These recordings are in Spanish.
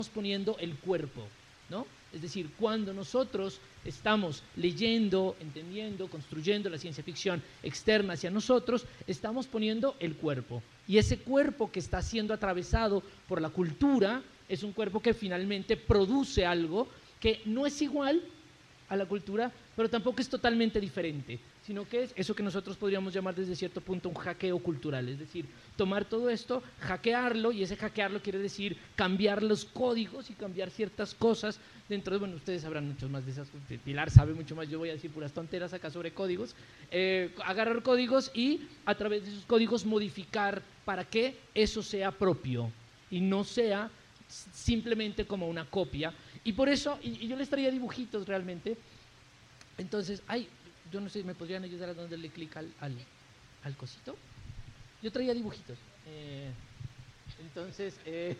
poniendo el cuerpo, ¿no? Es decir, cuando nosotros estamos leyendo, entendiendo, construyendo la ciencia ficción externa hacia nosotros, estamos poniendo el cuerpo. Y ese cuerpo que está siendo atravesado por la cultura es un cuerpo que finalmente produce algo que no es igual a la cultura, pero tampoco es totalmente diferente, sino que es eso que nosotros podríamos llamar desde cierto punto un hackeo cultural, es decir, tomar todo esto, hackearlo, y ese hackearlo quiere decir cambiar los códigos y cambiar ciertas cosas dentro de, bueno, ustedes sabrán mucho más de esas, Pilar sabe mucho más, yo voy a decir puras tonteras acá sobre códigos, agarrar códigos y a través de esos códigos modificar para que eso sea propio y no sea simplemente como una copia. Y por eso, y yo les traía dibujitos realmente, entonces, yo no sé, ¿me podrían ayudar a darle clic al cosito? Yo traía dibujitos. Entonces,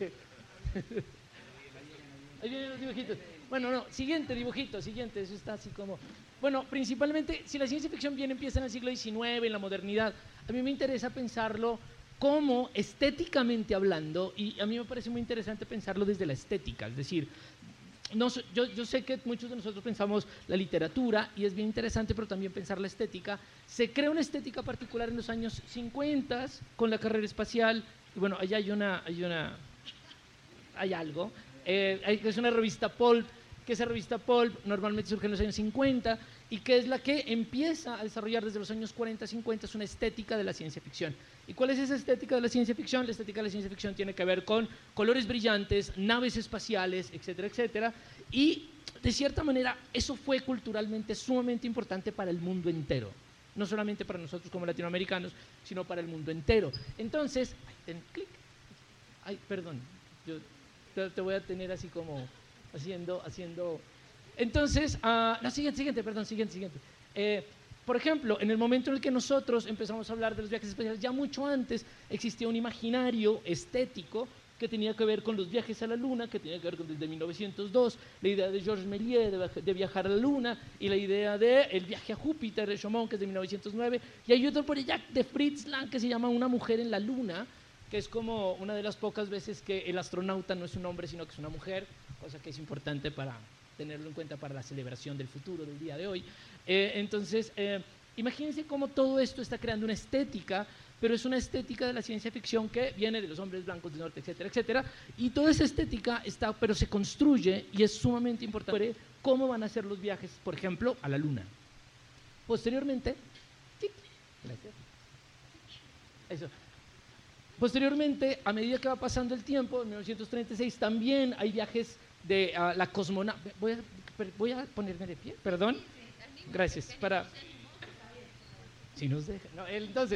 ahí vienen los dibujitos. Bueno, no, siguiente dibujito, siguiente, eso está así como... Bueno, principalmente, si la ciencia ficción bien empieza en el siglo XIX, en la modernidad, a mí me interesa pensarlo como estéticamente hablando, y a mí me parece muy interesante pensarlo desde la estética, es decir, no, yo sé que muchos de nosotros pensamos la literatura y es bien interesante, pero también pensar la estética. Se crea una estética particular en los años 50 con la carrera espacial. Y bueno, allá hay algo. Es una revista Pulp, que esa revista Pulp normalmente surge en los años 50 y que es la que empieza a desarrollar desde los años 40, 50, es una estética de la ciencia ficción. ¿Y cuál es esa estética de la ciencia ficción? La estética de la ciencia ficción tiene que ver con colores brillantes, naves espaciales, etcétera, etcétera, y de cierta manera eso fue culturalmente sumamente importante para el mundo entero, no solamente para nosotros como latinoamericanos, sino para el mundo entero. Entonces, clic. Perdón, yo te voy a tener así como haciendo. Entonces, no, siguiente. Por ejemplo, en el momento en el que nosotros empezamos a hablar de los viajes espaciales, ya mucho antes existía un imaginario estético que tenía que ver con los viajes a la Luna, que tenía que ver con desde 1902, la idea de Georges Méliès de viajar a la Luna, y la idea del viaje a Júpiter de Chaumont, que es de 1909, y hay otro por allá de Fritz Lang que se llama Una mujer en la Luna, que es como una de las pocas veces que el astronauta no es un hombre, sino que es una mujer, cosa que es importante para tenerlo en cuenta para la celebración del futuro del día de hoy. Entonces, imagínense cómo todo esto está creando una estética, pero es una estética de la ciencia ficción que viene de los hombres blancos del norte, etcétera, etcétera, y toda esa estética está, pero se construye y es sumamente importante cómo van a ser los viajes, por ejemplo, a la Luna. Posteriormente, gracias. Eso. Posteriormente, a medida que va pasando el tiempo, en 1936 también hay viajes de la cosmonauta. Voy a ponerme de pie, perdón. Gracias. Si nos deja. No,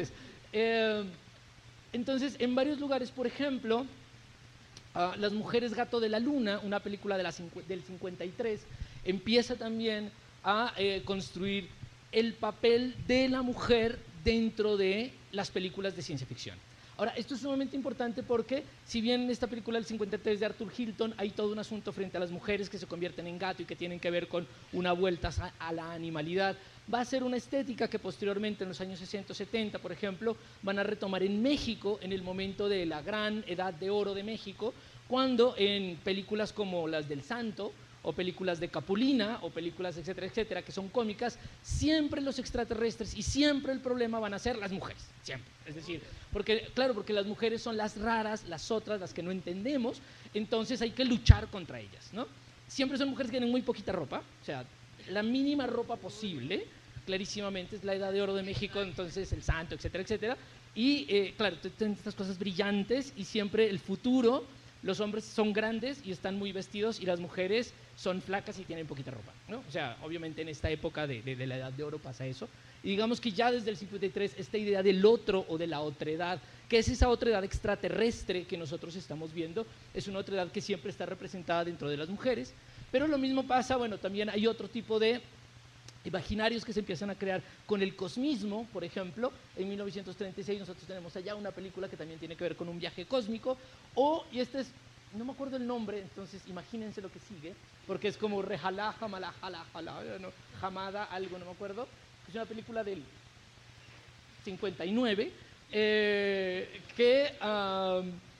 entonces, en varios lugares, por ejemplo, Las mujeres gato de la luna, una película del 53, empieza también a construir el papel de la mujer dentro de las películas de ciencia ficción. Ahora, esto es sumamente importante porque, si bien en esta película del 53 de Arthur Hilton hay todo un asunto frente a las mujeres que se convierten en gato y que tienen que ver con una vuelta a la animalidad, va a ser una estética que posteriormente, en los años 60 o 70, por ejemplo, van a retomar en México, en el momento de la gran edad de oro de México, cuando en películas como las del Santo, o películas de Capulina, o películas, etcétera, etcétera, que son cómicas, siempre los extraterrestres y siempre el problema van a ser las mujeres, siempre. Es decir, porque las mujeres son las raras, las otras, las que no entendemos, entonces hay que luchar contra ellas, ¿no? Siempre son mujeres que tienen muy poquita ropa, o sea, la mínima ropa posible, clarísimamente, es la edad de oro de México, entonces el Santo, etcétera, etcétera, y claro, tienen estas cosas brillantes y siempre el futuro, los hombres son grandes y están muy vestidos y las mujeres son flacas y tienen poquita ropa, ¿no? O sea, obviamente en esta época de la edad de oro pasa eso. Y digamos que ya desde el 53 esta idea del otro o de la otredad, que es esa otredad extraterrestre que nosotros estamos viendo, es una otredad que siempre está representada dentro de las mujeres. Pero lo mismo pasa, bueno, también hay otro tipo de imaginarios que se empiezan a crear con el cosmismo, por ejemplo. En 1936 nosotros tenemos allá una película que también tiene que ver con un viaje cósmico, y este es, no me acuerdo el nombre, entonces imagínense lo que sigue, porque es como Rejalá, Jamalá, Jalá, Jalá, no, Jamada, algo, no me acuerdo. Es una película del 59 que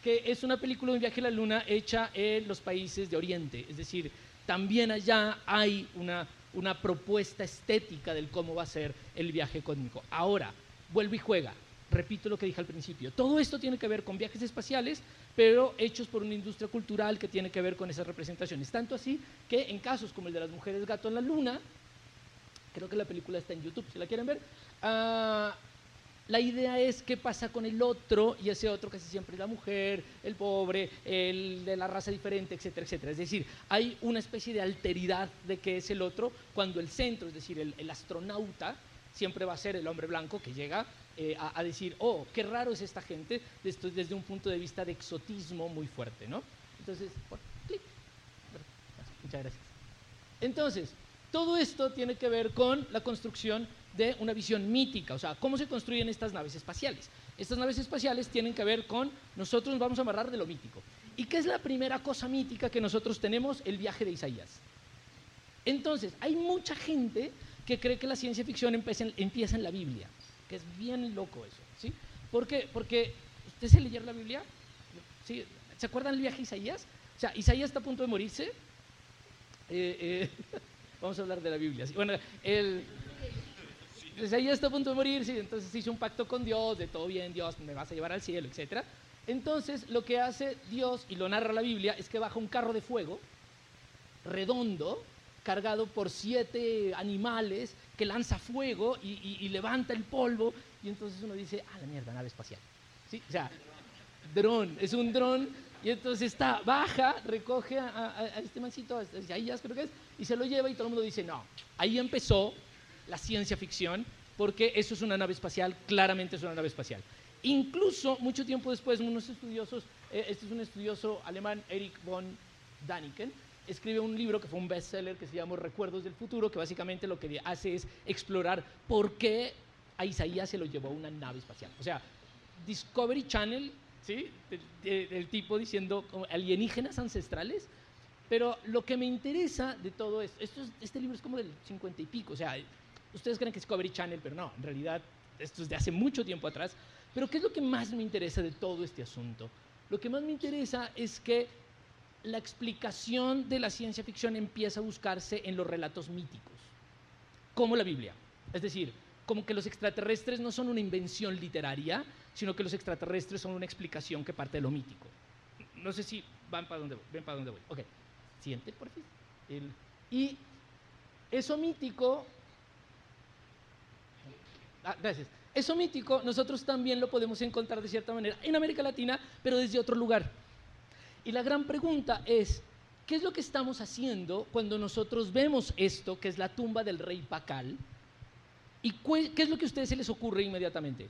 que es una película de un viaje a la luna hecha en los países de Oriente, es decir, también allá hay una propuesta estética del cómo va a ser el viaje cósmico. Ahora, vuelvo y juega, repito lo que dije al principio, todo esto tiene que ver con viajes espaciales, pero hechos por una industria cultural que tiene que ver con esas representaciones, tanto así que en casos como el de las mujeres gato en la luna, creo que la película está en YouTube si la quieren ver, la idea es qué pasa con el otro, y ese otro casi siempre es la mujer, el pobre, el de la raza diferente, etcétera, etcétera. Es decir, hay una especie de alteridad de qué es el otro, cuando el centro, es decir, el astronauta, siempre va a ser el hombre blanco que llega a decir, oh, qué raro es esta gente, desde un punto de vista de exotismo muy fuerte, ¿no? Entonces, bueno, clic. Muchas gracias. Entonces, todo esto tiene que ver con la construcción de una visión mítica, o sea, cómo se construyen estas naves espaciales. Estas naves espaciales tienen que ver con, nosotros nos vamos a amarrar de lo mítico. ¿Y qué es la primera cosa mítica que nosotros tenemos? El viaje de Isaías. Entonces, hay mucha gente que cree que la ciencia ficción empieza en la Biblia, que es bien loco eso, ¿sí? ¿Por qué? Porque, ¿usted se leyó la Biblia? ¿Sí? ¿Se acuerdan del viaje de Isaías? O sea, Isaías está a punto de morirse. Vamos a hablar de la Biblia. ¿Sí? Bueno, Isaías está a punto de morir, ¿sí? Entonces hizo un pacto con Dios, de todo bien, Dios, me vas a llevar al cielo, etc. Entonces, lo que hace Dios, y lo narra la Biblia, es que baja un carro de fuego, redondo, cargado por 7 animales, que lanza fuego y levanta el polvo, y entonces uno dice, la mierda, nave espacial. ¿Sí? O sea, dron, es un dron, y entonces baja, recoge a este mancito, a Isaías creo que es, y se lo lleva, y todo el mundo dice, no, ahí empezó la ciencia ficción, porque eso es una nave espacial, claramente es una nave espacial. Incluso, mucho tiempo después, unos estudiosos, este es un estudioso alemán, Erich von Däniken, escribe un libro que fue un bestseller que se llama Recuerdos del Futuro, que básicamente lo que hace es explorar por qué a Isaías se lo llevó una nave espacial. O sea, Discovery Channel, ¿sí? Del tipo diciendo alienígenas ancestrales, pero lo que me interesa de todo este libro es como del 50 y pico, o sea, ustedes creen que es Discovery Channel, pero no, en realidad esto es de hace mucho tiempo atrás. Pero ¿qué es lo que más me interesa de todo este asunto? Lo que más me interesa es que la explicación de la ciencia ficción empieza a buscarse en los relatos míticos, como la Biblia. Es decir, como que los extraterrestres no son una invención literaria, sino que los extraterrestres son una explicación que parte de lo mítico. No sé si ven para dónde voy. Ok, siguiente, por fin. Y eso mítico, gracias. Eso mítico nosotros también lo podemos encontrar de cierta manera en América Latina, pero desde otro lugar. Y la gran pregunta es, ¿qué es lo que estamos haciendo cuando nosotros vemos esto, que es la tumba del rey Pacal? ¿Y qué es lo que a ustedes se les ocurre inmediatamente?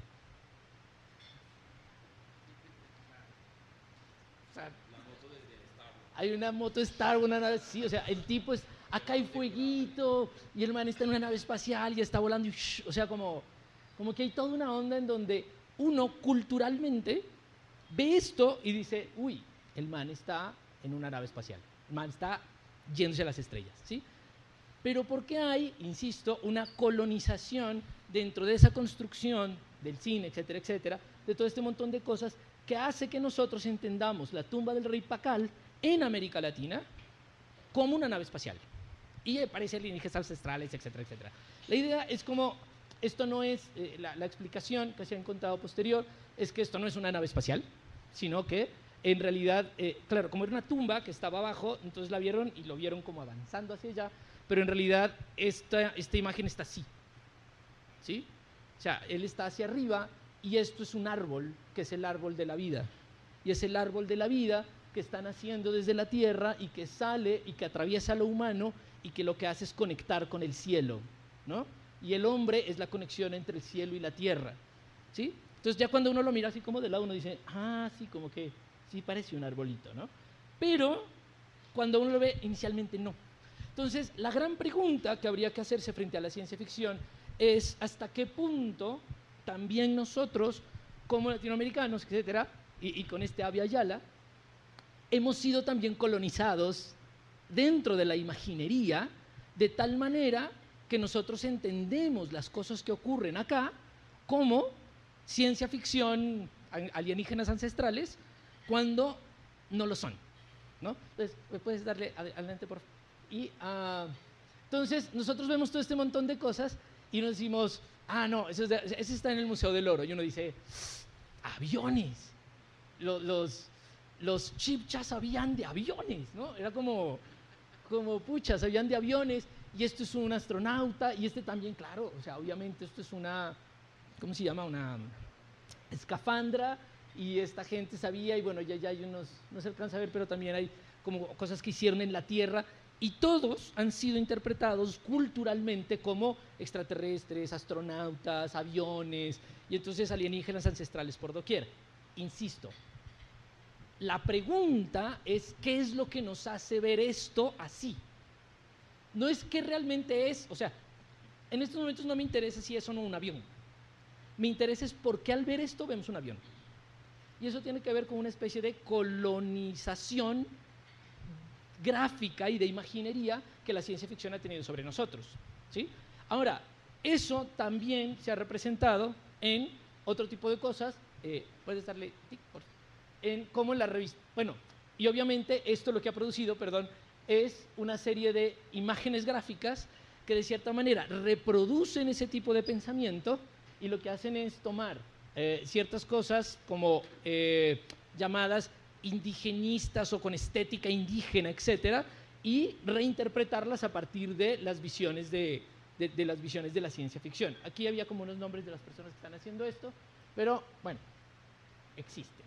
O sea, hay una moto Star, una nave, sí, o sea, el tipo es, acá hay fueguito, y el man está en una nave espacial y está volando, y o sea, como que hay toda una onda en donde uno culturalmente ve esto y dice, uy, el man está en una nave espacial, el man está yéndose a las estrellas, ¿sí? Pero ¿por qué hay, insisto, una colonización dentro de esa construcción del cine, etcétera, etcétera, de todo este montón de cosas que hace que nosotros entendamos la tumba del rey Pacal en América Latina como una nave espacial? Y aparece alienígenas ancestrales, etcétera, etcétera. La idea es como, esto no es, la explicación que se ha encontrado posterior, es que esto no es una nave espacial, sino que en realidad, claro, como era una tumba que estaba abajo, entonces la vieron y lo vieron como avanzando hacia allá, pero en realidad esta imagen está así, ¿sí? O sea, él está hacia arriba y esto es un árbol, que es el árbol de la vida. Y es el árbol de la vida que están haciendo desde la tierra y que sale y que atraviesa lo humano y que lo que hace es conectar con el cielo, ¿no? Y el hombre es la conexión entre el cielo y la tierra, ¿sí? Entonces ya cuando uno lo mira así como de lado, uno dice, sí, como que sí parece un arbolito, ¿no? Pero cuando uno lo ve, inicialmente no. Entonces, la gran pregunta que habría que hacerse frente a la ciencia ficción es hasta qué punto también nosotros, como latinoamericanos, etcétera, y con este Abya Yala, hemos sido también colonizados dentro de la imaginería, de tal manera que nosotros entendemos las cosas que ocurren acá como ciencia ficción, alienígenas ancestrales, cuando no lo son, ¿no? Entonces, ¿me puedes darle adelante, por favor? Y entonces, nosotros vemos todo este montón de cosas y nos decimos, ah, no, ese está en el Museo del Oro. Y uno dice, aviones. Los chibchas sabían de aviones, ¿no? Era como pucha, sabían de aviones, y esto es un astronauta, y este también, claro, o sea, obviamente esto es una, ¿cómo se llama? Una escafandra, y esta gente sabía, y bueno, ya hay unos, no se alcanza a ver, pero también hay como cosas que hicieron en la Tierra, y todos han sido interpretados culturalmente como extraterrestres, astronautas, aviones, y entonces alienígenas ancestrales por doquier. Insisto, la pregunta es, ¿qué es lo que nos hace ver esto así? No es que realmente es, o sea, en estos momentos no me interesa si es o no un avión. Me interesa es por qué al ver esto vemos un avión. Y eso tiene que ver con una especie de colonización gráfica y de imaginería que la ciencia ficción ha tenido sobre nosotros, ¿sí? Ahora, eso también se ha representado en otro tipo de cosas. ¿Puedes darle tic, por favor? En cómo la revista, bueno, y obviamente esto lo que ha producido, perdón, es una serie de imágenes gráficas que de cierta manera reproducen ese tipo de pensamiento y lo que hacen es tomar ciertas cosas como llamadas indigenistas o con estética indígena, etcétera, y reinterpretarlas a partir de las visiones de las visiones de la ciencia ficción. Aquí había como unos nombres de las personas que están haciendo esto, pero bueno, existen.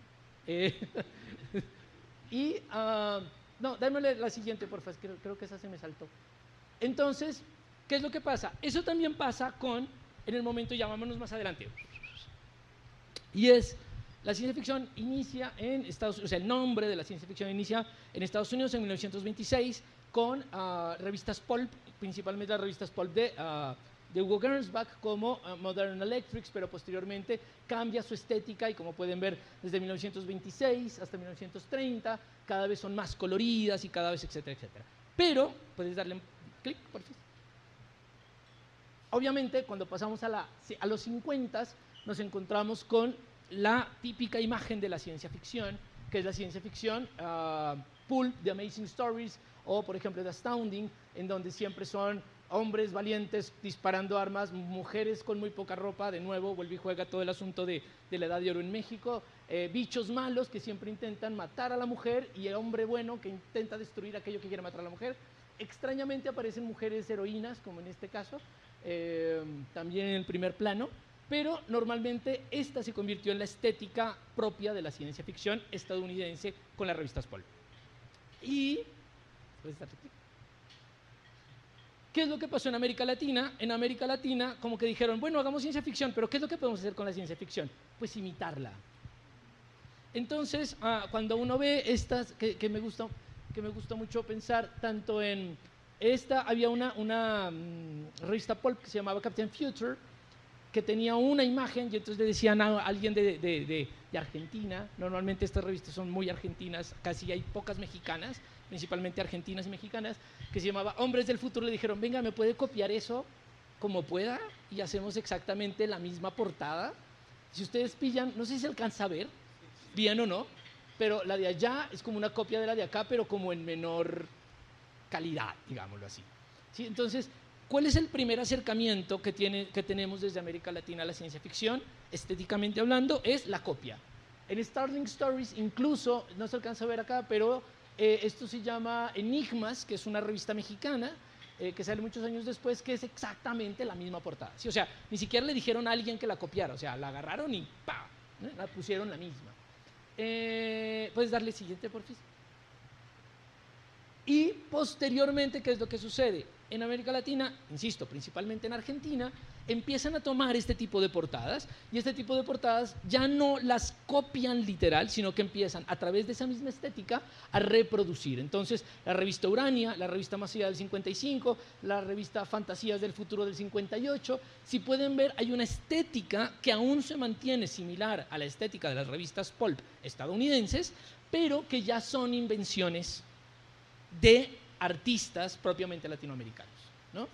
Y, no, dámele la siguiente, por favor, creo que esa se me saltó. Entonces, ¿qué es lo que pasa? Eso también pasa con, en el momento, ya vámonos más adelante, y es, la ciencia ficción inicia en Estados Unidos, o sea, el nombre de la ciencia ficción inicia en Estados Unidos en 1926 con revistas pulp, principalmente las revistas pulp de Hugo Gernsback como Modern Electrics, pero posteriormente cambia su estética y como pueden ver desde 1926 hasta 1930 cada vez son más coloridas y cada vez etcétera, etcétera. Pero, puedes darle un clic, por favor. Obviamente, cuando pasamos a los 50 nos encontramos con la típica imagen de la ciencia ficción, que es la ciencia ficción pulp, de Amazing Stories, o por ejemplo de Astounding, en donde siempre son hombres valientes disparando armas, mujeres con muy poca ropa, de nuevo vuelve y juega todo el asunto de la Edad de Oro en México, bichos malos que siempre intentan matar a la mujer y el hombre bueno que intenta destruir aquello que quiere matar a la mujer. Extrañamente aparecen mujeres heroínas, como en este caso, también en el primer plano, pero normalmente esta se convirtió en la estética propia de la ciencia ficción estadounidense con las revistas pulp. Y ¿qué es lo que pasó en América Latina? En América Latina como que dijeron, bueno, hagamos ciencia ficción, pero ¿qué es lo que podemos hacer con la ciencia ficción? Pues imitarla. Entonces, cuando uno ve estas, que me gusta mucho pensar, tanto en esta, había una revista pulp que se llamaba Captain Future, que tenía una imagen y entonces le decían a alguien de Argentina, normalmente estas revistas son muy argentinas, casi hay pocas mexicanas, principalmente argentinas y mexicanas, que se llamaba Hombres del Futuro, le dijeron, venga, ¿me puede copiar eso como pueda? Y hacemos exactamente la misma portada. Si ustedes pillan, no sé si se alcanza a ver, bien o no, pero la de allá es como una copia de la de acá, pero como en menor calidad, digámoslo así. ¿Sí? Entonces, ¿cuál es el primer acercamiento que tenemos desde América Latina a la ciencia ficción? Estéticamente hablando, es la copia. En Starling Stories, incluso, no se alcanza a ver acá, pero esto se llama Enigmas, que es una revista mexicana, que sale muchos años después, que es exactamente la misma portada. ¿Sí? O sea, ni siquiera le dijeron a alguien que la copiara, o sea, la agarraron y ¡pam! ¿No? La pusieron la misma. ¿Puedes darle siguiente, por favor? Y posteriormente, ¿qué es lo que sucede? En América Latina, insisto, principalmente en Argentina, empiezan a tomar este tipo de portadas y este tipo de portadas ya no las copian literal, sino que empiezan a través de esa misma estética a reproducir. Entonces, la revista Urania, la revista Masiva del 55, la revista Fantasías del Futuro del 58, si pueden ver, hay una estética que aún se mantiene similar a la estética de las revistas pulp estadounidenses, pero que ya son invenciones de artistas propiamente latinoamericanos, ¿no?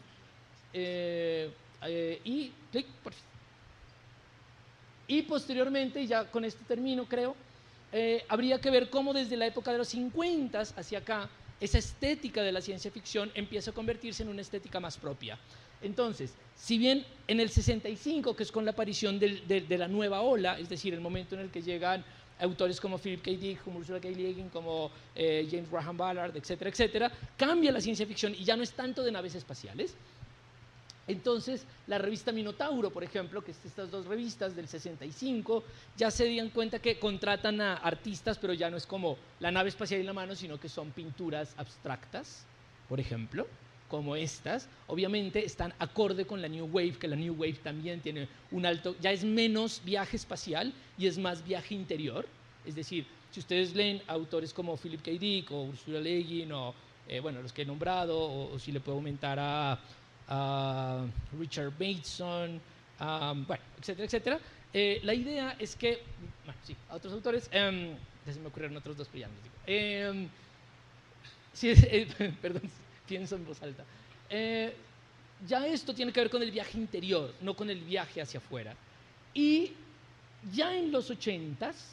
Y clic, por favor. Y posteriormente, ya con esto termino, creo, habría que ver cómo desde la época de los 50 hacia acá, esa estética de la ciencia ficción empieza a convertirse en una estética más propia. Entonces, si bien en el 65, que es con la aparición de la nueva ola, es decir, el momento en el que llegan autores como Philip K. Dick, como Ursula K. Le Guin, como James Graham Ballard, etcétera, etcétera, cambia la ciencia ficción y ya no es tanto de naves espaciales. Entonces, la revista Minotauro, por ejemplo, que es estas dos revistas del 65, ya se dieron cuenta que contratan a artistas, pero ya no es como la nave espacial en la mano, sino que son pinturas abstractas, por ejemplo, como estas. Obviamente están acorde con la New Wave, que la New Wave también tiene un alto, ya es menos viaje espacial y es más viaje interior. Es decir, si ustedes leen autores como Philip K. Dick o Ursula Le Guin, o bueno, los que he nombrado, o si le puedo aumentar a Richard Bateson, bueno, etcétera, etcétera. La idea es que, bueno, sí, a otros autores, ya se me ocurrieron otros dos, pero ya no les digo. Sí, perdón, pienso en voz alta. Ya esto tiene que ver con el viaje interior, no con el viaje hacia afuera. Y ya en los 80s,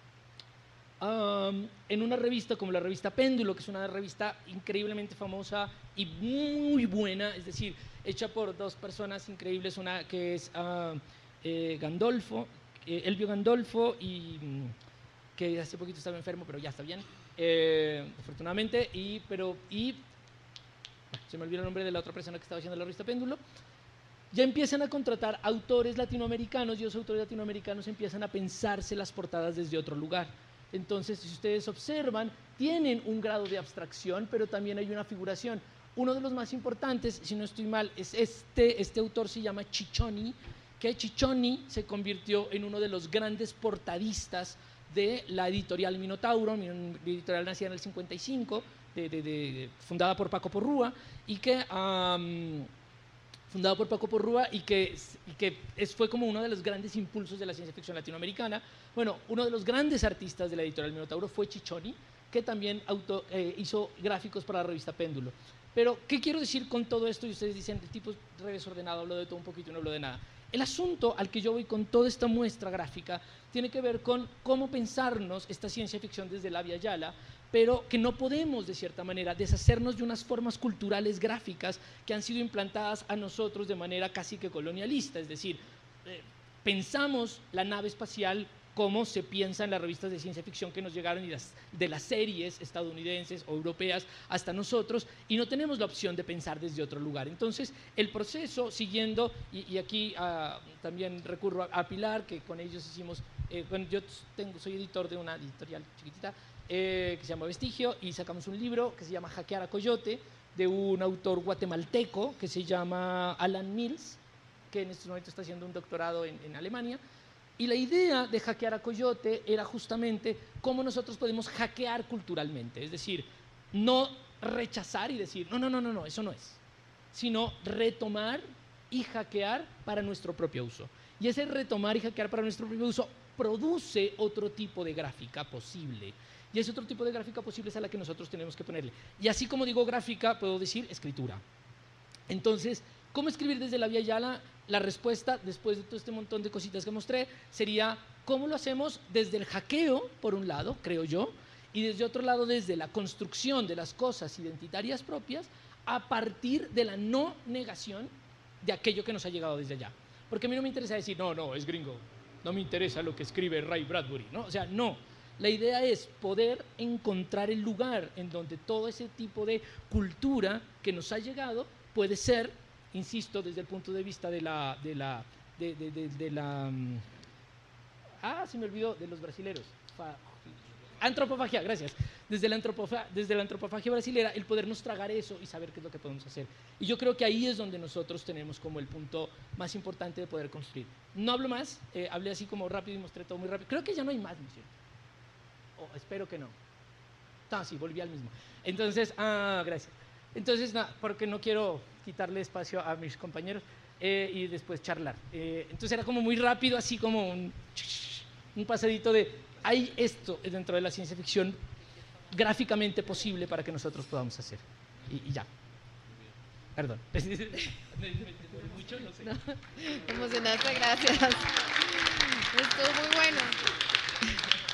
en una revista como la revista Péndulo, que es una revista increíblemente famosa y muy buena, es decir, hecha por dos personas increíbles, una que es Gandolfo, Elvio Gandolfo, y que hace poquito estaba enfermo, pero ya está bien, afortunadamente, bueno, se me olvidó el nombre de la otra persona que estaba haciendo la revista Péndulo. Ya empiezan a contratar autores latinoamericanos y los autores latinoamericanos empiezan a pensarse las portadas desde otro lugar. Entonces, si ustedes observan, tienen un grado de abstracción, pero también hay una figuración. Uno de los más importantes, si no estoy mal, es este autor se llama Ciccioni, que Ciccioni se convirtió en uno de los grandes portadistas de la editorial Minotauro, una editorial nacida en el 55, fundada por Paco Porrúa, y que fue como uno de los grandes impulsos de la ciencia ficción latinoamericana. Bueno, uno de los grandes artistas de la editorial Minotauro fue Ciccioni, que también hizo gráficos para la revista Péndulo. Pero, ¿qué quiero decir con todo esto? Y ustedes dicen, el tipo es re desordenado, habló de todo un poquito y no habló de nada. El asunto al que yo voy con toda esta muestra gráfica tiene que ver con cómo pensarnos esta ciencia ficción desde la Via Yala, pero que no podemos, de cierta manera, deshacernos de unas formas culturales gráficas que han sido implantadas a nosotros de manera casi que colonialista. Es decir, pensamos la nave espacial como se piensa en las revistas de ciencia ficción que nos llegaron, y de las series estadounidenses o europeas hasta nosotros, y no tenemos la opción de pensar desde otro lugar. Entonces, el proceso siguiendo, y aquí también recurro a Pilar, que con ellos hicimos, bueno, yo soy editor de una editorial chiquitita, que se llama Vestigio, y sacamos un libro que se llama Hackear a Coyote, de un autor guatemalteco que se llama Alan Mills, que en estos momentos está haciendo un doctorado en Alemania. Y la idea de Hackear a Coyote era justamente cómo nosotros podemos hackear culturalmente, es decir, no rechazar y decir, no, eso no es, sino retomar y hackear para nuestro propio uso. Y ese retomar y hackear para nuestro propio uso produce otro tipo de gráfica posible. Y ese otro tipo de gráfica posible es a la que nosotros tenemos que ponerle. Y así como digo gráfica, puedo decir escritura. Entonces, ¿cómo escribir desde la Via Yala? La respuesta, después de todo este montón de cositas que mostré, sería cómo lo hacemos desde el hackeo, por un lado, creo yo, y desde otro lado, desde la construcción de las cosas identitarias propias, a partir de la no negación de aquello que nos ha llegado desde allá. Porque a mí no me interesa decir, no, es gringo, no me interesa lo que escribe Ray Bradbury, ¿no? O sea, no. La idea es poder encontrar el lugar en donde todo ese tipo de cultura que nos ha llegado puede ser, insisto, desde el punto de vista se me olvidó, de los brasileros. Antropofagia, gracias. Desde la antropofagia brasilera, el podernos tragar eso y saber qué es lo que podemos hacer. Y yo creo que ahí es donde nosotros tenemos como el punto más importante de poder construir. No hablo más, hablé así como rápido y mostré todo muy rápido. Creo que ya no hay más, ¿no es cierto? Espero que no. Sí, volví al mismo. Entonces, gracias. Entonces, porque no quiero quitarle espacio a mis compañeros y después charlar. Entonces era como muy rápido, así como un pasadito de, hay esto dentro de la ciencia ficción gráficamente posible para que nosotros podamos hacer. Y ya. Perdón. Mucho, no sé. No, emocionaste, gracias. Estuvo muy bueno.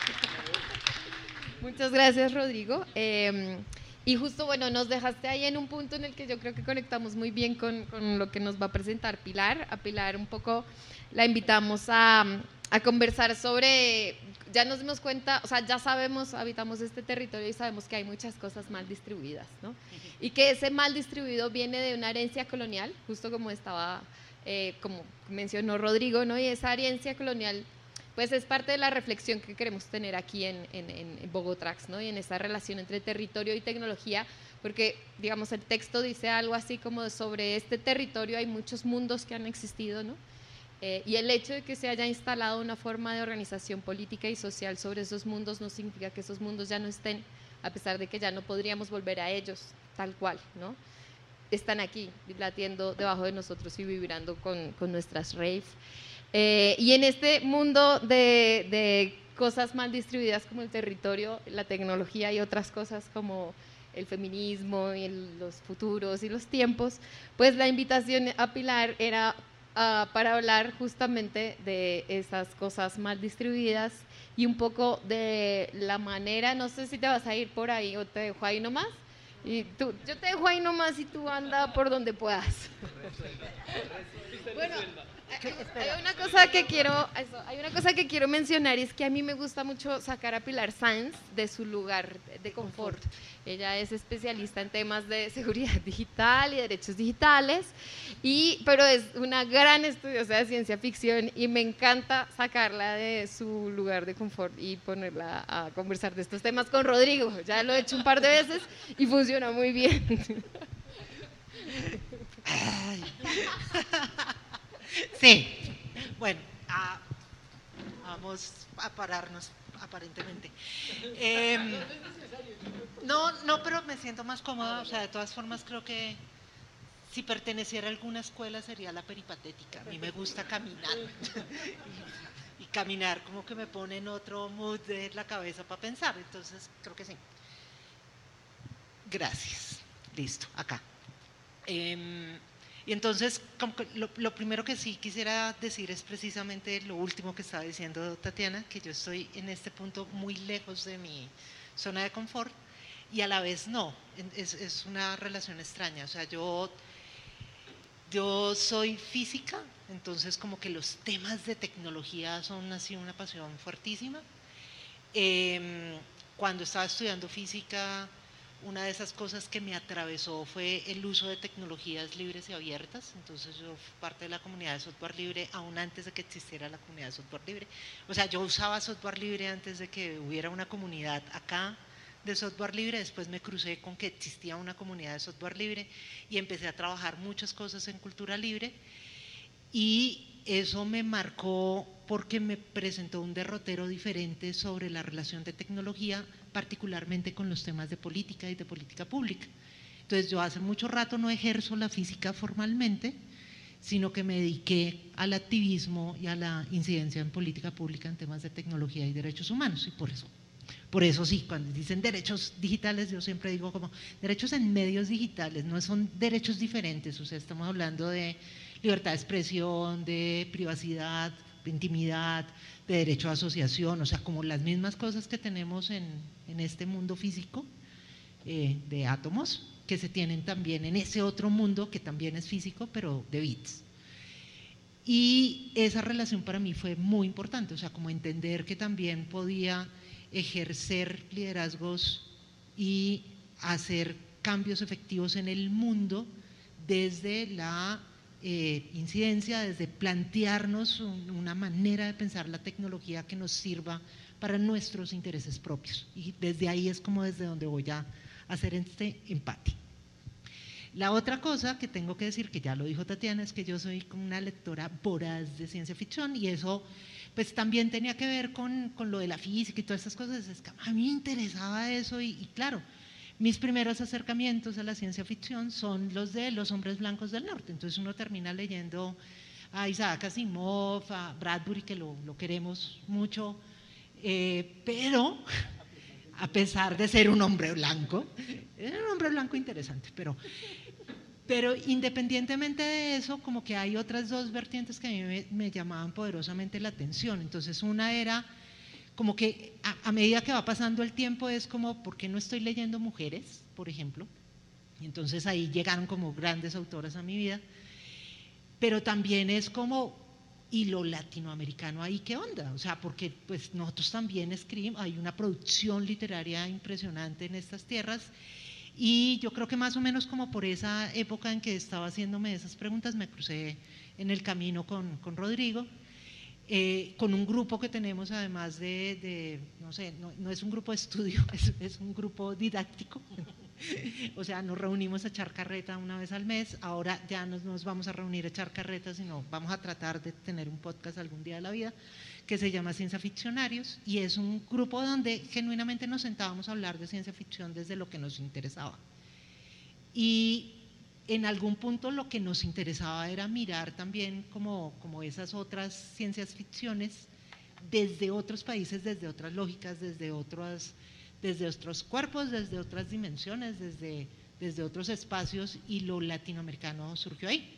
Muchas gracias, Rodrigo. Y justo, bueno, nos dejaste ahí en un punto en el que yo creo que conectamos muy bien con lo que nos va a presentar Pilar. A Pilar un poco la invitamos a conversar sobre, ya nos dimos cuenta, o sea, ya sabemos, habitamos este territorio y sabemos que hay muchas cosas mal distribuidas, ¿no? Y que ese mal distribuido viene de una herencia colonial, justo como estaba, como mencionó Rodrigo, ¿no? Y esa herencia colonial pues es parte de la reflexión que queremos tener aquí en Bogotrax, ¿no? Y en esa relación entre territorio y tecnología, porque, digamos, el texto dice algo así como sobre este territorio hay muchos mundos que han existido, ¿no? Y el hecho de que se haya instalado una forma de organización política y social sobre esos mundos no significa que esos mundos ya no estén, a pesar de que ya no podríamos volver a ellos tal cual, ¿no? Están aquí, latiendo debajo de nosotros y vibrando con nuestras raves. Y en este mundo de cosas mal distribuidas como el territorio, la tecnología y otras cosas como el feminismo y los futuros y los tiempos, pues la invitación a Pilar era para hablar justamente de esas cosas mal distribuidas y un poco de la manera, no sé si te vas a ir por ahí o te dejo ahí nomás. Y tú, yo te dejo ahí nomás y tú anda por donde puedas. Bueno, hay una cosa que quiero mencionar, y es que a mí me gusta mucho sacar a Pilar Sáenz de su lugar de confort. Ella es especialista en temas de seguridad digital y derechos digitales, pero es una gran estudiosa de ciencia ficción y me encanta sacarla de su lugar de confort y ponerla a conversar de estos temas con Rodrigo. Ya lo he hecho un par de veces y funciona muy bien. Sí, bueno, vamos a pararnos aparentemente. No, pero me siento más cómoda, o sea, de todas formas creo que si perteneciera a alguna escuela sería la peripatética. A mí me gusta caminar y caminar como que me pone en otro mood de la cabeza para pensar, entonces creo que sí. Gracias, listo, acá. Y entonces, como que lo primero que sí quisiera decir es precisamente lo último que estaba diciendo Tatiana, que yo estoy en este punto muy lejos de mi zona de confort y a la vez no, es una relación extraña. O sea, yo soy física, entonces como que los temas de tecnología son así una pasión fuertísima. Cuando estaba estudiando física, una de esas cosas que me atravesó fue el uso de tecnologías libres y abiertas. Entonces yo fui parte de la comunidad de software libre aún antes de que existiera la comunidad de software libre. O sea, yo usaba software libre antes de que hubiera una comunidad acá de software libre. Después me crucé con que existía una comunidad de software libre y empecé a trabajar muchas cosas en cultura libre. Y eso me marcó porque me presentó un derrotero diferente sobre la relación de tecnología, particularmente con los temas de política y de política pública. Entonces yo hace mucho rato no ejerzo la física formalmente, sino que me dediqué al activismo y a la incidencia en política pública en temas de tecnología y derechos humanos, y por eso sí, cuando dicen derechos digitales, yo siempre digo como derechos en medios digitales, no son derechos diferentes, o sea, estamos hablando de libertad de expresión, de privacidad, de intimidad, de derecho a asociación, o sea, como las mismas cosas que tenemos en este mundo físico de átomos, que se tienen también en ese otro mundo que también es físico, pero de bits. Y esa relación para mí fue muy importante, o sea, como entender que también podía ejercer liderazgos y hacer cambios efectivos en el mundo desde la incidencia, desde plantearnos una manera de pensar la tecnología que nos sirva para nuestros intereses propios. Y desde ahí es como desde donde voy a hacer este empate. La otra cosa que tengo que decir, que ya lo dijo Tatiana, es que yo soy una lectora voraz de ciencia ficción y eso pues también tenía que ver con lo de la física y todas esas cosas. Es que a mí me interesaba eso y claro, mis primeros acercamientos a la ciencia ficción son los de los hombres blancos del norte. Entonces uno termina leyendo a Isaac Asimov, a Bradbury, que lo queremos mucho, pero a pesar de ser un hombre blanco, era un hombre blanco interesante, pero independientemente de eso, como que hay otras dos vertientes que a mí me llamaban poderosamente la atención. Entonces una era como que a medida que va pasando el tiempo es como, ¿por qué no estoy leyendo mujeres, por ejemplo? Y entonces ahí llegaron como grandes autoras a mi vida, pero también es como, ¿y lo latinoamericano ahí qué onda? O sea, porque pues nosotros también escribimos, hay una producción literaria impresionante en estas tierras, y yo creo que más o menos como por esa época en que estaba haciéndome esas preguntas, me crucé en el camino con Rodrigo, con un grupo que tenemos además no sé, no es un grupo de estudio, es un grupo didáctico. O sea, nos reunimos a echar carreta una vez al mes, ahora ya no nos vamos a reunir a echar carreta, sino vamos a tratar de tener un podcast algún día de la vida, que se llama Ciencia Ficcionarios, y es un grupo donde genuinamente nos sentábamos a hablar de ciencia ficción desde lo que nos interesaba. Y en algún punto lo que nos interesaba era mirar también como esas otras ciencias ficciones desde otros países, desde otras lógicas, desde otros cuerpos, desde otras dimensiones, desde otros espacios, y lo latinoamericano surgió ahí.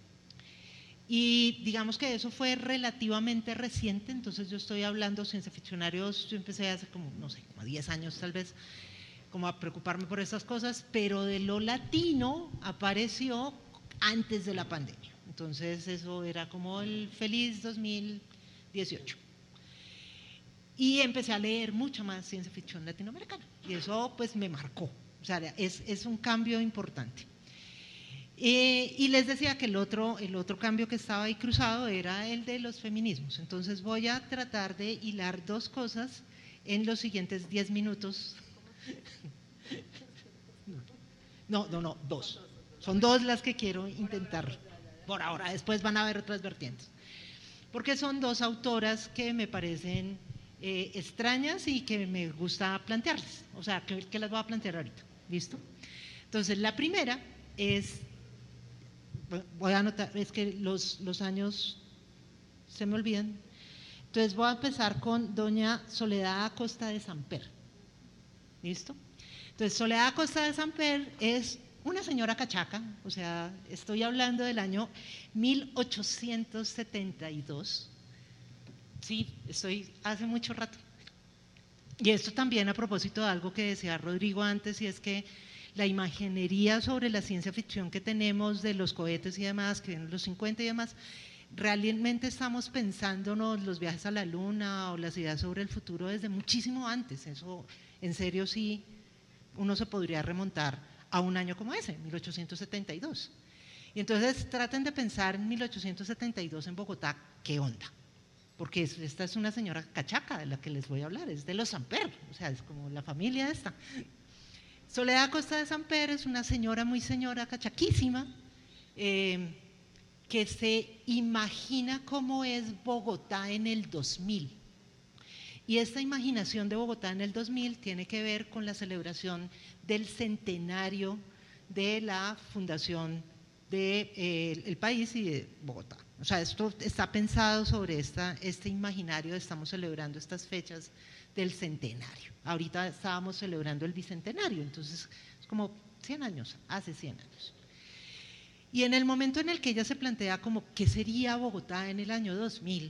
Y digamos que eso fue relativamente reciente, entonces yo estoy hablando ciencia ficcionarios, yo empecé hace como, no sé, como 10 años tal vez, como a preocuparme por estas cosas, pero de lo latino apareció antes de la pandemia. Entonces eso era como el feliz 2018. Y empecé a leer mucha más ciencia ficción latinoamericana, y eso pues me marcó, o sea, es un cambio importante. Y les decía que el otro cambio que estaba ahí cruzado era el de los feminismos. Entonces voy a tratar de hilar dos cosas en los siguientes 10 minutos. No, dos. Son dos las que quiero intentar por ahora, después van a haber otras vertientes. Porque son dos autoras que me parecen extrañas y que me gusta plantearles, o sea, que las voy a plantear ahorita, ¿listo? Entonces, la primera es, voy a anotar, es que los años se me olvidan, entonces voy a empezar con doña Soledad Acosta de Samper, ¿listo? Entonces, Soledad Acosta de Samper es una señora cachaca, o sea, estoy hablando del año 1872, sí, estoy hace mucho rato. Y esto también a propósito de algo que decía Rodrigo antes, y es que la imaginería sobre la ciencia ficción que tenemos de los cohetes y demás, que en los 50 y demás, realmente estamos pensándonos los viajes a la luna o las ideas sobre el futuro desde muchísimo antes. Eso, en serio, sí, uno se podría remontar a un año como ese, 1872. Y entonces traten de pensar en 1872 en Bogotá, ¿qué onda? Porque esta es una señora cachaca de la que les voy a hablar, es de los Samper, o sea, es como la familia esta. Soledad Acosta de Samper es una señora muy señora, cachaquísima, que se imagina cómo es Bogotá en el 2000. Y esta imaginación de Bogotá en el 2000 tiene que ver con la celebración del centenario de la fundación del país y de Bogotá. O sea, esto está pensado sobre este imaginario, estamos celebrando estas fechas del centenario. Ahorita estábamos celebrando el bicentenario, entonces es como 100 años, hace 100 años. Y en el momento en el que ella se plantea como ¿qué sería Bogotá en el año 2000?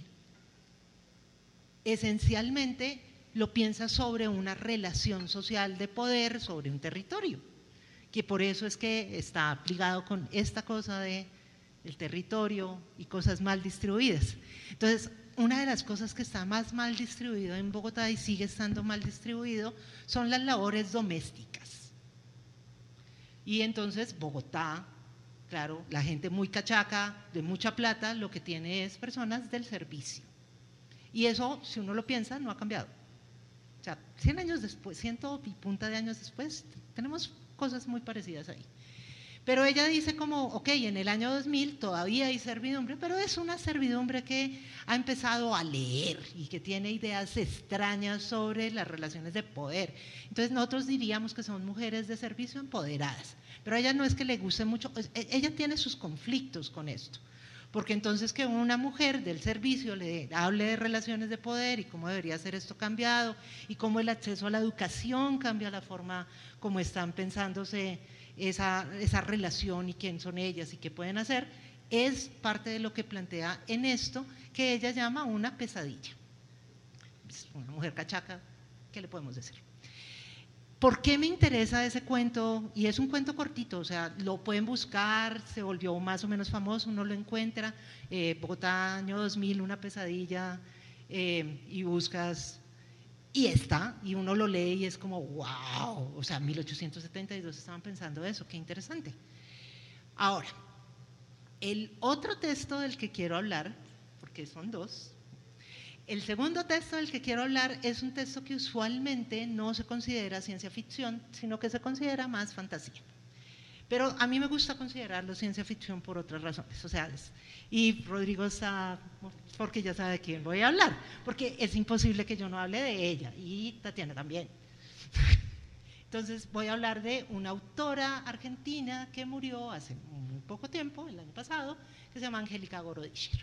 Esencialmente lo piensa sobre una relación social de poder sobre un territorio, que por eso es que está ligado con esta cosa de el territorio y cosas mal distribuidas. Entonces, una de las cosas que está más mal distribuido en Bogotá y sigue estando mal distribuido son las labores domésticas. Y entonces Bogotá, claro, la gente muy cachaca, de mucha plata, lo que tiene es personas del servicio. Y eso, si uno lo piensa, no ha cambiado. O sea, 100 años después, 100 y punta de años después, tenemos cosas muy parecidas ahí. Pero ella dice como, ok, en el año 2000 todavía hay servidumbre, pero es una servidumbre que ha empezado a leer y que tiene ideas extrañas sobre las relaciones de poder. Entonces nosotros diríamos que son mujeres de servicio empoderadas, pero a ella no es que le guste mucho, ella tiene sus conflictos con esto. Porque entonces que una mujer del servicio le hable de relaciones de poder y cómo debería ser esto cambiado y cómo el acceso a la educación cambia la forma como están pensándose esa relación y quién son ellas y qué pueden hacer, es parte de lo que plantea en esto que ella llama una pesadilla. pues, una mujer cachaca, ¿qué le podemos decir? ¿Por qué me interesa ese cuento? Y es un cuento cortito, o sea, lo pueden buscar, se volvió más o menos famoso, uno lo encuentra, Bogotá, año 2000, una pesadilla, y buscas, y está, y uno lo lee y es como, wow, o sea, 1872 estaban pensando eso, qué interesante. Ahora, el otro texto del que quiero hablar, porque son dos, el segundo texto del que quiero hablar es un texto que usualmente no se considera ciencia ficción, sino que se considera más fantasía. Pero a mí me gusta considerarlo ciencia ficción por otras razones. O sea, y Rodrigo está, porque ya sabe de quién voy a hablar, porque es imposible que yo no hable de ella, y Tatiana también. Entonces voy a hablar de una autora argentina que murió hace muy poco tiempo, el año pasado, que se llama Angélica Gorodischer.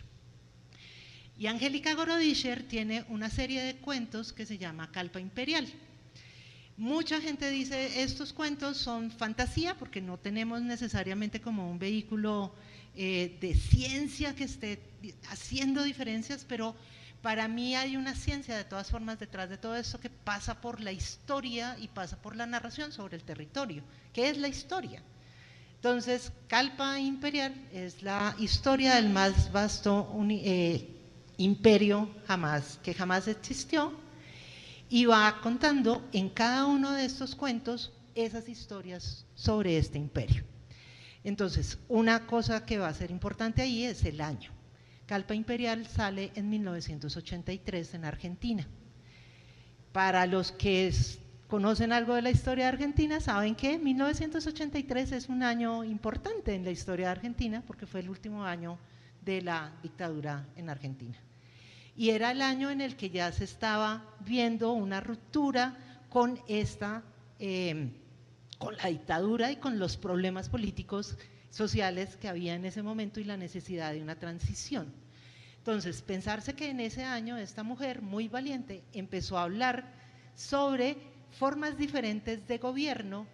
Y Angélica Gorodischer tiene una serie de cuentos que se llama Calpa Imperial. Mucha gente dice, estos cuentos son fantasía, porque no tenemos necesariamente como un vehículo de ciencia que esté haciendo diferencias, pero para mí hay una ciencia de todas formas detrás de todo esto que pasa por la historia y pasa por la narración sobre el territorio. ¿Qué es la historia? Entonces, Calpa Imperial es la historia del más vasto imperio que jamás existió, y va contando en cada uno de estos cuentos esas historias sobre este imperio. Entonces, una cosa que va a ser importante ahí es el año. Calpa Imperial sale en 1983 en Argentina. Para los que conocen algo de la historia de Argentina, saben que 1983 es un año importante en la historia de Argentina, porque fue el último año de la dictadura en Argentina. Y era el año en el que ya se estaba viendo una ruptura con con la dictadura y con los problemas políticos, sociales que había en ese momento y la necesidad de una transición. Entonces, pensarse que en ese año esta mujer muy valiente empezó a hablar sobre formas diferentes de gobierno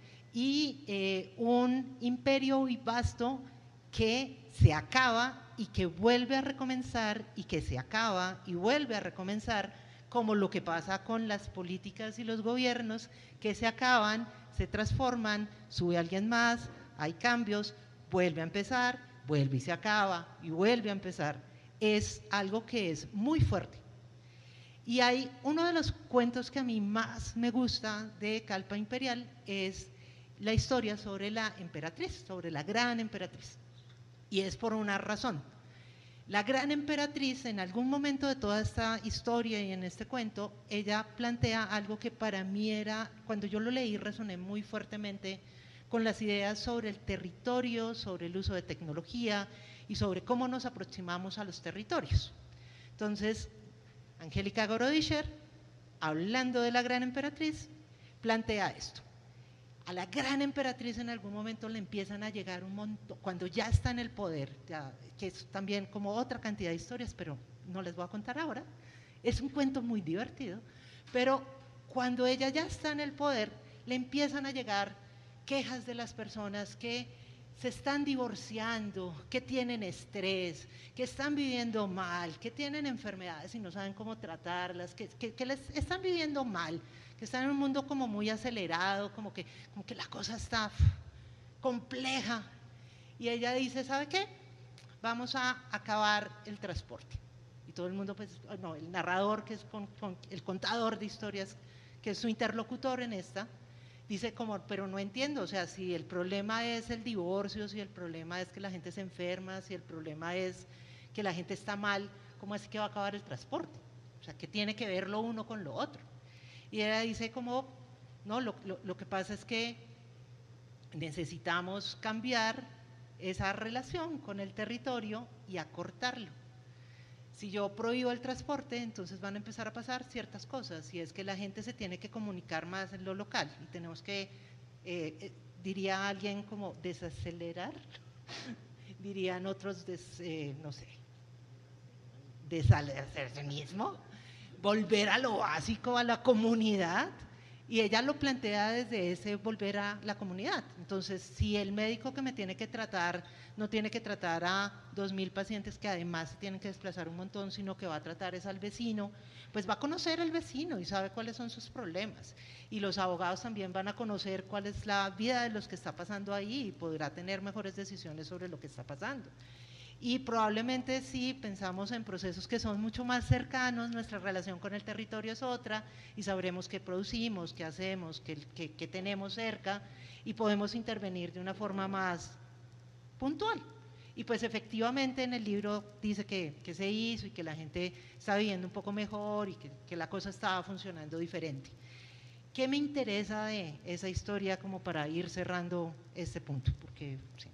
y un imperio muy vasto que se acaba y que vuelve a recomenzar y que se acaba y vuelve a recomenzar, como lo que pasa con las políticas y los gobiernos que se acaban, se transforman, sube alguien más, hay cambios, vuelve a empezar, vuelve y se acaba y vuelve a empezar. Es algo que es muy fuerte. Y hay uno de los cuentos que a mí más me gusta de Calpa Imperial, es la historia sobre la emperatriz, sobre la gran emperatriz. Y es por una razón. La gran emperatriz, en algún momento de toda esta historia y en este cuento, ella plantea algo que para mí era, cuando yo lo leí, resoné muy fuertemente con las ideas sobre el territorio, sobre el uso de tecnología y sobre cómo nos aproximamos a los territorios. Entonces, Angélica Gorodischer, hablando de la gran emperatriz, plantea esto. A la gran emperatriz en algún momento le empiezan a llegar un montón, cuando ya está en el poder, ya, que es también como otra cantidad de historias, pero no les voy a contar ahora. Es un cuento muy divertido, pero cuando ella ya está en el poder, le empiezan a llegar quejas de las personas que se están divorciando, que tienen estrés, que están viviendo mal, que tienen enfermedades y no saben cómo tratarlas, que les están viviendo mal, que están en un mundo como muy acelerado, como que la cosa está compleja. Y ella dice, ¿sabe qué? Vamos a acabar el transporte. Y todo el mundo, pues, no, el narrador, que es el contador de historias, que es su interlocutor en esta, dice como, pero no entiendo, o sea, si el problema es el divorcio, si el problema es que la gente se enferma, si el problema es que la gente está mal, ¿cómo es que va a acabar el transporte? O sea, ¿qué tiene que ver lo uno con lo otro? Y ella dice como, no, lo que pasa es que necesitamos cambiar esa relación con el territorio y acortarlo. Si yo prohíbo el transporte, entonces van a empezar a pasar ciertas cosas, y es que la gente se tiene que comunicar más en lo local, y tenemos que, diría alguien como desacelerar, dirían otros, no sé, desaceleracionismo, volver a lo básico, a la comunidad, Y ella lo plantea desde ese volver a la comunidad. Entonces, si el médico que me tiene que tratar no tiene que tratar a 2.000 pacientes que además se tienen que desplazar un montón, sino que va a tratar es al vecino, pues va a conocer al vecino y sabe cuáles son sus problemas. Y los abogados también van a conocer cuál es la vida de los que está pasando ahí y podrá tener mejores decisiones sobre lo que está pasando. Y probablemente si pensamos en procesos que son mucho más cercanos, nuestra relación con el territorio es otra y sabremos qué producimos, qué hacemos, qué tenemos cerca y podemos intervenir de una forma más puntual. Y pues efectivamente en el libro dice que se hizo y que la gente está viviendo un poco mejor y que la cosa estaba funcionando diferente. ¿Qué me interesa de esa historia como para ir cerrando este punto? Porque, sí.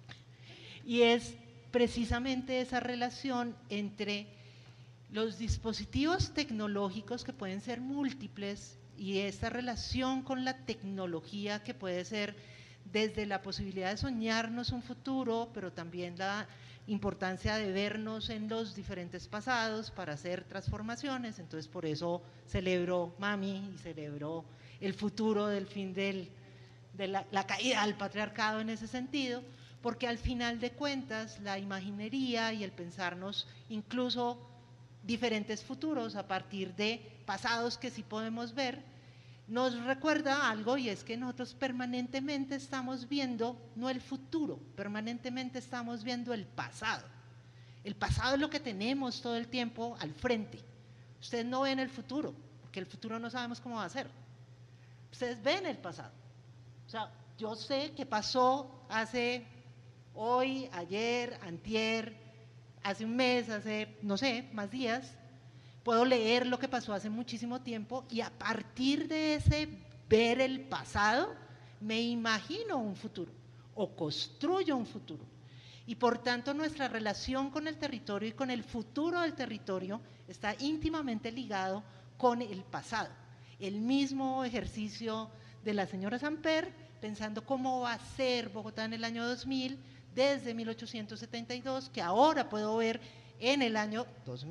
Y es precisamente esa relación entre los dispositivos tecnológicos que pueden ser múltiples y esta relación con la tecnología que puede ser desde la posibilidad de soñarnos un futuro, pero también la importancia de vernos en los diferentes pasados para hacer transformaciones. Entonces por eso celebro Mami y celebro el futuro del fin de la caída del patriarcado en ese sentido, porque al final de cuentas la imaginería y el pensarnos incluso diferentes futuros a partir de pasados que sí podemos ver, nos recuerda algo y es que nosotros permanentemente estamos viendo, no el futuro, permanentemente estamos viendo el pasado. El pasado es lo que tenemos todo el tiempo al frente. Ustedes no ven el futuro, porque el futuro no sabemos cómo va a ser. Ustedes ven el pasado. O sea, yo sé qué pasó hace hoy, ayer, antier, hace un mes, hace, no sé, más días, puedo leer lo que pasó hace muchísimo tiempo y a partir de ese ver el pasado, me imagino un futuro o construyo un futuro. Y por tanto nuestra relación con el territorio y con el futuro del territorio está íntimamente ligado con el pasado. El mismo ejercicio de la señora Samper, pensando cómo va a ser Bogotá en el año 2000, desde 1872, que ahora puedo ver en el año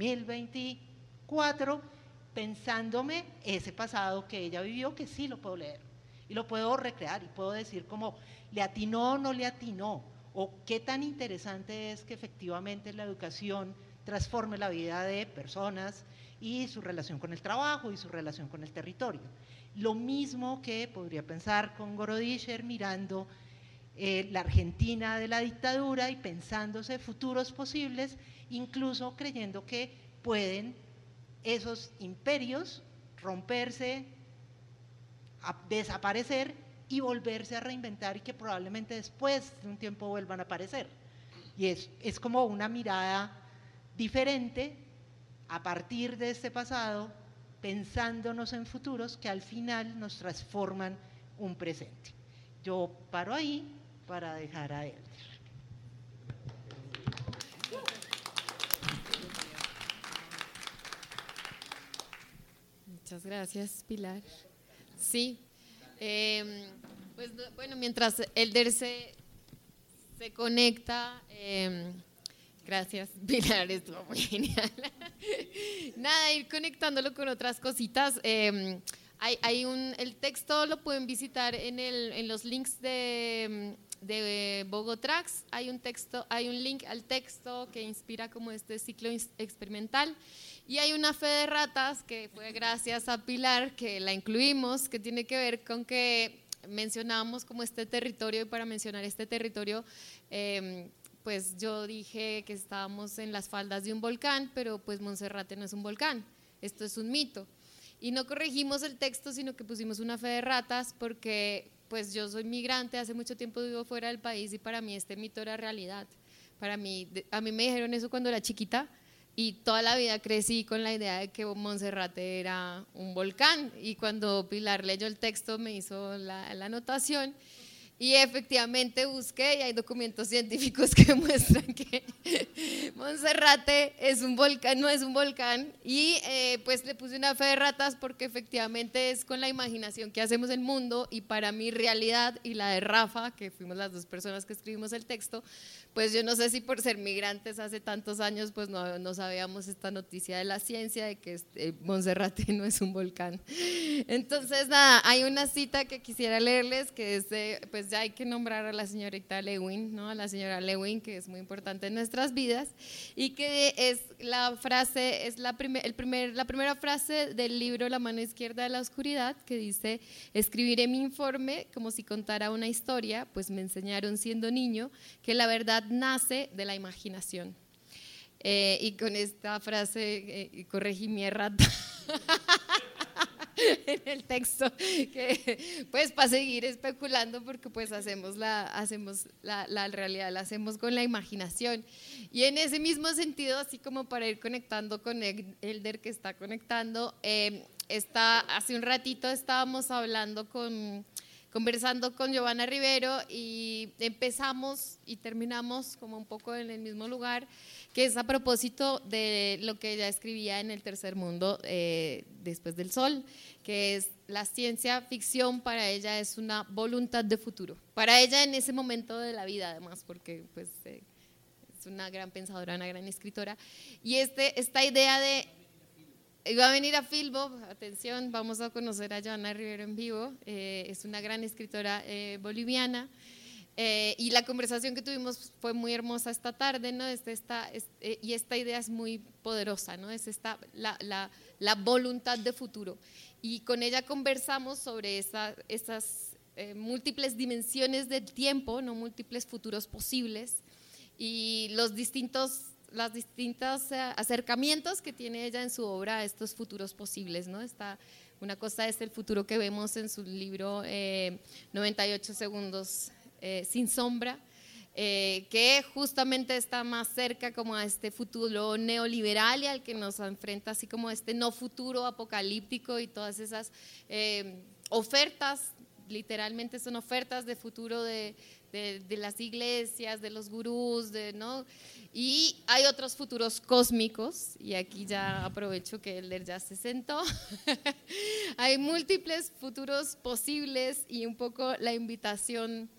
2024, pensándome ese pasado que ella vivió, que sí lo puedo leer y lo puedo recrear y puedo decir como le atinó o no le atinó, o qué tan interesante es que efectivamente la educación transforme la vida de personas y su relación con el trabajo y su relación con el territorio. Lo mismo que podría pensar con Gorodischer mirando la Argentina de la dictadura y pensándose futuros posibles, incluso creyendo que pueden esos imperios romperse, desaparecer y volverse a reinventar y que probablemente después de un tiempo vuelvan a aparecer. Y es como una mirada diferente a partir de este pasado, pensándonos en futuros que al final nos transforman un presente. Yo paro ahí para dejar a Elder. Muchas gracias, Pilar. Sí, pues bueno, mientras Elder se conecta, gracias, Pilar, estuvo muy genial. Nada, ir conectándolo con otras cositas. El texto lo pueden visitar en los links de Bogotrax. Hay un link al texto que inspira como este ciclo experimental. Y hay una fe de ratas que fue gracias a Pilar que la incluimos, que tiene que ver con que mencionábamos como este territorio, y para mencionar este territorio, pues yo dije que estábamos en las faldas de un volcán, pero pues Monserrate no es un volcán, esto es un mito. Y no corregimos el texto, sino que pusimos una fe de ratas porque pues yo soy migrante, hace mucho tiempo vivo fuera del país y para mí este mito era realidad. A mí me dijeron eso cuando era chiquita y toda la vida crecí con la idea de que Monserrate era un volcán, y cuando Pilar leyó el texto me hizo la anotación y efectivamente busqué y hay documentos científicos que muestran que Monserrate es un volcán, no es un volcán, y pues le puse una fe de ratas porque efectivamente es con la imaginación que hacemos el mundo, y para mi realidad y la de Rafa, que fuimos las dos personas que escribimos el texto, pues yo no sé si por ser migrantes hace tantos años pues no sabíamos esta noticia de la ciencia de que Monserrate no es un volcán. Entonces nada, hay una cita que quisiera leerles que es pues ya hay que nombrar a la señorita Lewin, ¿no? A la señora Lewin, que es muy importante en nuestras vidas, y que es la frase, es la primera frase del libro La mano izquierda de la oscuridad, que dice: escribiré mi informe como si contara una historia, pues me enseñaron siendo niño que la verdad nace de la imaginación. Y con esta frase corregí mi errata en el texto, que pues para seguir especulando, porque pues hacemos la realidad, la hacemos con la imaginación. Y en ese mismo sentido, así como para ir conectando con Elder, que está conectando, hace un ratito estábamos conversando con Giovanna Rivero, y empezamos y terminamos como un poco en el mismo lugar, que es a propósito de lo que ella escribía en El tercer mundo, Después del sol, que es la ciencia ficción para ella es una voluntad de futuro, para ella en ese momento de la vida, además, porque pues es una gran pensadora, una gran escritora, y esta idea de iba a venir a Filbo, atención, vamos a conocer a Giovanna Rivero en vivo, es una gran escritora boliviana, y la conversación que tuvimos fue muy hermosa esta tarde, ¿no? Y esta idea es muy poderosa, ¿no? Es la voluntad de futuro, y con ella conversamos sobre esas múltiples dimensiones del tiempo, no múltiples futuros posibles, y los distintos acercamientos que tiene ella en su obra a estos futuros posibles, ¿no? Una cosa es el futuro que vemos en su libro 98 segundos sin sombra, que justamente está más cerca como a este futuro neoliberal y al que nos enfrenta, así como este no futuro apocalíptico y todas esas ofertas, literalmente son ofertas de futuro de las iglesias, de los gurús, ¿no? Y hay otros futuros cósmicos, y aquí ya aprovecho que Elder ya se sentó. Hay múltiples futuros posibles, y un poco la invitación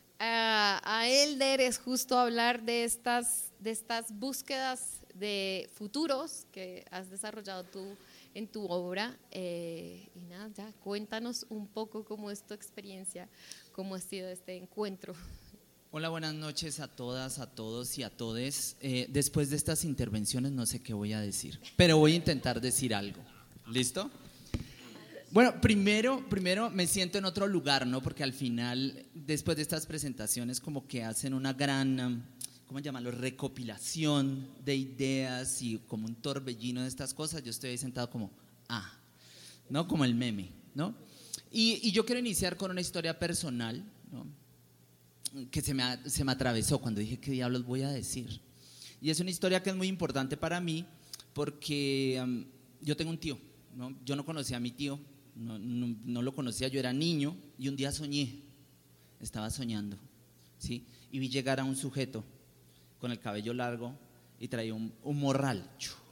a Elder es justo hablar de estas búsquedas de futuros que has desarrollado tú en tu obra, y nada, ya cuéntanos un poco cómo es tu experiencia, cómo ha sido este encuentro. Hola, buenas noches a todas, a todos y a todes. Después de estas intervenciones no sé qué voy a decir, pero voy a intentar decir algo. ¿Listo? Bueno, primero me siento en otro lugar, ¿no? Porque al final, después de estas presentaciones, como que hacen una gran, ¿cómo llamarlo?, recopilación de ideas y como un torbellino de estas cosas. Yo estoy ahí sentado como, ¿no? Como el meme, ¿no? Y yo quiero iniciar con una historia personal, ¿no?, que se me atravesó cuando dije, ¿qué diablos voy a decir? Y es una historia que es muy importante para mí porque yo tengo un tío, ¿no? Yo no conocía a mi tío, no lo conocía, yo era niño, y un día estaba soñando, ¿sí? Y vi llegar a un sujeto con el cabello largo y traía un morral,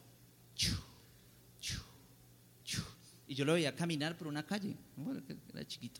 y yo lo veía caminar por una calle, bueno, era chiquito,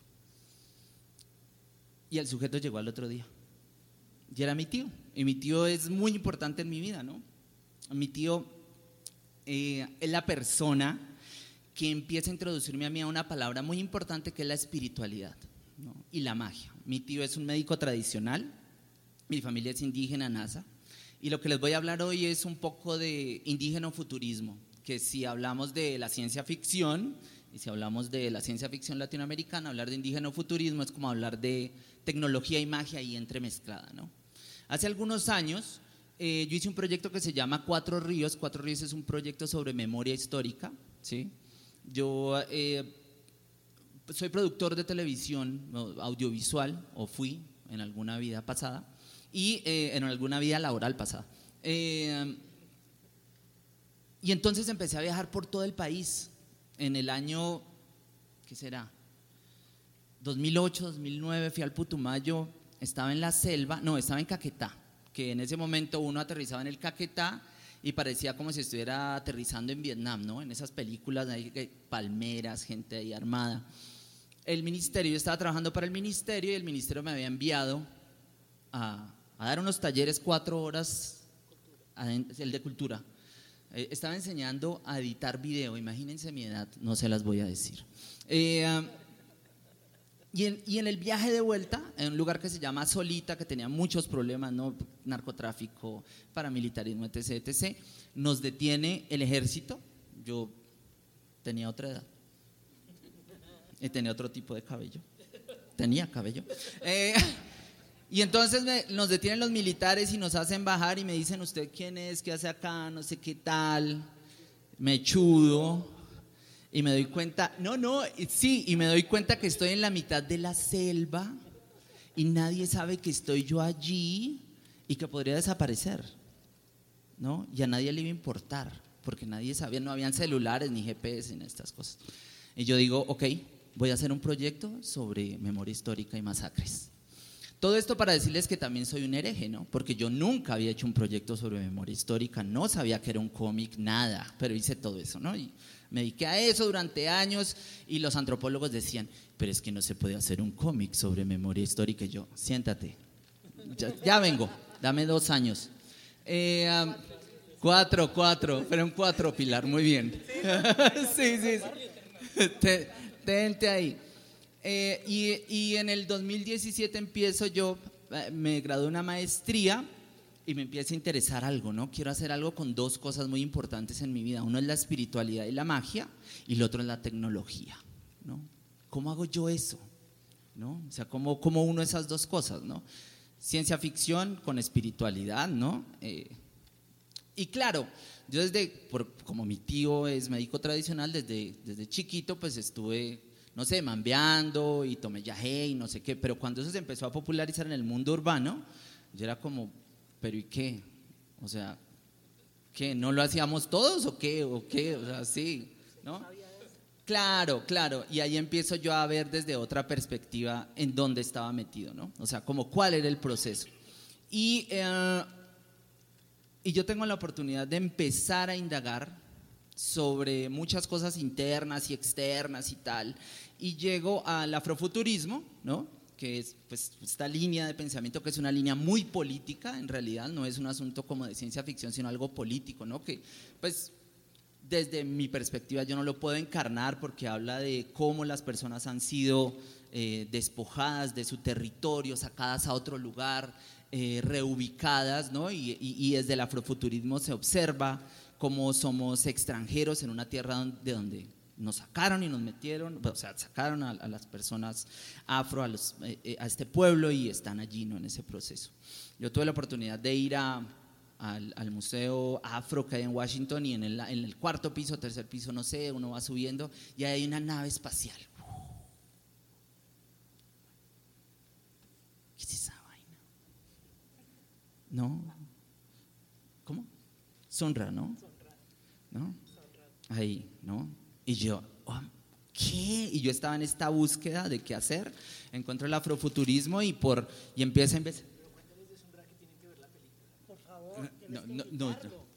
y el sujeto llegó al otro día y era mi tío, y mi tío es muy importante en mi vida, ¿no? Mi tío es la persona que empieza a introducirme a mí a una palabra muy importante que es la espiritualidad, ¿no?, y la magia. Mi tío es un médico tradicional, mi familia es indígena nasa, y lo que les voy a hablar hoy es un poco de indígena futurismo, que si hablamos de la ciencia ficción, y si hablamos de la ciencia ficción latinoamericana, hablar de indígena futurismo es como hablar de tecnología y magia ahí entremezclada, ¿no? Hace algunos años yo hice un proyecto que se llama Cuatro Ríos. Cuatro Ríos es un proyecto sobre memoria histórica, ¿sí? Yo soy productor de televisión audiovisual, o fui en alguna vida pasada, y en alguna vida laboral pasada. Y entonces empecé a viajar por todo el país. En el año, ¿qué será?, 2008, 2009, fui al Putumayo, estaba en la selva, no, estaba en Caquetá, que en ese momento uno aterrizaba en el Caquetá y parecía como si estuviera aterrizando en Vietnam, ¿no? En esas películas, hay palmeras, gente ahí armada. El ministerio, yo estaba trabajando para el ministerio y el ministerio me había enviado a dar unos talleres 4 horas, el de cultura. Estaba enseñando a editar video, imagínense mi edad, no se las voy a decir. Y en el viaje de vuelta, en un lugar que se llama Solita, que tenía muchos problemas, ¿no? Narcotráfico, paramilitarismo, etc., etc., nos detiene el ejército. Yo tenía otra edad y tenía otro tipo de cabello. Tenía cabello. Y entonces nos detienen los militares y nos hacen bajar y me dicen: ¿usted quién es? ¿Qué hace acá? No sé qué tal. Mechudo. Y me doy cuenta, y me doy cuenta que estoy en la mitad de la selva y nadie sabe que estoy yo allí y que podría desaparecer, ¿no? Y a nadie le iba a importar, porque nadie sabía, no habían celulares ni GPS ni estas cosas. Y yo digo, ok, voy a hacer un proyecto sobre memoria histórica y masacres. Todo esto para decirles que también soy un hereje, ¿no? Porque yo nunca había hecho un proyecto sobre memoria histórica, no sabía que era un cómic, nada, pero hice todo eso, ¿no? Y me dediqué a eso durante años y los antropólogos decían: pero es que no se puede hacer un cómic sobre memoria histórica. Y yo, siéntate, ya vengo, dame 2 años. 4, fueron 4, Pilar, muy bien. Sí. Tente ahí. Y en el 2017 empiezo yo, me gradué de una maestría y me empieza a interesar algo, ¿no? Quiero hacer algo con 2 cosas muy importantes en mi vida. Uno es la espiritualidad y la magia y el otro es la tecnología, ¿no? ¿Cómo hago yo eso? ¿No? O sea, ¿cómo uno esas 2 cosas, ¿no? Ciencia ficción con espiritualidad, ¿no? Y claro, yo como mi tío es médico tradicional, desde chiquito pues estuve, no sé, mambeando y tomé yagé y no sé qué, pero cuando eso se empezó a popularizar en el mundo urbano, yo era como, ¿pero y qué? O sea, ¿qué? ¿No lo hacíamos todos o qué? O sea, sí, ¿no? Claro, y ahí empiezo yo a ver desde otra perspectiva en dónde estaba metido, ¿no? O sea, como cuál era el proceso. Y yo tengo la oportunidad de empezar a indagar sobre muchas cosas internas y externas y tal, y llego al afrofuturismo, ¿no? Que es pues esta línea de pensamiento que es una línea muy política, en realidad no es un asunto como de ciencia ficción, sino algo político, ¿no? Que pues desde mi perspectiva yo no lo puedo encarnar porque habla de cómo las personas han sido despojadas de su territorio, sacadas a otro lugar, reubicadas, ¿no? Y desde el afrofuturismo se observa cómo somos extranjeros en una tierra de donde nos sacaron y nos metieron, o sea, sacaron a las personas afro, a este pueblo, y están allí, ¿no? En ese proceso. Yo tuve la oportunidad de ir al Museo Afro que hay en Washington, y en el 4º piso, 3er piso, no sé, uno va subiendo y hay una nave espacial. ¿Qué es esa vaina? ¿No? ¿Cómo? Sonra, ¿no? ¿No? Ahí, ¿no? Y yo, ¿qué? Y yo estaba en esta búsqueda de qué hacer, encuentro el afrofuturismo y empiezo a empezar. Pero cuéntales de Sonra que tienen que ver la película. Por favor. No.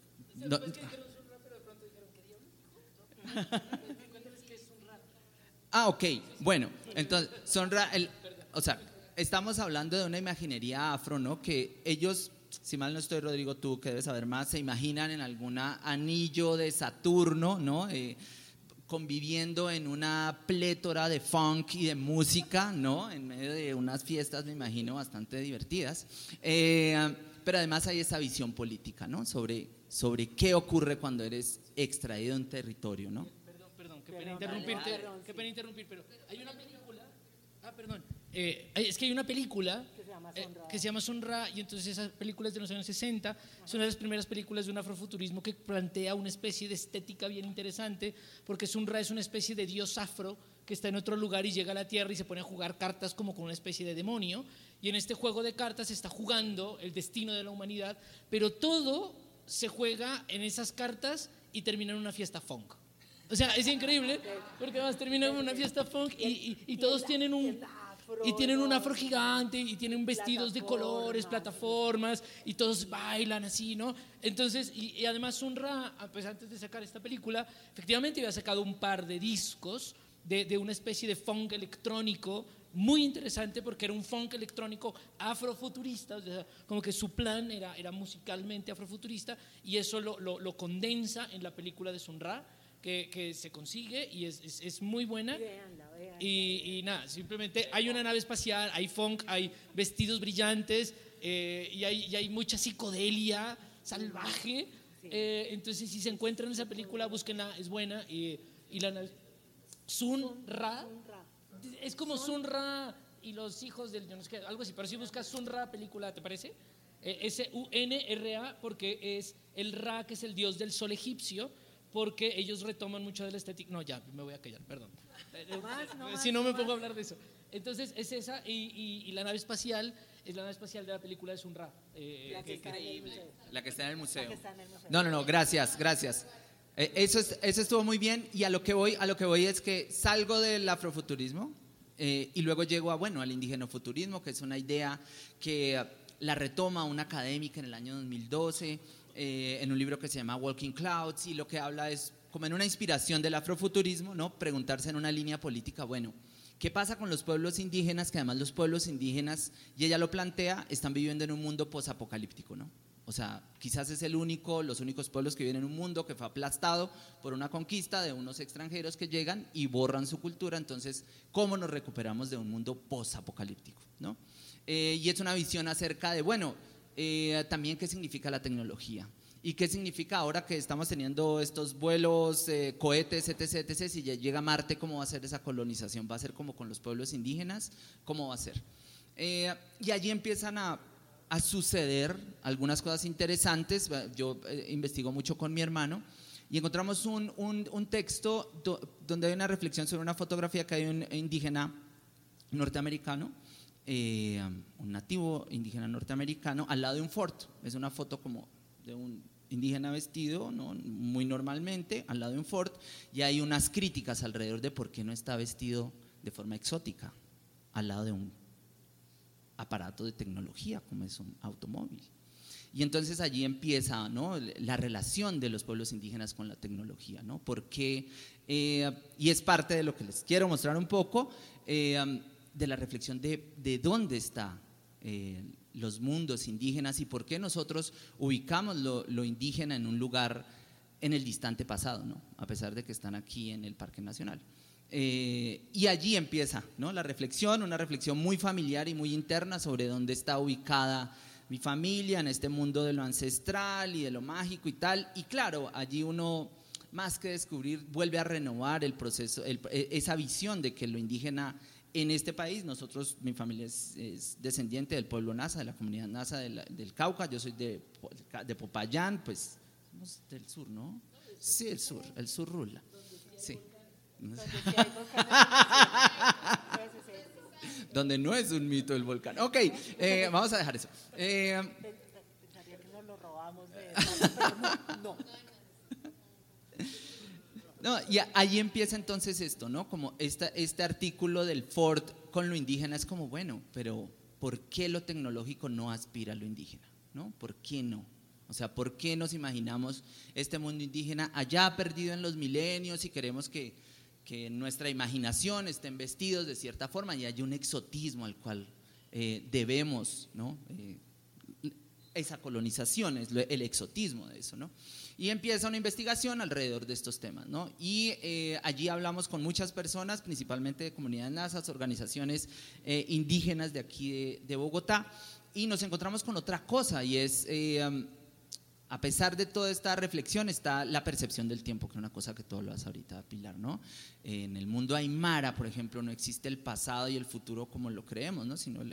Cuéntales qué es Sonra. Ok, bueno, entonces Sonra, o sea, estamos hablando de una imaginería afro, ¿no? Que ellos, si mal no estoy, Rodrigo, tú que debes saber más, se imaginan en algún anillo de Saturno, ¿no? Conviviendo en una plétora de funk y de música, ¿no? En medio de unas fiestas, me imagino, bastante divertidas. Pero además hay esa visión política, ¿no? Sobre qué ocurre cuando eres extraído de un territorio, ¿no? Perdón, qué pena interrumpir, pero hay una película. Es que hay una película que se llama Sonra, y entonces esa película es de los años 60, es una de las primeras películas de un afrofuturismo que plantea una especie de estética bien interesante, porque Sonra es una especie de dios afro que está en otro lugar y llega a la tierra y se pone a jugar cartas como con una especie de demonio, y en este juego de cartas se está jugando el destino de la humanidad, pero todo se juega en esas cartas y termina en una fiesta funk. O sea, es increíble, porque además termina en una fiesta funk y todos tienen un... y tienen un afro gigante y tienen vestidos de colores, plataformas y todos bailan así, ¿no? Entonces, y además Sun Ra, pues antes de sacar esta película, efectivamente había sacado un par de discos de una especie de funk electrónico muy interesante, porque era un funk electrónico afrofuturista, o sea, como que su plan era musicalmente afrofuturista, y eso lo condensa en la película de Sun Ra, que se consigue y es muy buena. Y nada, simplemente hay una nave espacial, hay funk, hay vestidos brillantes, y hay mucha psicodelia salvaje. Entonces, si se encuentran esa película, búsquenla, es buena. Y la nave Sun Ra es como Sun Ra y los hijos del, yo no sé qué, algo así, pero si buscas Sun Ra película, ¿te parece? Sunra, porque es el Ra, que es el dios del sol egipcio, porque ellos retoman mucho de la estética. No, ya, me voy a callar, perdón. Si no me pongo a hablar de eso. Entonces es esa, y la nave espacial es la nave espacial de la película de Sun Ra. La que está en el museo. No, gracias. Eso estuvo muy bien, y a lo que voy es que salgo del afrofuturismo y luego llego al indigenofuturismo, que es una idea que la retoma una académica en el año 2012 en un libro que se llama Walking Clouds, y lo que habla es como en una inspiración del afrofuturismo, ¿no? Preguntarse en una línea política, ¿qué pasa con los pueblos indígenas? Que además los pueblos indígenas, y ella lo plantea, están viviendo en un mundo posapocalíptico, ¿no? O sea, quizás es los únicos pueblos que viven en un mundo que fue aplastado por una conquista de unos extranjeros que llegan y borran su cultura. Entonces, ¿cómo nos recuperamos de un mundo posapocalíptico, ¿no? Y es una visión acerca de, también qué significa la tecnología. ¿Y qué significa ahora que estamos teniendo estos vuelos, cohetes, etc., si ya llega a Marte, cómo va a ser esa colonización? ¿Va a ser como con los pueblos indígenas? ¿Cómo va a ser? Y allí empiezan a suceder algunas cosas interesantes. Yo investigo mucho con mi hermano y encontramos un texto donde hay una reflexión sobre una fotografía que hay un indígena norteamericano, un nativo indígena norteamericano al lado de un fort. Es una foto como de un indígena vestido, ¿no? Muy normalmente al lado de un fort, y hay unas críticas alrededor de por qué no está vestido de forma exótica al lado de un aparato de tecnología como es un automóvil. Y entonces allí empieza, ¿no?, la relación de los pueblos indígenas con la tecnología, ¿no? Porque, y es parte de lo que les quiero mostrar un poco, de la reflexión de dónde están los mundos indígenas y por qué nosotros ubicamos lo indígena en un lugar en el distante pasado, ¿no?, a pesar de que están aquí en el Parque Nacional. Y allí empieza, ¿no?, la reflexión, una reflexión muy familiar y muy interna sobre dónde está ubicada mi familia en este mundo de lo ancestral y de lo mágico y tal. Y claro, allí uno, más que descubrir, vuelve a renovar el proceso, esa visión de que lo indígena en este país. Nosotros, mi familia es descendiente del pueblo Nasa, de la comunidad Nasa del Cauca. Yo soy de Popayán, pues somos del sur, ¿no? Sí, el sur rula. Sí. Donde no es un mito el volcán. Ok, vamos a dejar eso. Pensaría que nos lo robamos no. No, y ahí empieza entonces esto, ¿no? Como este artículo del Ford con lo indígena es como, pero ¿por qué lo tecnológico no aspira a lo indígena? ¿No? ¿Por qué no? O sea, ¿por qué nos imaginamos este mundo indígena allá perdido en los milenios y queremos que nuestra imaginación estén vestidos de cierta forma y hay un exotismo al cual debemos, ¿no? Esa colonización es el exotismo de eso, ¿no? Y empieza una investigación alrededor de estos temas, ¿no? Y allí hablamos con muchas personas, principalmente de comunidades nasas, organizaciones indígenas de aquí de Bogotá, y nos encontramos con otra cosa, y es, a pesar de toda esta reflexión, está la percepción del tiempo, que es una cosa que tú hablas ahorita, Pilar, ¿no? En el mundo aymara, por ejemplo, no existe el pasado y el futuro como lo creemos, ¿no? Sino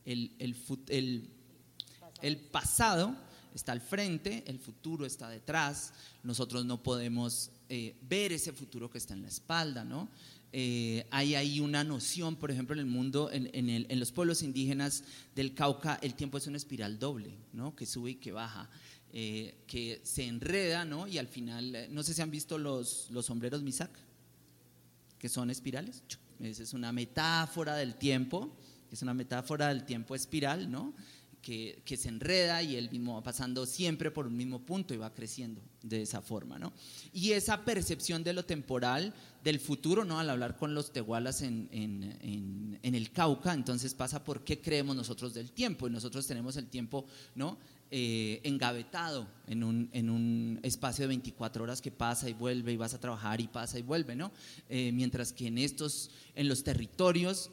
el pasado está al frente, el futuro está detrás. Nosotros no podemos ver ese futuro que está en la espalda, ¿no? Hay ahí una noción, por ejemplo, en el mundo, en los pueblos indígenas del Cauca, el tiempo es una espiral doble, ¿no? Que sube y que baja, que se enreda, ¿no? Y al final, no sé si han visto los sombreros Misak, que son espirales, Esa es una metáfora del tiempo, es una metáfora del tiempo espiral, ¿no? Que se enreda y él mismo va pasando siempre por un mismo punto y va creciendo de esa forma, ¿no? Y esa percepción de lo temporal, del futuro, ¿no? Al hablar con los tehualas en el Cauca, entonces pasa por qué creemos nosotros del tiempo, y nosotros tenemos el tiempo, ¿no? Engavetado en un espacio de 24 horas que pasa y vuelve, y vas a trabajar y pasa y vuelve, ¿no? Mientras que en los territorios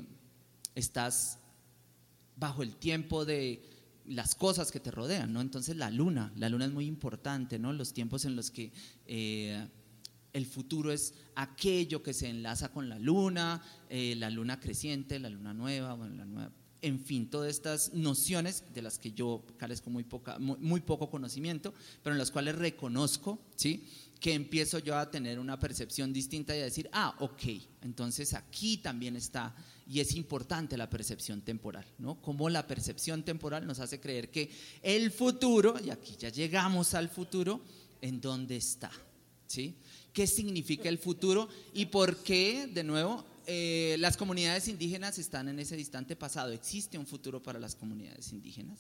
estás bajo el tiempo de las cosas que te rodean, ¿no? Entonces la luna es muy importante, ¿no? Los tiempos en los que el futuro es aquello que se enlaza con la luna creciente, la luna nueva, bueno, la nueva, en fin, todas estas nociones de las que yo carezco muy poco conocimiento, pero en las cuales reconozco, ¿sí?, que empiezo yo a tener una percepción distinta y a decir, ok, entonces aquí también está, y es importante la percepción temporal, ¿no? Como la percepción temporal nos hace creer que el futuro, y aquí ya llegamos al futuro, ¿en dónde está? ¿Sí? ¿Qué significa el futuro? Y por qué, de nuevo, las comunidades indígenas están en ese distante pasado. ¿Existe un futuro para las comunidades indígenas?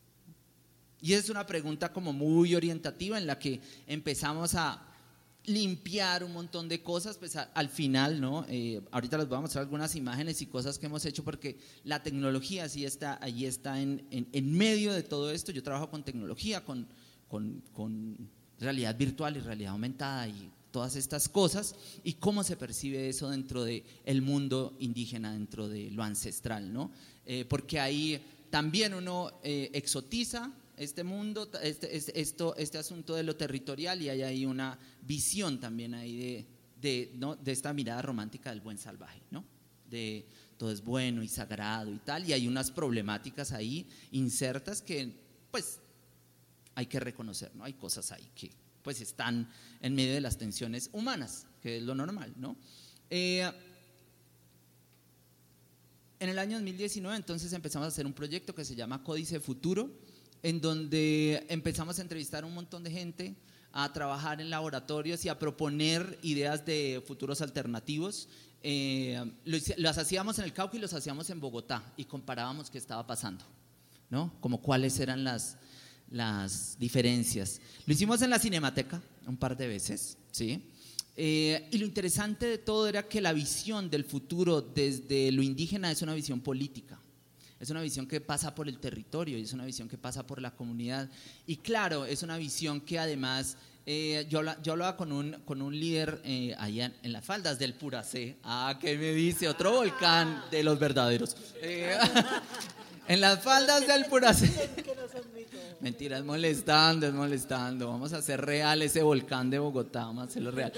Y esa es una pregunta como muy orientativa en la que empezamos a limpiar un montón de cosas, pues al final, ¿no? Ahorita les voy a mostrar algunas imágenes y cosas que hemos hecho, porque la tecnología sí está, ahí está en medio de todo esto. Yo trabajo con tecnología, con realidad virtual y realidad aumentada y todas estas cosas, y cómo se percibe eso dentro del mundo indígena, dentro de lo ancestral, ¿no? Porque ahí también uno exotiza este mundo, este asunto de lo territorial, y hay ahí una visión también ahí ¿no?, de esta mirada romántica del buen salvaje, ¿no? De todo es bueno y sagrado y tal, y hay unas problemáticas ahí insertas que pues hay que reconocer, ¿no? Hay cosas ahí que pues están en medio de las tensiones humanas, que es lo normal, ¿no? En el año 2019 entonces empezamos a hacer un proyecto que se llama Códice Futuro, en donde empezamos a entrevistar a un montón de gente, a trabajar en laboratorios y a proponer ideas de futuros alternativos. Las hacíamos en el Cauca y los hacíamos en Bogotá, y comparábamos qué estaba pasando, ¿no? Como cuáles eran las diferencias. Lo hicimos en la Cinemateca un par de veces, ¿sí? Y lo interesante de todo era que la visión del futuro desde lo indígena es una visión política. Es una visión que pasa por el territorio y es una visión que pasa por la comunidad. Y claro, es una visión que además, yo hablaba con un líder allá en las faldas del Puracé. ¿Qué me dice? Otro volcán de los verdaderos. En las faldas del Puracé. Mentira, es molestando. Vamos a hacer real ese volcán de Bogotá, vamos a hacerlo real.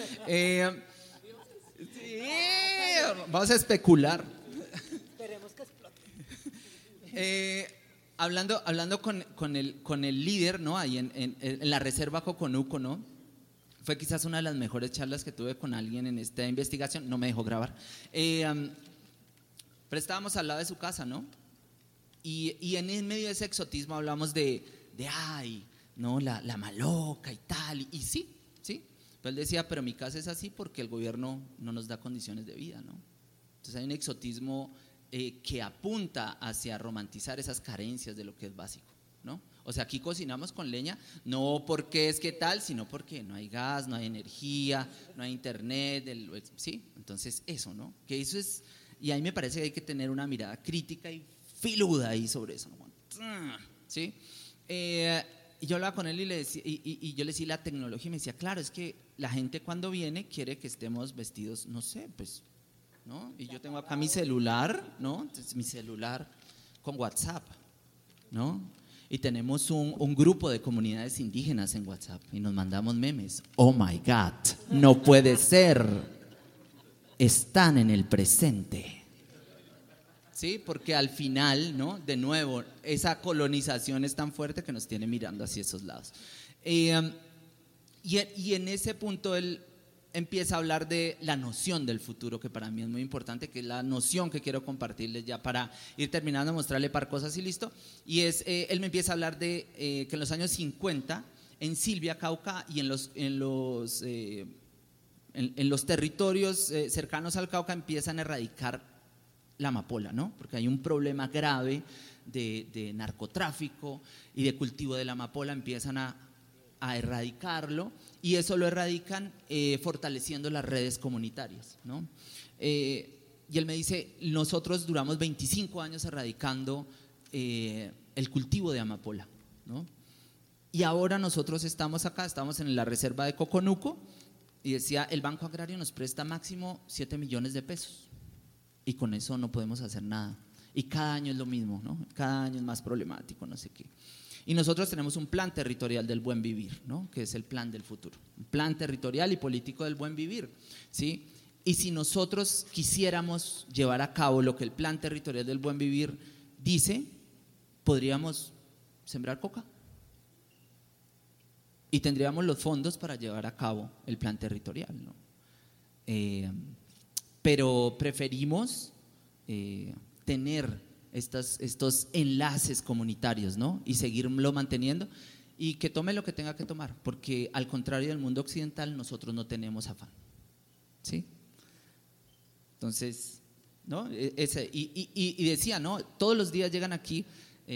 Sí, vamos a especular. Hablando con el líder, ¿no? Ahí en la reserva Coconuco, ¿no? Fue quizás una de las mejores charlas que tuve con alguien en esta investigación. No me dejó grabar, pero estábamos al lado de su casa, ¿no? Y en medio de ese exotismo hablamos de ¿no? La maloca y tal, y sí. Pero él decía, pero mi casa es así porque el gobierno no nos da condiciones de vida, ¿no? Entonces hay un exotismo que apunta hacia romantizar esas carencias de lo que es básico, ¿no? O sea, aquí cocinamos con leña, no porque es que tal, sino porque no hay gas, no hay energía, no hay internet, sí, entonces eso, ¿no? Que eso es, y ahí me parece que hay que tener una mirada crítica y filuda ahí sobre eso, ¿no? ¿Sí? Y yo hablaba con él y yo le decía la tecnología, y me decía, claro, es que la gente cuando viene quiere que estemos vestidos, no sé, pues, ¿no? Y yo tengo acá mi celular, ¿no? Entonces, mi celular con WhatsApp, ¿no? Y tenemos un grupo de comunidades indígenas en WhatsApp y nos mandamos memes. Oh my God, no puede ser. Están en el presente. Sí, porque al final, ¿no? De nuevo, esa colonización es tan fuerte que nos tiene mirando hacia esos lados. Y en ese punto él empieza a hablar de la noción del futuro, que para mí es muy importante, que es la noción que quiero compartirles ya para ir terminando, mostrarle par cosas y listo. Y él me empieza a hablar de que en los años 50, en Silvia, Cauca, y en los en los territorios cercanos al Cauca empiezan a erradicar la amapola, ¿no? Porque hay un problema grave de narcotráfico y de cultivo de la amapola, empiezan a erradicarlo, y eso lo erradican fortaleciendo las redes comunitarias, ¿no? Y él me dice, nosotros duramos 25 años erradicando el cultivo de amapola, ¿no? Y ahora nosotros estamos acá, estamos en la reserva de Coconuco, y decía, el Banco Agrario nos presta máximo 7 millones de pesos, y con eso no podemos hacer nada, y cada año es lo mismo, ¿no? Cada año es más problemático, no sé qué. Y nosotros tenemos un plan territorial del buen vivir, ¿no? Que es el plan del futuro, un plan territorial y político del buen vivir, ¿sí? Y si nosotros quisiéramos llevar a cabo lo que el plan territorial del buen vivir dice, podríamos sembrar coca y tendríamos los fondos para llevar a cabo el plan territorial, ¿no? Pero preferimos tener estos enlaces comunitarios, ¿no? Y seguirlo manteniendo y que tome lo que tenga que tomar, porque al contrario del mundo occidental nosotros no tenemos afán, ¿sí? Entonces, ¿no? Y decía, ¿no? Todos los días llegan aquí,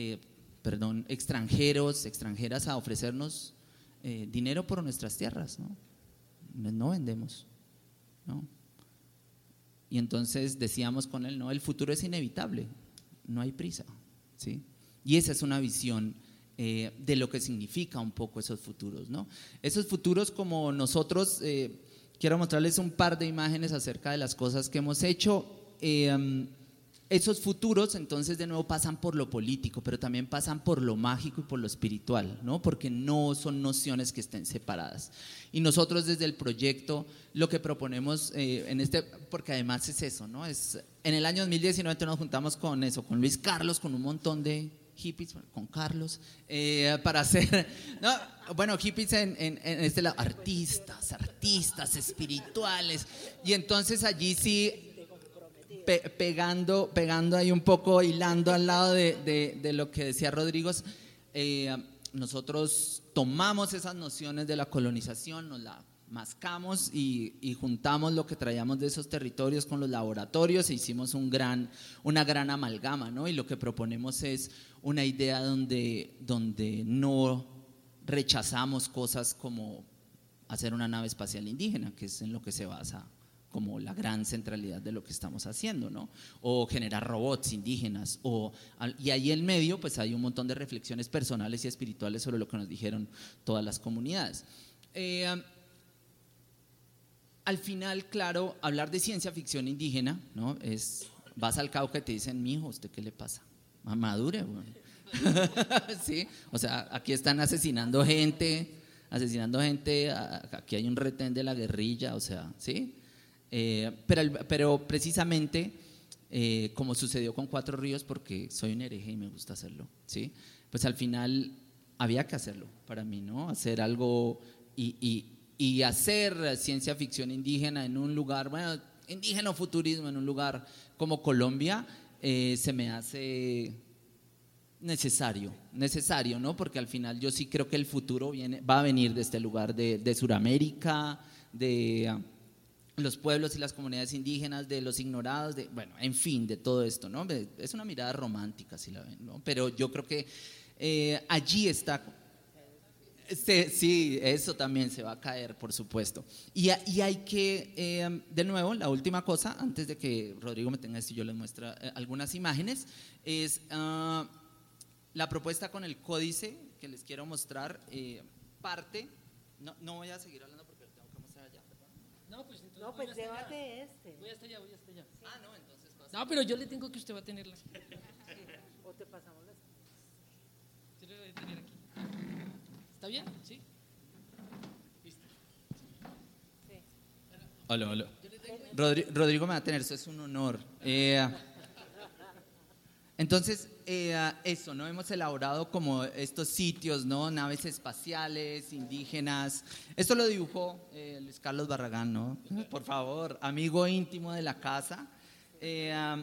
extranjeras a ofrecernos dinero por nuestras tierras, ¿no? No vendemos, ¿no? Y entonces decíamos con él, no, el futuro es inevitable, no hay prisa, ¿sí? Y esa es una visión de lo que significa un poco esos futuros, ¿no? Esos futuros, como nosotros, quiero mostrarles un par de imágenes acerca de las cosas que hemos hecho. Esos futuros entonces de nuevo pasan por lo político, pero también pasan por lo mágico y por lo espiritual, ¿no? Porque no son nociones que estén separadas. Y nosotros desde el proyecto lo que proponemos porque además es eso, ¿no? En el año 2019 nos juntamos con Luis Carlos, con un montón de hippies, con Carlos, para hacer, no, bueno, hippies en este lado, artistas espirituales, y entonces allí sí pegando ahí un poco, hilando al lado de lo que decía Rodrigo, nosotros tomamos esas nociones de la colonización, nos la mascamos y juntamos lo que traíamos de esos territorios con los laboratorios e hicimos una gran amalgama, ¿no? Y lo que proponemos es una idea donde no rechazamos cosas como hacer una nave espacial indígena, que es en lo que se basa como la gran centralidad de lo que estamos haciendo, ¿no? O generar robots indígenas, y ahí en medio pues hay un montón de reflexiones personales y espirituales sobre lo que nos dijeron todas las comunidades. Al final, claro, hablar de ciencia ficción indígena, ¿no? Vas al Cauca y te dicen, mijo, ¿usted qué le pasa? Madure, bueno. Sí, o sea, aquí están asesinando gente, aquí hay un retén de la guerrilla, o sea, ¿sí? Pero precisamente, como sucedió con Cuatro Ríos, porque soy un hereje y me gusta hacerlo, ¿sí? Pues al final había que hacerlo para mí, ¿no? Hacer algo y hacer ciencia ficción indígena en un lugar, bueno, indígena o futurismo en un lugar como Colombia, se me hace necesario, ¿no? Porque al final yo sí creo que el futuro va a venir de este lugar de Sudamérica, de los pueblos y las comunidades indígenas, de los ignorados, bueno, en fin, de todo esto, ¿no? Es una mirada romántica, si la ven, ¿no? Pero yo creo que allí está. Sí, eso también se va a caer, por supuesto. Y hay que, de nuevo, la última cosa, antes de que Rodrigo me tenga esto y yo les muestre algunas imágenes, es la propuesta con el códice que les quiero mostrar. No voy a seguir hablando porque lo tengo que mostrar allá, ¿verdad? No, pues entonces No, pues llévate este. Voy hasta allá. Sí. No, entonces No, pero yo le tengo que usted va a tenerla. O te pasamos las. Yo le voy a tener aquí. ¿Está bien? ¿Sí? Listo. Sí. Hola. Rodrigo me va a tener, eso es un honor. Entonces, eso, ¿no? Hemos elaborado como estos sitios, ¿no? Naves espaciales, indígenas. Esto lo dibujó Luis Carlos Barragán, ¿no? Por favor, amigo íntimo de la casa. Esta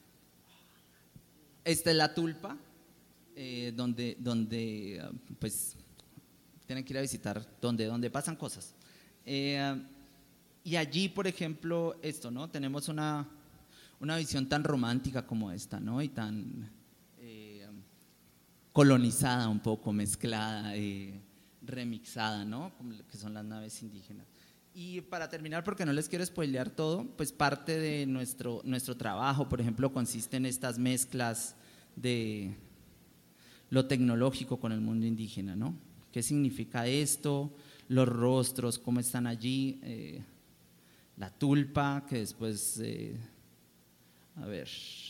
es la tulpa, donde pues tienen que ir a visitar, donde pasan cosas. Y allí, por ejemplo, esto, ¿no? Tenemos una visión tan romántica como esta, ¿no? Y tan colonizada un poco, mezclada, remixada, ¿no? Como lo que son las naves indígenas. Y para terminar, porque no les quiero spoilear todo, pues parte de nuestro trabajo, por ejemplo, consiste en estas mezclas de lo tecnológico con el mundo indígena, ¿no? ¿Qué significa esto? Los rostros, cómo están allí, la tulpa, que después, a ver,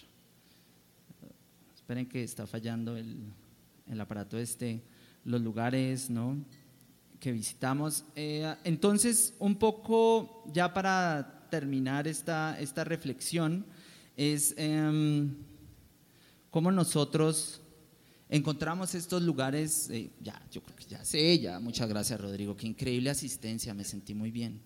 esperen que está fallando el aparato los lugares, ¿no?, que visitamos. Entonces, un poco ya para terminar esta reflexión, es cómo nosotros encontramos estos lugares, yo creo que ya sé, muchas gracias Rodrigo, qué increíble asistencia, me sentí muy bien.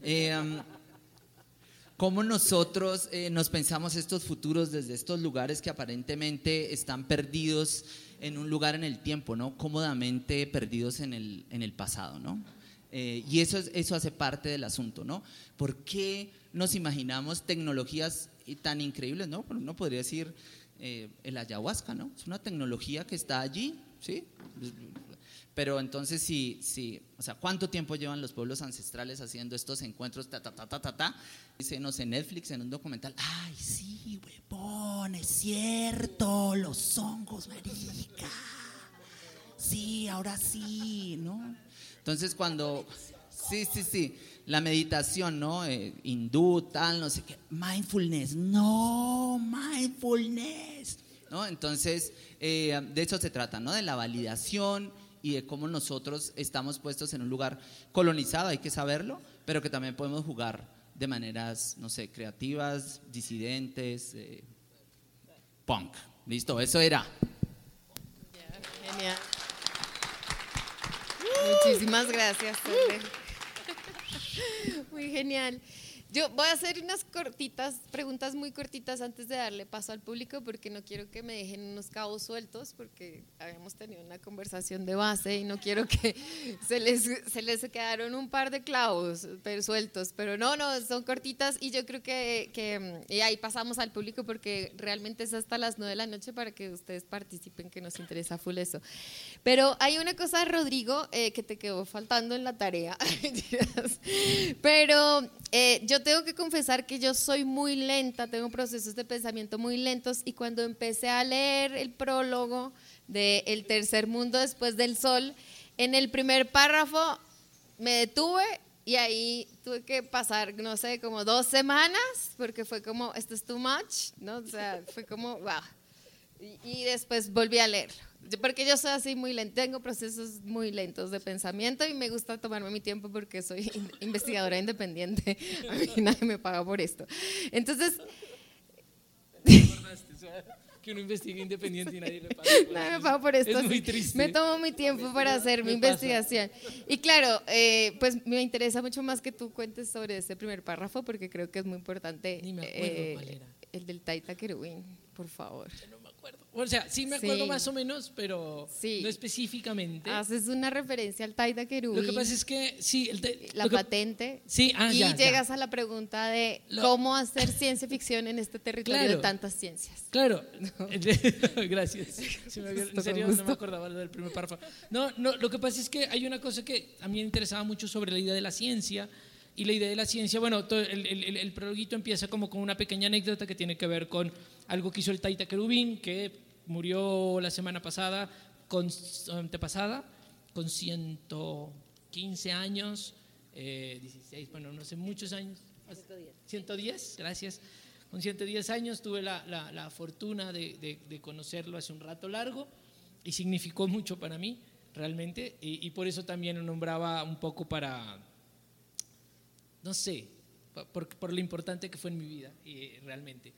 Cómo nosotros nos pensamos estos futuros desde estos lugares que aparentemente están perdidos en un lugar en el tiempo, ¿no? Cómodamente perdidos en el pasado, ¿no? Y eso hace parte del asunto, ¿no? ¿Por qué nos imaginamos tecnologías tan increíbles, ¿no? Uno podría decir el ayahuasca, ¿no? Es una tecnología que está allí, ¿sí? Pero entonces sí, o sea, ¿cuánto tiempo llevan los pueblos ancestrales haciendo estos encuentros? Dicen, no sé, Netflix en un documental, ay, sí, huevón, es cierto, los hongos, marica. Sí, ahora sí, ¿no? Entonces cuando, sí, la meditación, ¿no? Hindú, tal, no sé qué, mindfulness, ¿no? Entonces, de eso se trata, ¿no? De la validación y de cómo nosotros estamos puestos en un lugar colonizado, hay que saberlo, pero que también podemos jugar de maneras, no sé, creativas, disidentes, punk. Listo, eso era. Genial. Muchísimas gracias, Sole. Muy genial. Yo voy a hacer unas preguntas muy cortitas antes de darle paso al público, porque no quiero que me dejen unos cabos sueltos, porque habíamos tenido una conversación de base y no quiero que se les quedaron un par de clavos sueltos, pero no, son cortitas y yo creo que y ahí pasamos al público, porque realmente es hasta las 9 de la noche para que ustedes participen, que nos interesa full eso. Pero hay una cosa, Rodrigo, que te quedó faltando en la tarea, pero yo tengo que confesar que yo soy muy lenta, tengo procesos de pensamiento muy lentos, y cuando empecé a leer el prólogo de El tercer mundo después del sol, en el primer párrafo me detuve y ahí tuve que pasar, no sé, como 2 semanas, porque fue como, esto es too much, ¿no? O sea, fue como, wow. Y después volví a leerlo, porque yo soy así muy lenta, tengo procesos muy lentos de pensamiento y me gusta tomarme mi tiempo porque soy investigadora independiente, a mí nadie me paga por esto. Entonces, que uno investigue independiente y nadie le paga. Nadie me paga por esto. Es muy triste. Me tomo mi tiempo para hacer mi investigación. Y claro, pues me interesa mucho más que tú cuentes sobre ese primer párrafo, porque creo que es muy importante. Ni me acuerdo cuál era. El del Taita Querubín, por favor. No me acuerdo. O sea, sí me acuerdo Sí. más o menos, pero Sí. no específicamente. Haces una referencia al Taita Querubín. Lo que pasa es que, sí, la patente. Sí, Y ya. llegas a la pregunta de cómo hacer ciencia ficción en este territorio de tantas ciencias. Claro, gracias. En serio, no me acordaba del primer párrafo. No, lo que pasa es que hay una cosa que a mí me interesaba mucho sobre la idea de la ciencia. Y la idea de la ciencia, bueno, el prologuito empieza como con una pequeña anécdota que tiene que ver con algo que hizo el Taita Querubín, que murió la semana pasada, antepasada, con 115 años, 16, bueno, no sé, muchos años. 110, gracias. Con 110 años tuve la fortuna de conocerlo hace un rato largo y significó mucho para mí, realmente, y por eso también lo nombraba un poco para, no sé, por lo importante que fue en mi vida, realmente.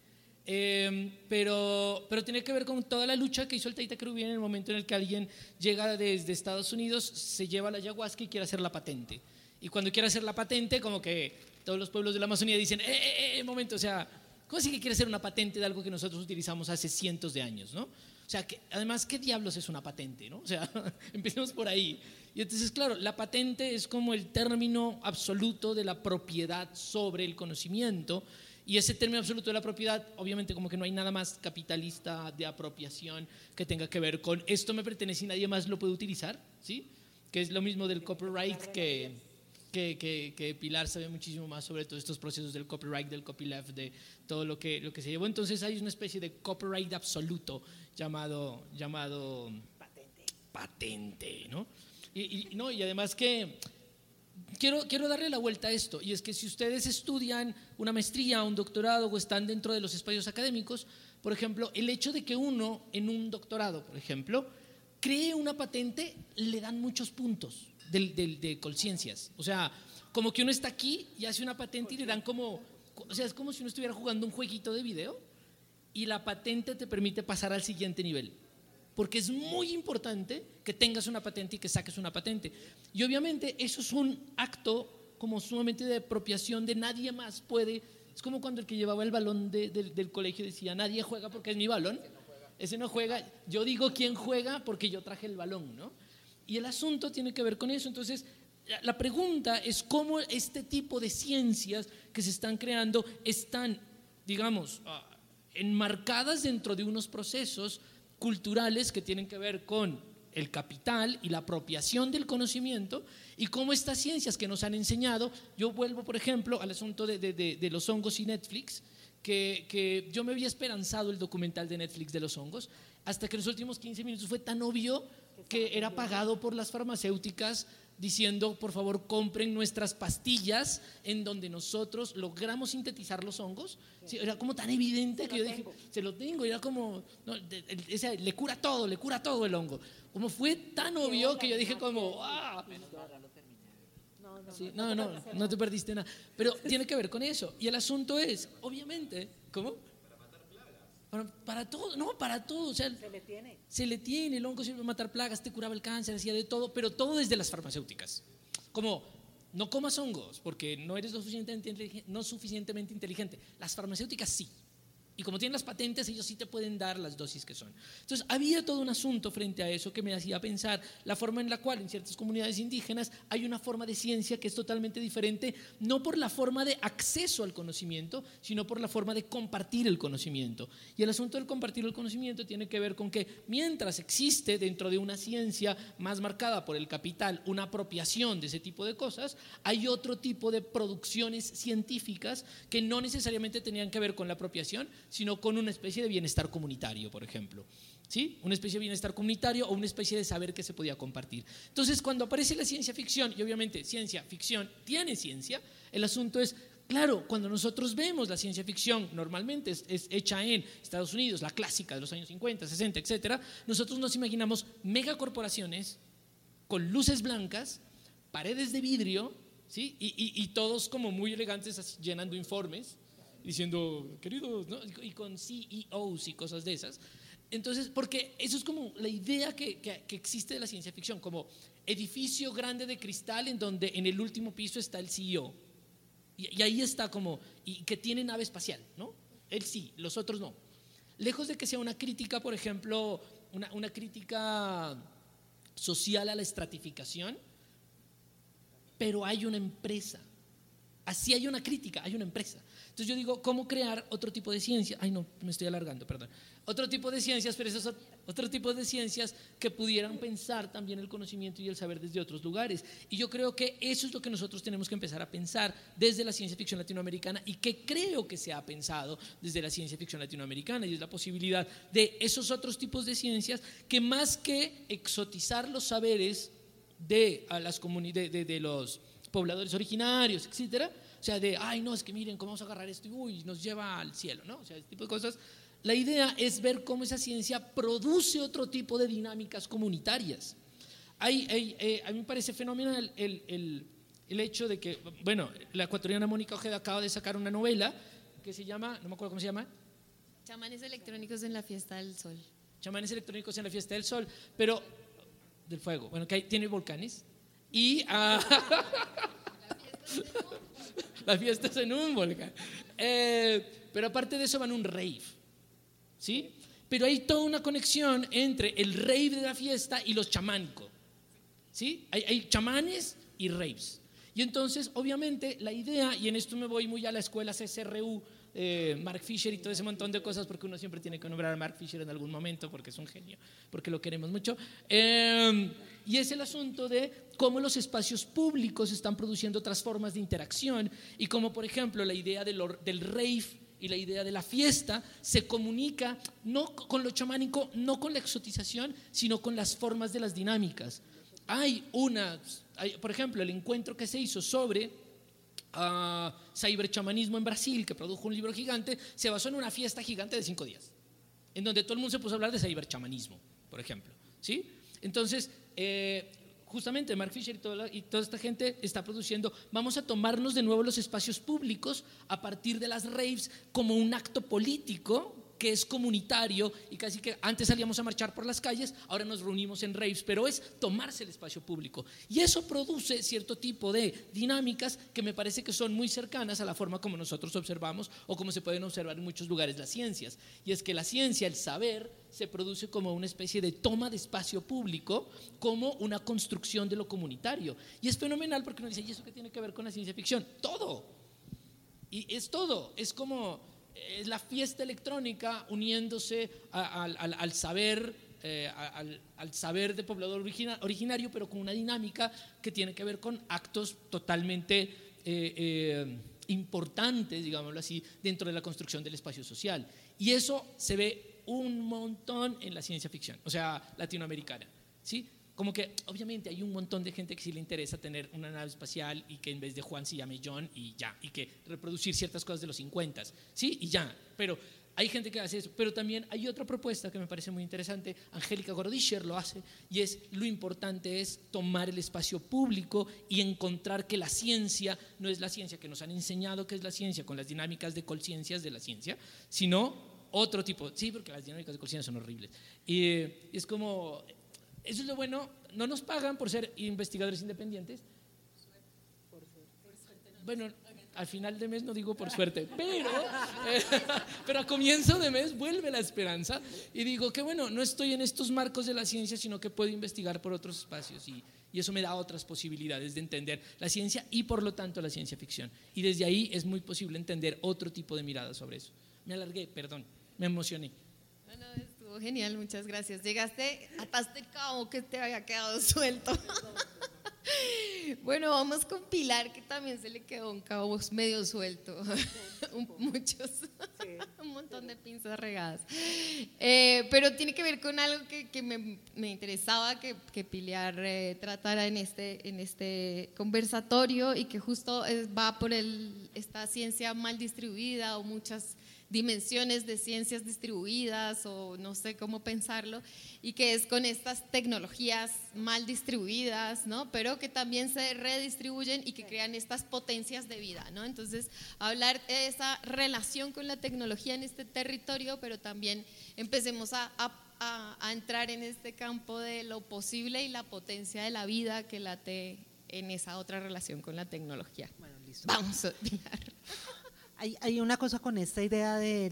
Pero tiene que ver con toda la lucha que hizo el Taita Querubín en el momento en el que alguien llega desde Estados Unidos, se lleva la ayahuasca y quiere hacer la patente. Y cuando quiere hacer la patente, como que todos los pueblos de la Amazonía dicen, momento, o sea, ¿cómo así que quiere hacer una patente de algo que nosotros utilizamos hace cientos de años, ¿no? O sea, además, ¿qué diablos es una patente, no? O sea, empecemos por ahí. Y entonces, claro, la patente es como el término absoluto de la propiedad sobre el conocimiento. Y ese término absoluto de la propiedad, obviamente como que no hay nada más capitalista de apropiación que tenga que ver con esto me pertenece y nadie más lo puede utilizar, ¿sí? Que es lo mismo del copyright que Pilar sabe muchísimo más sobre todos estos procesos del copyright, del copyleft, de todo lo que se llevó. Entonces hay una especie de copyright absoluto llamado patente, ¿no? Y además que quiero darle la vuelta a esto, y es que si ustedes estudian una maestría, un doctorado o están dentro de los espacios académicos, por ejemplo, el hecho de que uno en un doctorado, por ejemplo, cree una patente, le dan muchos puntos de conciencias. O sea, como que uno está aquí y hace una patente y le dan como, o sea, es como si uno estuviera jugando un jueguito de video y la patente te permite pasar al siguiente nivel. Porque es muy importante que tengas una patente y que saques una patente. Y obviamente eso es un acto como sumamente de apropiación de nadie más puede. Es como cuando el que llevaba el balón del colegio decía, nadie juega porque es mi balón. Ese no juega, yo digo quién juega porque yo traje el balón, ¿no? Y el asunto tiene que ver con eso. Entonces, la pregunta es cómo este tipo de ciencias que se están creando están, digamos, enmarcadas dentro de unos procesos culturales que tienen que ver con el capital y la apropiación del conocimiento, y cómo estas ciencias que nos han enseñado. Yo vuelvo, por ejemplo, al asunto de los hongos y Netflix, que yo me había esperanzado el documental de Netflix de los hongos, hasta que en los últimos 15 minutos fue tan obvio que era pagado por las farmacéuticas diciendo, por favor, compren nuestras pastillas en donde nosotros logramos sintetizar los hongos. Sí, era como tan evidente que yo dije, se lo tengo, y era como, no, le cura todo el hongo. Como fue tan obvio que yo dije como, ¡ah! Sí, no te perdiste nada. Pero tiene que ver con eso. Y el asunto es, obviamente, ¿cómo? Para todo, no, para todo. O sea, se le tiene, el hongo sirve para matar plagas, te curaba el cáncer, hacía de todo, pero todo desde las farmacéuticas. Como, no comas hongos porque no eres lo suficientemente inteligente. Las farmacéuticas sí. Y como tienen las patentes, ellos sí te pueden dar las dosis que son. Entonces, había todo un asunto frente a eso que me hacía pensar la forma en la cual en ciertas comunidades indígenas hay una forma de ciencia que es totalmente diferente, no por la forma de acceso al conocimiento, sino por la forma de compartir el conocimiento. Y el asunto del compartir el conocimiento tiene que ver con que mientras existe dentro de una ciencia más marcada por el capital una apropiación de ese tipo de cosas, hay otro tipo de producciones científicas que no necesariamente tenían que ver con la apropiación, sino con una especie de bienestar comunitario, por ejemplo, ¿sí? Una especie de bienestar comunitario o una especie de saber que se podía compartir. Entonces, cuando aparece la ciencia ficción, y obviamente ciencia ficción tiene ciencia, el asunto es, claro, cuando nosotros vemos la ciencia ficción, normalmente es hecha en Estados Unidos, la clásica de los años 50, 60, etcétera, nosotros nos imaginamos megacorporaciones con luces blancas, paredes de vidrio, ¿sí? Y todos como muy elegantes así, llenando informes, diciendo, queridos, ¿no? Y con CEOs y cosas de esas. Entonces, porque eso es como la idea que existe de la ciencia ficción, como edificio grande de cristal en donde en el último piso está el CEO. Y ahí está como, y que tiene nave espacial, ¿no? Él sí, los otros no. Lejos de que sea una crítica, por ejemplo, una crítica social a la estratificación, pero hay una empresa. Así hay una crítica, hay una empresa. Entonces yo digo, ¿cómo crear otro tipo de ciencia? Ay, no, me estoy alargando, perdón. Otro tipo de ciencias, pero esos otro tipo de ciencias que pudieran pensar también el conocimiento y el saber desde otros lugares. Y yo creo que eso es lo que nosotros tenemos que empezar a pensar desde la ciencia ficción latinoamericana, y que creo que se ha pensado desde la ciencia ficción latinoamericana, y es la posibilidad de esos otros tipos de ciencias que, más que exotizar los saberes de las comunidades, de los pobladores originarios, etcétera, o sea, de, ay, no, es que miren cómo vamos a agarrar esto y uy, nos lleva al cielo, ¿no? O sea, ese tipo de cosas. La idea es ver cómo esa ciencia produce otro tipo de dinámicas comunitarias. A mí me parece fenomenal el hecho de que, bueno, la ecuatoriana Mónica Ojeda acaba de sacar una novela que se llama, no me acuerdo cómo se llama. Chamanes electrónicos en la fiesta del sol. Chamanes electrónicos en la fiesta del sol, pero del fuego. Bueno, que tiene volcanes y la fiesta es en un volcán. Pero aparte de eso van a un rave, ¿sí? Pero hay toda una conexión entre el rave de la fiesta y los chamánicos, ¿sí? Hay chamanes y raves. Y entonces, obviamente, la idea, y en esto me voy muy a la escuela CCRU, Mark Fisher y todo ese montón de cosas, porque uno siempre tiene que nombrar a Mark Fisher en algún momento, porque es un genio, porque lo queremos mucho. Y es el asunto de cómo los espacios públicos están produciendo otras formas de interacción y cómo, por ejemplo, la idea del rave y la idea de la fiesta se comunica no con lo chamánico, no con la exotización, sino con las formas de las dinámicas. Por ejemplo, el encuentro que se hizo sobre cyberchamanismo en Brasil, que produjo un libro gigante, se basó en una fiesta gigante de 5 días, en donde todo el mundo se puso a hablar de cyberchamanismo, por ejemplo, ¿sí? Entonces, justamente Mark Fisher y toda esta gente está produciendo, vamos a tomarnos de nuevo los espacios públicos a partir de las raves como un acto político que es comunitario, y casi que antes salíamos a marchar por las calles, ahora nos reunimos en raves, pero es tomarse el espacio público, y eso produce cierto tipo de dinámicas que me parece que son muy cercanas a la forma como nosotros observamos o como se pueden observar en muchos lugares las ciencias, y es que la ciencia, el saber, se produce como una especie de toma de espacio público, como una construcción de lo comunitario, y es fenomenal porque uno dice, ¿y eso qué tiene que ver con la ciencia ficción? Todo, y es todo, es como es la fiesta electrónica uniéndose al saber, al saber de poblador originario, pero con una dinámica que tiene que ver con actos totalmente importantes, digámoslo así, dentro de la construcción del espacio social. Y eso se ve un montón en la ciencia ficción, o sea, latinoamericana, ¿sí? Como que obviamente hay un montón de gente que sí le interesa tener una nave espacial y que en vez de Juan se llame John y ya, y que reproducir ciertas cosas de los 50, ¿sí? Y ya, pero hay gente que hace eso, pero también hay otra propuesta que me parece muy interesante, Angélica Gorodischer lo hace, y es lo importante es tomar el espacio público y encontrar que la ciencia no es la ciencia que nos han enseñado que es la ciencia con las dinámicas de conciencias de la ciencia, sino otro tipo, sí, porque las dinámicas de conciencia son horribles, y es como... Eso es lo bueno, no nos pagan por ser investigadores independientes. Bueno, al final de mes no digo por suerte, pero a comienzo de mes vuelve la esperanza y digo que bueno, no estoy en estos marcos de la ciencia, sino que puedo investigar por otros espacios y eso me da otras posibilidades de entender la ciencia y por lo tanto la ciencia ficción. Y desde ahí es muy posible entender otro tipo de mirada sobre eso. Me alargué, perdón, me emocioné. Estuvo genial, muchas gracias. Llegaste, ataste el cabo que te había quedado suelto. Bueno, vamos con Pilar, que también se le quedó un cabo medio suelto. Muchos, un montón de pinzas regadas. Pero tiene que ver con algo que me interesaba que Pilar tratara en este conversatorio y que justo va por esta ciencia mal distribuida o muchas dimensiones de ciencias distribuidas o no sé cómo pensarlo, y que es con estas tecnologías mal distribuidas, ¿no? Pero que también se redistribuyen y que crean estas potencias de vida, ¿no? Entonces, hablar de esa relación con la tecnología en este territorio, pero también empecemos a entrar en este campo de lo posible y la potencia de la vida que late en esa otra relación con la tecnología. Bueno, listo. Vamos a mirar. Hay una cosa con esta idea de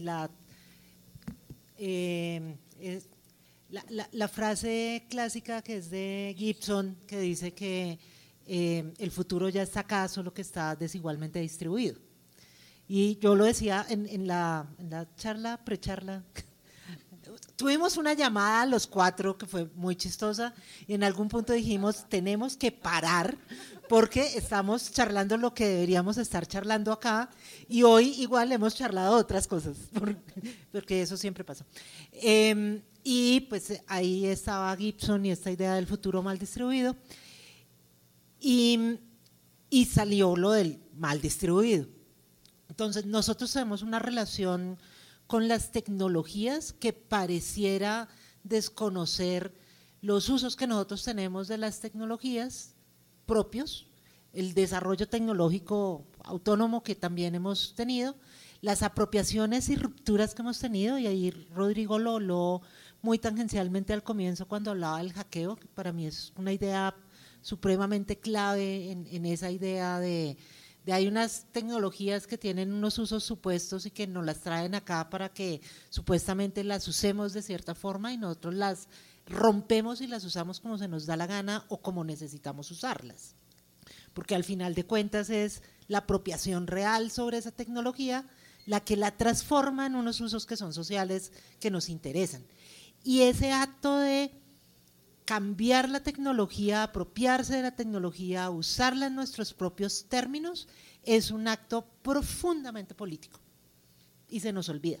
la frase clásica que es de Gibson, que dice que el futuro ya está acá, solo que está desigualmente distribuido. Y yo lo decía en la precharla, tuvimos una llamada los 4 que fue muy chistosa y en algún punto dijimos, tenemos que parar porque estamos charlando lo que deberíamos estar charlando acá y hoy igual hemos charlado otras cosas, porque eso siempre pasa. Y pues ahí estaba Gibson y esta idea del futuro mal distribuido y salió lo del mal distribuido. Entonces nosotros tenemos una relación con las tecnologías que pareciera desconocer los usos que nosotros tenemos de las tecnologías propios, el desarrollo tecnológico autónomo que también hemos tenido, las apropiaciones y rupturas que hemos tenido, y ahí Rodrigo lo habló muy tangencialmente al comienzo cuando hablaba del hackeo, que para mí es una idea supremamente clave en esa idea de hay unas tecnologías que tienen unos usos supuestos y que nos las traen acá para que supuestamente las usemos de cierta forma y nosotros las rompemos y las usamos como se nos da la gana o como necesitamos usarlas. Porque al final de cuentas es la apropiación real sobre esa tecnología la que la transforma en unos usos que son sociales, que nos interesan. Y ese acto de cambiar la tecnología, apropiarse de la tecnología, usarla en nuestros propios términos, es un acto profundamente político y se nos olvida.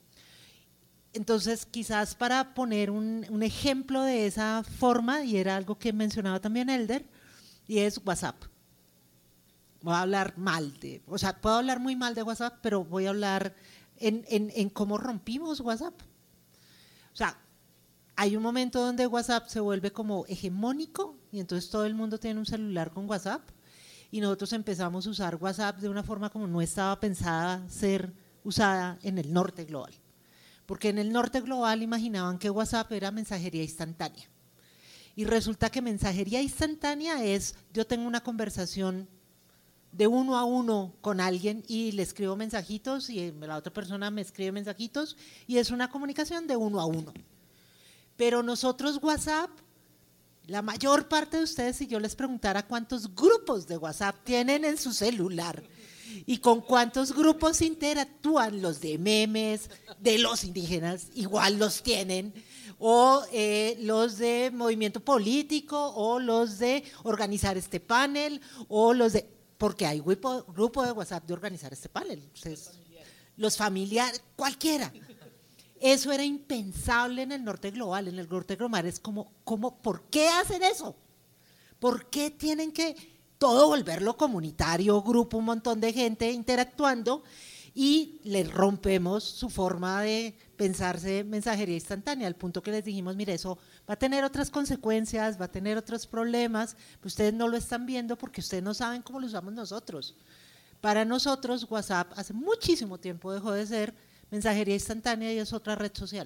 Entonces, quizás para poner un ejemplo de esa forma, y era algo que mencionaba también Elder, y es WhatsApp. Voy a hablar mal o sea, puedo hablar muy mal de WhatsApp, pero voy a hablar en cómo rompimos WhatsApp. O sea, hay un momento donde WhatsApp se vuelve como hegemónico y entonces todo el mundo tiene un celular con WhatsApp y nosotros empezamos a usar WhatsApp de una forma como no estaba pensada ser usada en el norte global. Porque en el norte global imaginaban que WhatsApp era mensajería instantánea. Y resulta que mensajería instantánea es, yo tengo una conversación de 1 a 1 con alguien y le escribo mensajitos y la otra persona me escribe mensajitos y es una comunicación de 1 a 1. Pero nosotros WhatsApp, la mayor parte de ustedes, si yo les preguntara cuántos grupos de WhatsApp tienen en su celular y con cuántos grupos interactúan, los de memes, de los indígenas, igual los tienen, o los de movimiento político, o los de organizar este panel, o los de… porque hay grupo de WhatsApp de organizar este panel, entonces, los familiares, cualquiera. Eso era impensable en el norte global. En el norte global es como ¿por qué hacen eso? ¿Por qué tienen que todo volverlo comunitario, grupo, un montón de gente interactuando y les rompemos su forma de pensarse mensajería instantánea, al punto que les dijimos, mire, eso va a tener otras consecuencias, va a tener otros problemas, pero ustedes no lo están viendo porque ustedes no saben cómo lo usamos nosotros. Para nosotros WhatsApp hace muchísimo tiempo dejó de ser mensajería instantánea y es otra red social.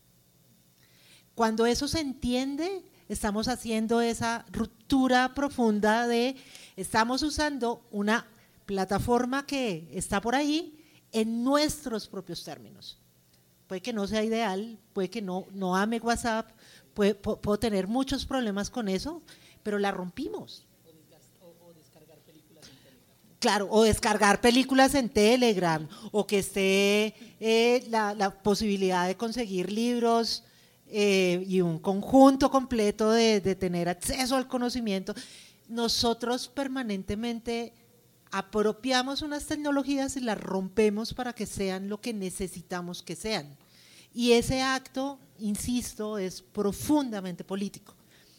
Cuando eso se entiende, estamos haciendo esa ruptura profunda de, estamos usando una plataforma que está por ahí en nuestros propios términos. Puede que no sea ideal, puede que no ame WhatsApp, puedo tener muchos problemas con eso, pero la rompimos. O descargar películas en Telegram. Claro, o descargar películas en Telegram, o que esté la posibilidad de conseguir libros y un conjunto completo de tener acceso al conocimiento. Nosotros permanentemente apropiamos unas tecnologías y las rompemos para que sean lo que necesitamos que sean. Y ese acto, insisto, es profundamente político.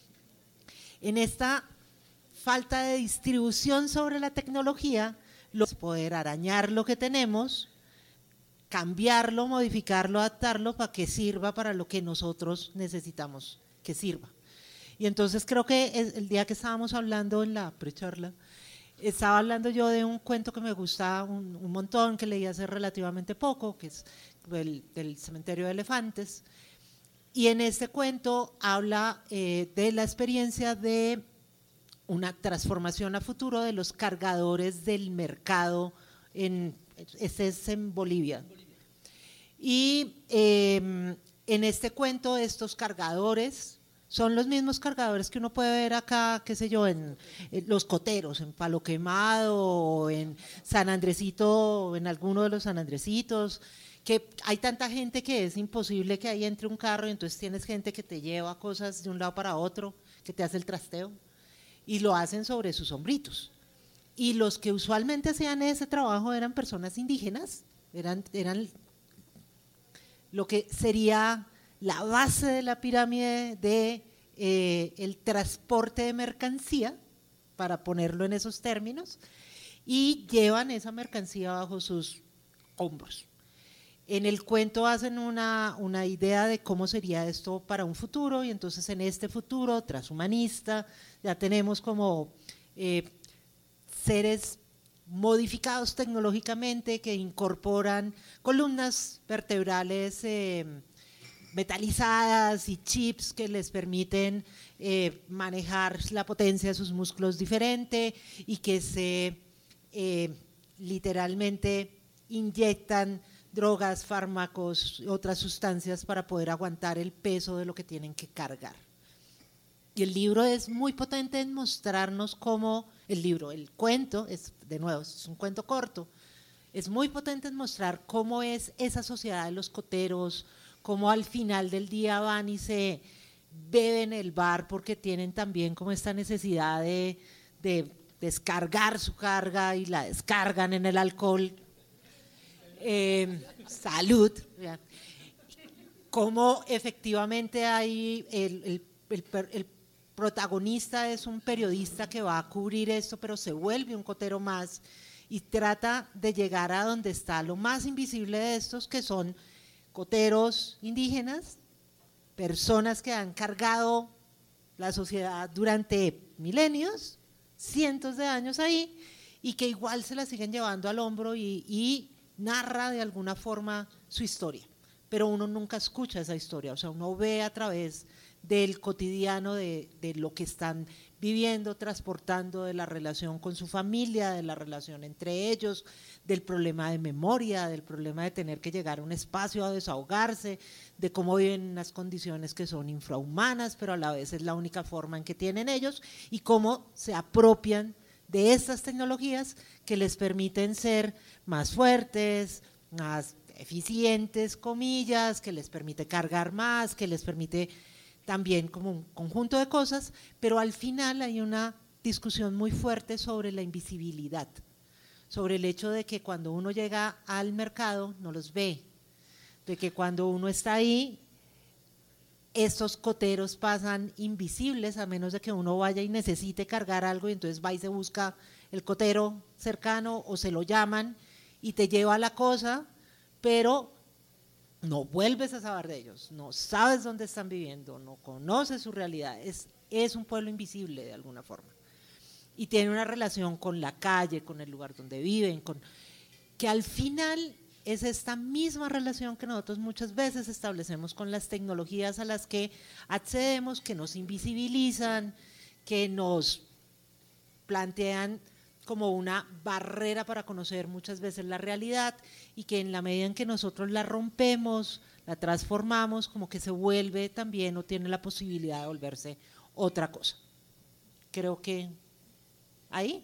En esta falta de distribución sobre la tecnología, poder arañar lo que tenemos, cambiarlo, modificarlo, adaptarlo para que sirva para lo que nosotros necesitamos que sirva. Y entonces creo que el día que estábamos hablando en la precharla, estaba hablando yo de un cuento que me gusta un montón, que leí hace relativamente poco, que es del cementerio de elefantes, y en este cuento habla de la experiencia de una transformación a futuro de los cargadores del mercado, este es en Bolivia. Y en este cuento estos cargadores son los mismos cargadores que uno puede ver acá, qué sé yo, en Los Coteros, en Palo Quemado, en San Andresito, en alguno de los San Andresitos, que hay tanta gente que es imposible que ahí entre un carro y entonces tienes gente que te lleva cosas de un lado para otro, que te hace el trasteo, y lo hacen sobre sus hombritos. Y los que usualmente hacían ese trabajo eran personas indígenas, eran lo que sería la base de la pirámide de el transporte de mercancía, para ponerlo en esos términos, y llevan esa mercancía bajo sus hombros. En el cuento hacen una idea de cómo sería esto para un futuro, y entonces en este futuro transhumanista ya tenemos como seres modificados tecnológicamente que incorporan columnas vertebrales metalizadas y chips que les permiten manejar la potencia de sus músculos diferente y que se literalmente inyectan drogas, fármacos, otras sustancias para poder aguantar el peso de lo que tienen que cargar. Y el libro es muy potente en mostrarnos cómo, el cuento, de nuevo, es un cuento corto, es muy potente en mostrar cómo es esa sociedad de los coteros, cómo al final del día van y se beben el bar porque tienen también como esta necesidad de descargar su carga y la descargan en el alcohol. Salud. Cómo efectivamente hay el protagonista es un periodista que va a cubrir esto, pero se vuelve un cotero más y trata de llegar a donde está lo más invisible de estos, que son coteros indígenas, personas que han cargado la sociedad durante milenios, cientos de años ahí, y que igual se la siguen llevando al hombro y narra de alguna forma su historia. Pero uno nunca escucha esa historia, o sea, uno ve a través del cotidiano de lo que están viviendo, transportando, de la relación con su familia, de la relación entre ellos, del problema de memoria, del problema de tener que llegar a un espacio a desahogarse, de cómo viven en unas condiciones que son infrahumanas, pero a la vez es la única forma en que tienen ellos, y cómo se apropian de estas tecnologías que les permiten ser más fuertes, más eficientes, comillas, que les permite cargar más, que les permite también como un conjunto de cosas, pero al final hay una discusión muy fuerte sobre la invisibilidad, sobre el hecho de que cuando uno llega al mercado no los ve, de que cuando uno está ahí, estos coteros pasan invisibles a menos de que uno vaya y necesite cargar algo y entonces va y se busca el cotero cercano o se lo llaman y te lleva la cosa, pero no vuelves a saber de ellos, no sabes dónde están viviendo, no conoces su realidad, es un pueblo invisible de alguna forma. Y tiene una relación con la calle, con el lugar donde viven, que al final es esta misma relación que nosotros muchas veces establecemos con las tecnologías a las que accedemos, que nos invisibilizan, que nos plantean como una barrera para conocer muchas veces la realidad, y que en la medida en que nosotros la rompemos, la transformamos, como que se vuelve también o tiene la posibilidad de volverse otra cosa. Creo que ahí.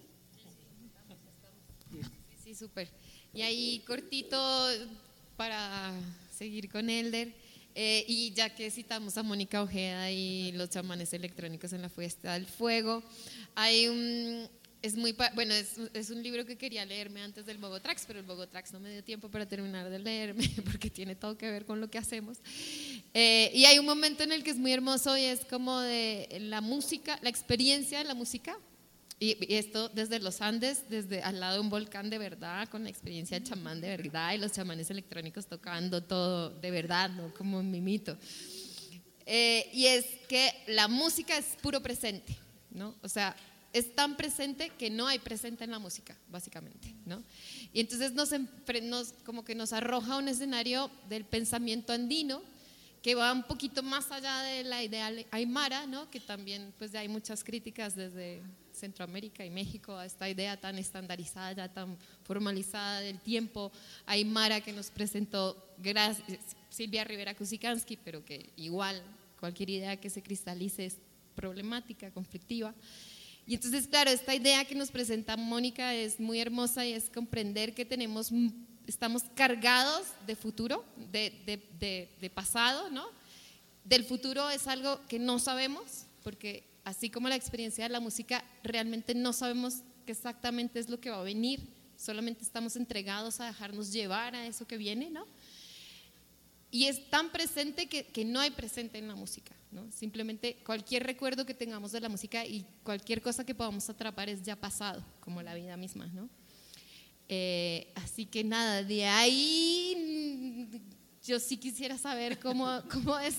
Sí, súper. Y ahí cortito para seguir con Elder, y ya que citamos a Mónica Ojeda y los chamanes electrónicos en la Fiesta del Fuego, hay es un libro que quería leerme antes del Bogotrax, pero el Bogotrax no me dio tiempo para terminar de leerme porque tiene todo que ver con lo que hacemos. Y hay un momento en el que es muy hermoso y es como de la música, la experiencia de la música. Y esto desde los Andes, desde al lado de un volcán de verdad, con la experiencia del chamán de verdad y los chamanes electrónicos tocando todo de verdad, no como un mimito. Y es que la música es puro presente, ¿no? O sea, es tan presente que no hay presente en la música, básicamente, ¿no? Y entonces como que nos arroja un escenario del pensamiento andino que va un poquito más allá de la idea aymara, ¿no? Que también pues hay muchas críticas desde Centroamérica y México a esta idea tan estandarizada, ya tan formalizada del tiempo aymara que nos presentó Silvia Rivera Kusikanski, pero que igual cualquier idea que se cristalice es problemática, conflictiva. Y entonces, claro, esta idea que nos presenta Mónica es muy hermosa y es comprender que estamos cargados de futuro, de pasado, ¿no? Del futuro es algo que no sabemos, porque así como la experiencia de la música, realmente no sabemos qué exactamente es lo que va a venir, solamente estamos entregados a dejarnos llevar a eso que viene, ¿no? Y es tan presente que no hay presente en la música, ¿no? Simplemente cualquier recuerdo que tengamos de la música y cualquier cosa que podamos atrapar es ya pasado, como la vida misma, ¿no? Así que nada, de ahí yo sí quisiera saber cómo es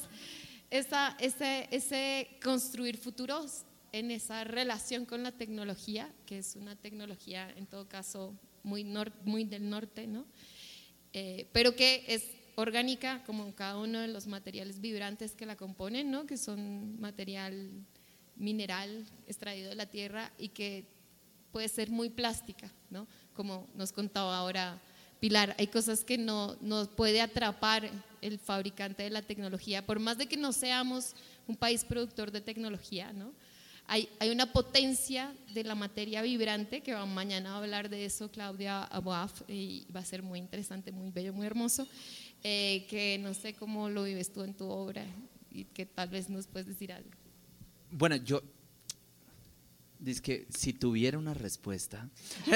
ese construir futuros en esa relación con la tecnología, que es una tecnología en todo caso muy del norte, ¿no? Pero que es orgánica como cada uno de los materiales vibrantes que la componen, ¿no? Que son material mineral extraído de la tierra y que puede ser muy plástica, ¿no? Como nos contaba ahora Pilar, hay cosas que no puede atrapar el fabricante de la tecnología, por más de que no seamos un país productor de tecnología, ¿no? Hay una potencia de la materia vibrante, que mañana va a hablar de eso Claudia Aboaf, y va a ser muy interesante, muy bello, muy hermoso, que no sé cómo lo vives tú en tu obra y que tal vez nos puedes decir algo. Bueno, yo, dice que si tuviera una respuesta,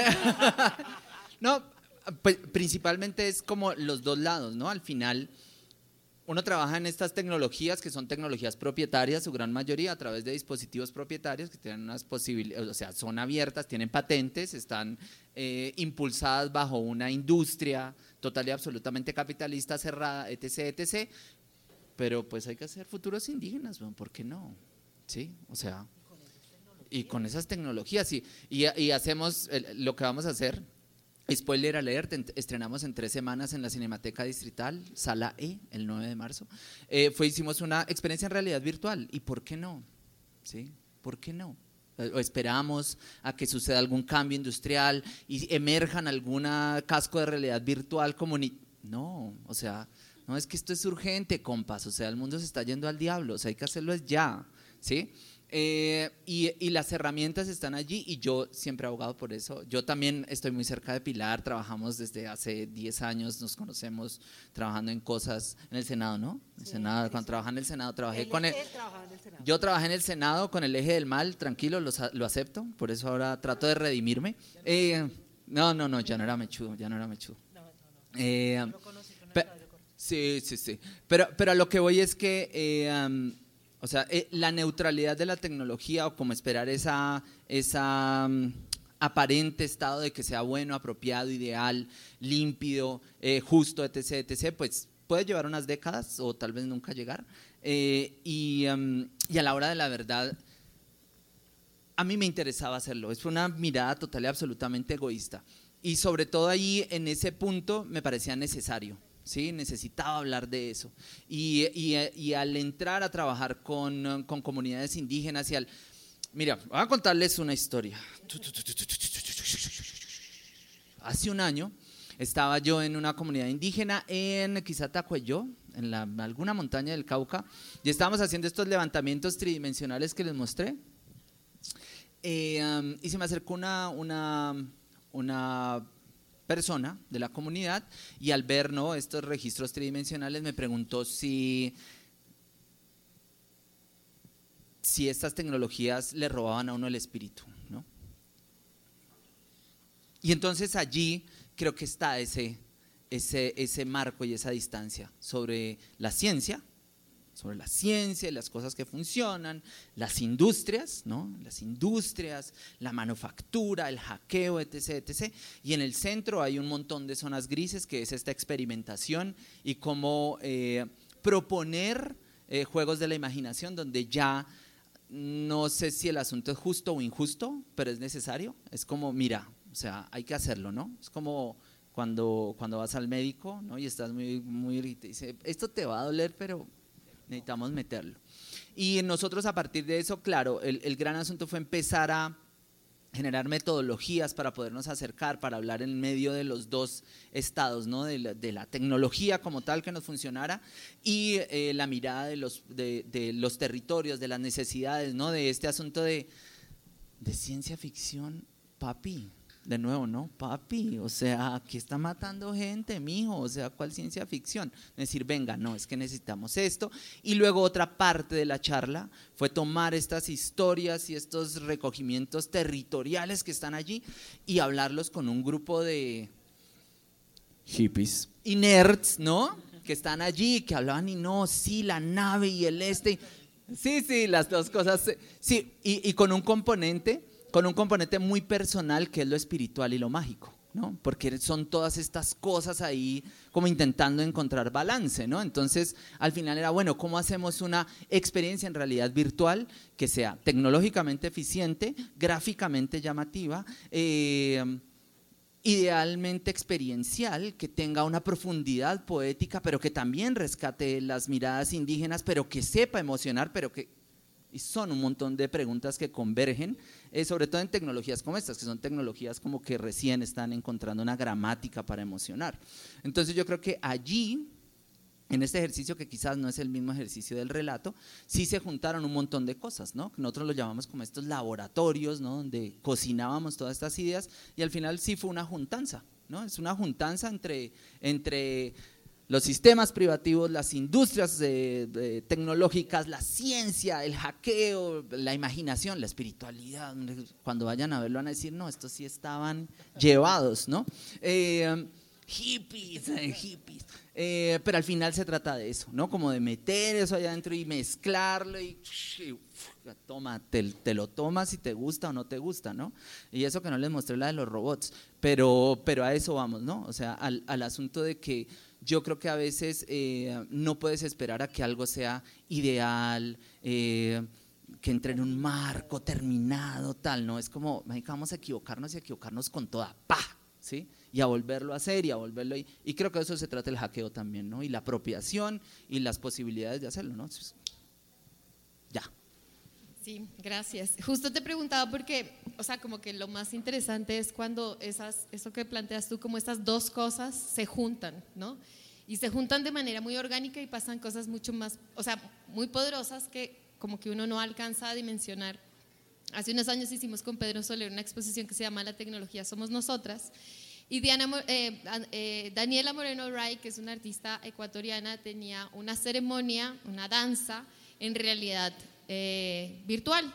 no, pues principalmente es como los dos lados, ¿no? Al final uno trabaja en estas tecnologías que son tecnologías propietarias, su gran mayoría a través de dispositivos propietarios que tienen unas posibilidades, o sea, son abiertas, tienen patentes, están impulsadas bajo una industria total y absolutamente capitalista, cerrada, etc., etc., pero pues hay que hacer futuros indígenas, ¿no? ¿Por qué no? Sí, o sea, y con esas tecnologías, y hacemos lo que vamos a hacer. Spoiler alert, estrenamos en 3 semanas en la Cinemateca Distrital, Sala E, el 9 de marzo. Hicimos una experiencia en realidad virtual, ¿y por qué no? ¿Sí? ¿Por qué no? O esperamos a que suceda algún cambio industrial y emerjan alguna casco de realidad virtual no, o sea, no, es que esto es urgente, compas, o sea, el mundo se está yendo al diablo, o sea, hay que hacerlo es ya, ¿sí? Y las herramientas están allí y yo siempre he abogado por eso. Yo también estoy muy cerca de Pilar, trabajamos desde hace 10 años, nos conocemos trabajando en cosas en el Senado, ¿no? El Senado, cuando trabajaba en el Senado, trabajé con él. Yo trabajé en el Senado con el eje del mal, tranquilo, lo acepto, por eso ahora trato de redimirme. No, ya no era mechudo. Sí. Pero a lo que voy es que o sea, la neutralidad de la tecnología o como esperar esa aparente estado de que sea bueno, apropiado, ideal, límpido, justo, etc., pues puede llevar unas décadas o tal vez nunca llegar. Y a la hora de la verdad, a mí me interesaba hacerlo. Es una mirada total y absolutamente egoísta. Y sobre todo ahí, en ese punto, me parecía necesario. ¿Sí? Necesitaba hablar de eso y al entrar a trabajar con comunidades indígenas mira, voy a contarles una historia. Hace un año estaba yo en una comunidad indígena en Quizatacuayó, en alguna montaña del Cauca, y estábamos haciendo estos levantamientos tridimensionales que les mostré, y se me acercó una persona de la comunidad y al ver, ¿no?, estos registros tridimensionales me preguntó si estas tecnologías le robaban a uno el espíritu, ¿no? Y entonces allí creo que está ese marco y esa distancia sobre la ciencia y las cosas que funcionan, las industrias, ¿no? La manufactura, el hackeo, etc. Y en el centro hay un montón de zonas grises, que es esta experimentación y cómo proponer juegos de la imaginación donde ya no sé si el asunto es justo o injusto, pero es necesario. Es como, mira, o sea, hay que hacerlo, ¿no? Es como cuando vas al médico, ¿no?, y estás muy y te dice, esto te va a doler, pero necesitamos meterlo. Y nosotros a partir de eso, claro, el gran asunto fue empezar a generar metodologías para podernos acercar, para hablar en medio de los dos estados, ¿no?, de la tecnología como tal que nos funcionara y la mirada de los territorios, de las necesidades, ¿no?, de este asunto de ciencia ficción, papi. De nuevo, ¿no? Papi, o sea, aquí está matando gente, mijo, o sea, ¿cuál ciencia ficción? Decir, venga, no, es que necesitamos esto. Y luego otra parte de la charla fue tomar estas historias y estos recogimientos territoriales que están allí y hablarlos con un grupo de hippies y nerds, ¿no?, que están allí, que hablaban y no, sí, la nave y el sí, las dos cosas, sí, y con un componente muy personal que es lo espiritual y lo mágico, ¿no? Porque son todas estas cosas ahí como intentando encontrar balance, ¿no? Entonces al final era, bueno, ¿cómo hacemos una experiencia en realidad virtual que sea tecnológicamente eficiente, gráficamente llamativa, idealmente experiencial, que tenga una profundidad poética, pero que también rescate las miradas indígenas, pero que sepa emocionar, pero que Y son un montón de preguntas que convergen, sobre todo en tecnologías como estas, que son tecnologías como que recién están encontrando una gramática para emocionar. Entonces yo creo que allí, en este ejercicio que quizás no es el mismo ejercicio del relato, sí se juntaron un montón de cosas, ¿no? Nosotros lo llamamos como estos laboratorios, ¿no? Donde cocinábamos todas estas ideas y al final sí fue una juntanza, ¿no? Es una juntanza entre los sistemas privativos, las industrias tecnológicas, la ciencia, el hackeo, la imaginación, la espiritualidad. Cuando vayan a verlo van a decir, no, estos sí estaban llevados, ¿no? Hippies. Pero al final se trata de eso, ¿no? Como de meter eso allá adentro y mezclarlo y toma, te lo tomas si te gusta o no te gusta, ¿no? Y eso que no les mostré la de los robots, pero a eso vamos, ¿no? O sea, al asunto de que yo creo que a veces no puedes esperar a que algo sea ideal, que entre en un marco terminado, tal, ¿no? Es como, vamos a equivocarnos y a equivocarnos con toda, ¡pah! ¿Sí? Y a volverlo a hacer y a volverlo y creo que de eso se trata el hackeo también, ¿no? Y la apropiación y las posibilidades de hacerlo, ¿no? Entonces, ya. Sí, gracias. Justo te preguntaba porque, o sea, como que lo más interesante es cuando eso que planteas tú, como estas dos cosas se juntan, ¿no? Y se juntan de manera muy orgánica y pasan cosas mucho más, o sea, muy poderosas que como que uno no alcanza a dimensionar. Hace unos años hicimos con Pedro Soler una exposición que se llama La tecnología somos nosotras y Daniela Moreno Ray, que es una artista ecuatoriana, tenía una ceremonia, una danza en realidad virtual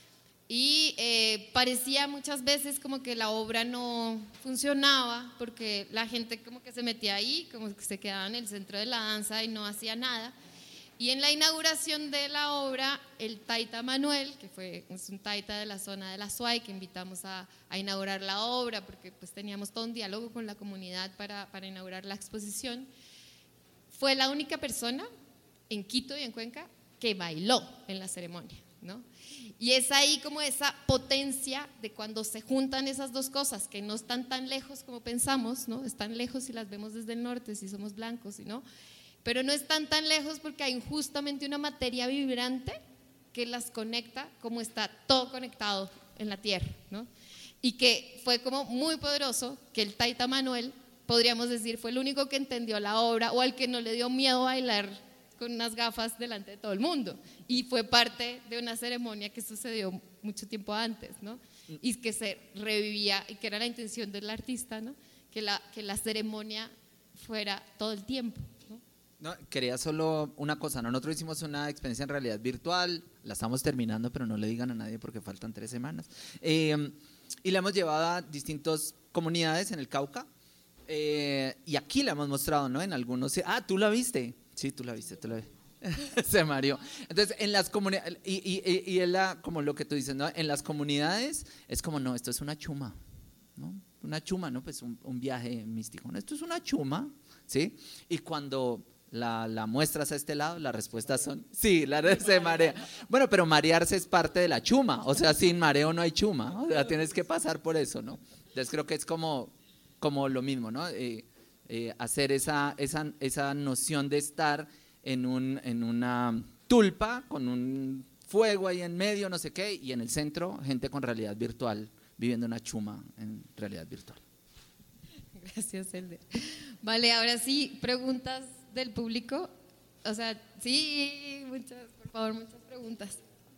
y parecía muchas veces como que la obra no funcionaba porque la gente como que se metía ahí, como que se quedaba en el centro de la danza y no hacía nada. Y en la inauguración de la obra, el Taita Manuel, que es un taita de la zona de la Suay, que invitamos a inaugurar la obra, porque pues teníamos todo un diálogo con la comunidad para inaugurar la exposición, fue la única persona en Quito y en Cuenca que bailó en la ceremonia, ¿no? Y es ahí como esa potencia de cuando se juntan esas dos cosas, que no están tan lejos como pensamos, ¿no? Están lejos si las vemos desde el norte, si somos blancos, ¿sí, no? Pero no están tan lejos porque hay justamente una materia vibrante que las conecta como está todo conectado en la tierra, ¿no? Y que fue como muy poderoso que el Taita Manuel, podríamos decir, fue el único que entendió la obra o al que no le dio miedo bailar con unas gafas delante de todo el mundo y fue parte de una ceremonia que sucedió mucho tiempo antes, ¿no? Y que se revivía y que era la intención del artista, ¿no? Que la ceremonia fuera todo el tiempo. No, quería solo una cosa, ¿no? Nosotros hicimos una experiencia en realidad virtual, la estamos terminando, pero no le digan a nadie porque faltan 3 semanas. Y la hemos llevado a distintas comunidades en el Cauca y aquí la hemos mostrado, ¿no? En algunos. Ah, ¿tú la viste? Sí, tú la viste. Se mareó. Entonces, en las comunidades, y es como lo que tú dices, ¿no? En las comunidades es como, no, esto es una chuma, ¿no? Una chuma, ¿no? Pues un viaje místico, ¿no? Esto es una chuma, ¿sí? Y cuando la muestras a este lado, las respuestas son, sí, se marea. Bueno, pero marearse es parte de la chuma, o sea, sin mareo no hay chuma, o sea, tienes que pasar por eso, ¿no? Entonces creo que es como lo mismo, ¿no? Hacer esa noción de estar en una tulpa con un fuego ahí en medio, no sé qué, y en el centro gente con realidad virtual, viviendo una chuma en realidad virtual. Gracias, Elder. Vale, ahora sí, preguntas del público. O sea, sí, por favor, muchas preguntas.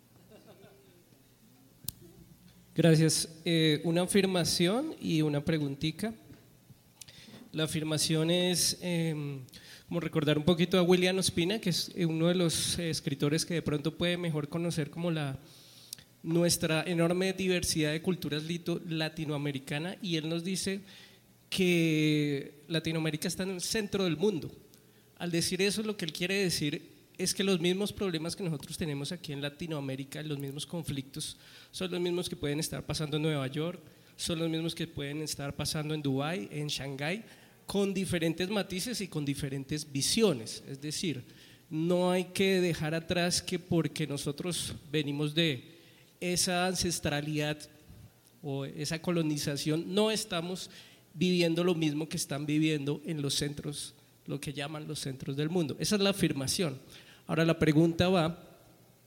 Gracias. Una afirmación y una preguntita. La afirmación es como recordar un poquito a William Ospina, que es uno de los escritores que de pronto puede mejor conocer como nuestra enorme diversidad de culturas latinoamericana, y él nos dice que Latinoamérica está en el centro del mundo. Al decir eso, lo que él quiere decir es que los mismos problemas que nosotros tenemos aquí en Latinoamérica, los mismos conflictos, son los mismos que pueden estar pasando en Nueva York, son los mismos que pueden estar pasando en Dubái, en Shanghái, con diferentes matices y con diferentes visiones. Es decir, no hay que dejar atrás que porque nosotros venimos de esa ancestralidad o esa colonización, no estamos viviendo lo mismo que están viviendo en los centros, lo que llaman los centros del mundo. Esa es la afirmación. Ahora la pregunta va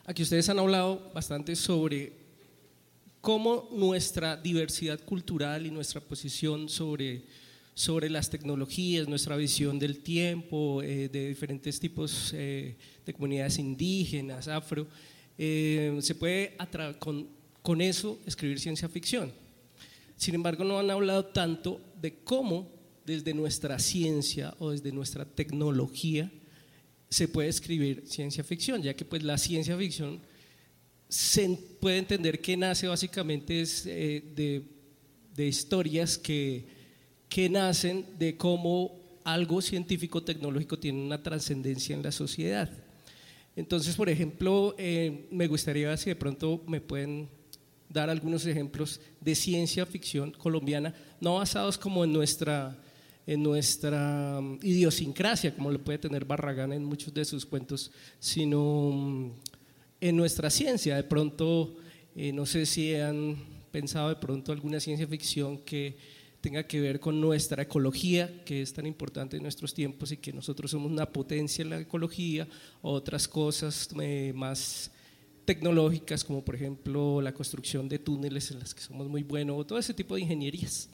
aquí ustedes han hablado bastante sobre cómo nuestra diversidad cultural y nuestra posición sobre las tecnologías, nuestra visión del tiempo, de diferentes tipos de comunidades indígenas, afro, se puede con eso escribir ciencia ficción. Sin embargo, no han hablado tanto de cómo desde nuestra ciencia o desde nuestra tecnología se puede escribir ciencia ficción, ya que pues la ciencia ficción se puede entender que nace básicamente de historias que nacen de cómo algo científico tecnológico tiene una trascendencia en la sociedad. Entonces, por ejemplo, me gustaría ver si de pronto me pueden dar algunos ejemplos de ciencia ficción colombiana, no basados como en nuestra idiosincrasia, como lo puede tener Barragán en muchos de sus cuentos, sino en nuestra ciencia. De pronto, no sé si han pensado de pronto alguna ciencia ficción que tenga que ver con nuestra ecología, que es tan importante en nuestros tiempos y que nosotros somos una potencia en la ecología, o otras cosas más tecnológicas, como por ejemplo la construcción de túneles en las que somos muy buenos, o todo ese tipo de ingenierías.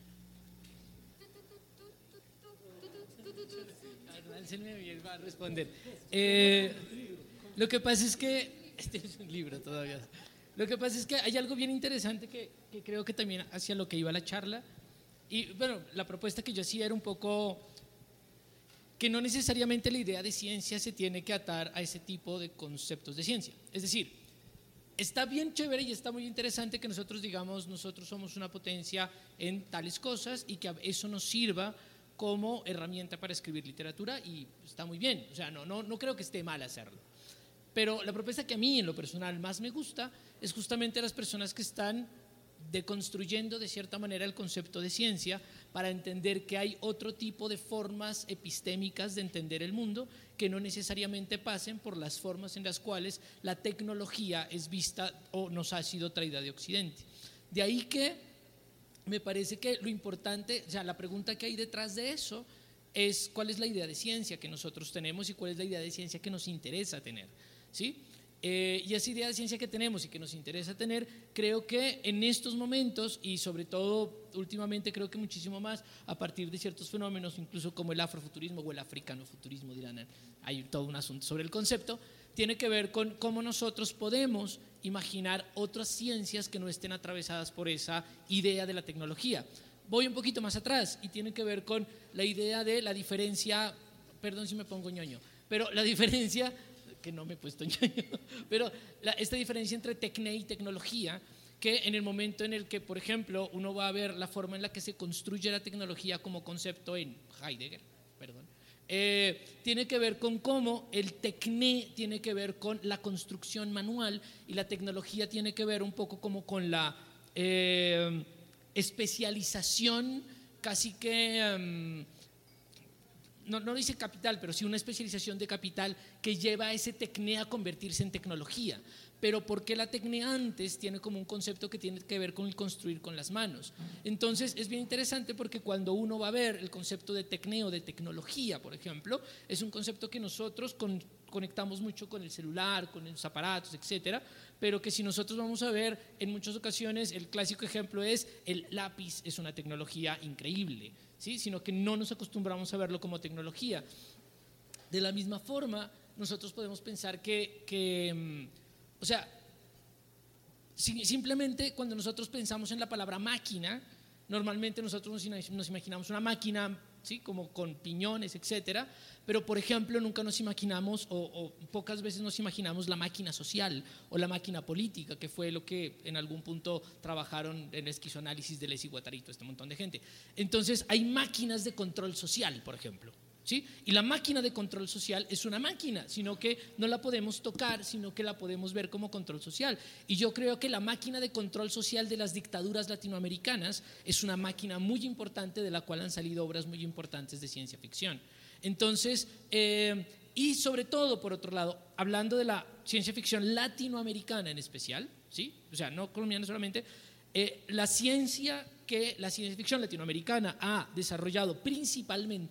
Va a responder. Lo que pasa es que este es un libro todavía. Lo que pasa es que hay algo bien interesante que creo que también hacia lo que iba la charla. Y bueno, la propuesta que yo hacía era un poco que no necesariamente la idea de ciencia se tiene que atar a ese tipo de conceptos de ciencia. Es decir, está bien chévere y está muy interesante que nosotros digamos, nosotros somos una potencia en tales cosas y que eso nos sirva como herramienta para escribir literatura, y está muy bien, o sea, no creo que esté mal hacerlo. Pero la propuesta que a mí en lo personal más me gusta es justamente las personas que están deconstruyendo de cierta manera el concepto de ciencia para entender que hay otro tipo de formas epistémicas de entender el mundo que no necesariamente pasen por las formas en las cuales la tecnología es vista o nos ha sido traída de Occidente. De ahí que me parece que lo importante, o sea, la pregunta que hay detrás de eso es cuál es la idea de ciencia que nosotros tenemos y cuál es la idea de ciencia que nos interesa tener, ¿sí? Y esa idea de ciencia que tenemos y que nos interesa tener, creo que en estos momentos y sobre todo últimamente creo que muchísimo más a partir de ciertos fenómenos, incluso como el afrofuturismo o el africanofuturismo, dirán, hay todo un asunto sobre el concepto, tiene que ver con cómo nosotros podemos imaginar otras ciencias que no estén atravesadas por esa idea de la tecnología. Voy un poquito más atrás y tiene que ver con la idea de la diferencia, perdón si me pongo ñoño, pero la diferencia, que no me he puesto ñoño, pero esta diferencia entre tecné y tecnología, que en el momento en el que, por ejemplo, uno va a ver la forma en la que se construye la tecnología como concepto en Heidegger, tiene que ver con cómo el tecné tiene que ver con la construcción manual y la tecnología tiene que ver un poco como con la especialización casi que no dice capital, pero sí una especialización de capital que lleva a ese tecné a convertirse en tecnología. Pero ¿por qué la tecné antes tiene como un concepto que tiene que ver con el construir con las manos? Entonces es bien interesante porque cuando uno va a ver el concepto de tecné o de tecnología, por ejemplo, es un concepto que nosotros conectamos mucho con el celular, con los aparatos, etcétera, pero que si nosotros vamos a ver en muchas ocasiones, el clásico ejemplo es el lápiz es una tecnología increíble, ¿sí? Sino que no nos acostumbramos a verlo como tecnología. De la misma forma, nosotros podemos pensar o sea, simplemente cuando nosotros pensamos en la palabra máquina, normalmente nosotros nos imaginamos una máquina, ¿sí? Como con piñones, etcétera, pero por ejemplo nunca nos imaginamos o pocas veces nos imaginamos la máquina social o la máquina política, que fue lo que en algún punto trabajaron en el esquizoanálisis de Les y Guattarito, este montón de gente. Entonces hay máquinas de control social, por ejemplo, ¿sí? Y la máquina de control social es una máquina, sino que no la podemos tocar, sino que la podemos ver como control social. Y yo creo que la máquina de control social de las dictaduras latinoamericanas es una máquina muy importante de la cual han salido obras muy importantes de ciencia ficción. Entonces, y sobre todo, por otro lado, hablando de la ciencia ficción latinoamericana en especial, ¿sí? O sea, no colombiana solamente, la ciencia que la ciencia ficción latinoamericana ha desarrollado principalmente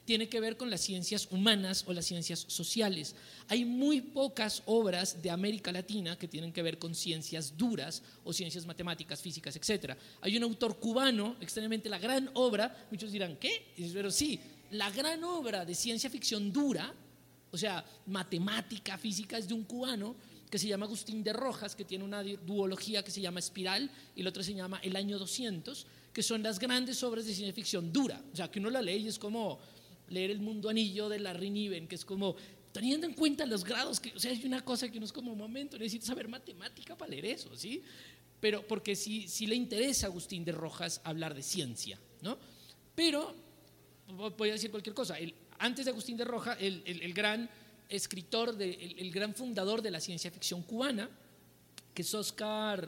tiene que ver con las ciencias humanas o las ciencias sociales. Hay muy pocas obras de América Latina que tienen que ver con ciencias duras o ciencias matemáticas, físicas, etc. Hay un autor cubano, extrañamente la gran obra, muchos dirán, ¿qué? Pero sí, la gran obra de ciencia ficción dura, o sea, matemática, física, es de un cubano que se llama Agustín de Rojas, que tiene una duología que se llama Espiral y la otra se llama El año 200, que son las grandes obras de ciencia ficción dura, o sea, que uno la lee y es como leer El mundo anillo de Larry Niven, que es como, teniendo en cuenta los grados, que, o sea, hay una cosa que uno es como, un momento, necesito saber matemática para leer eso, ¿sí? Pero porque sí le interesa a Agustín de Rojas hablar de ciencia, ¿no? Pero, voy a decir cualquier cosa, antes de Agustín de Rojas, el gran escritor, el gran fundador de la ciencia ficción cubana, que es Oscar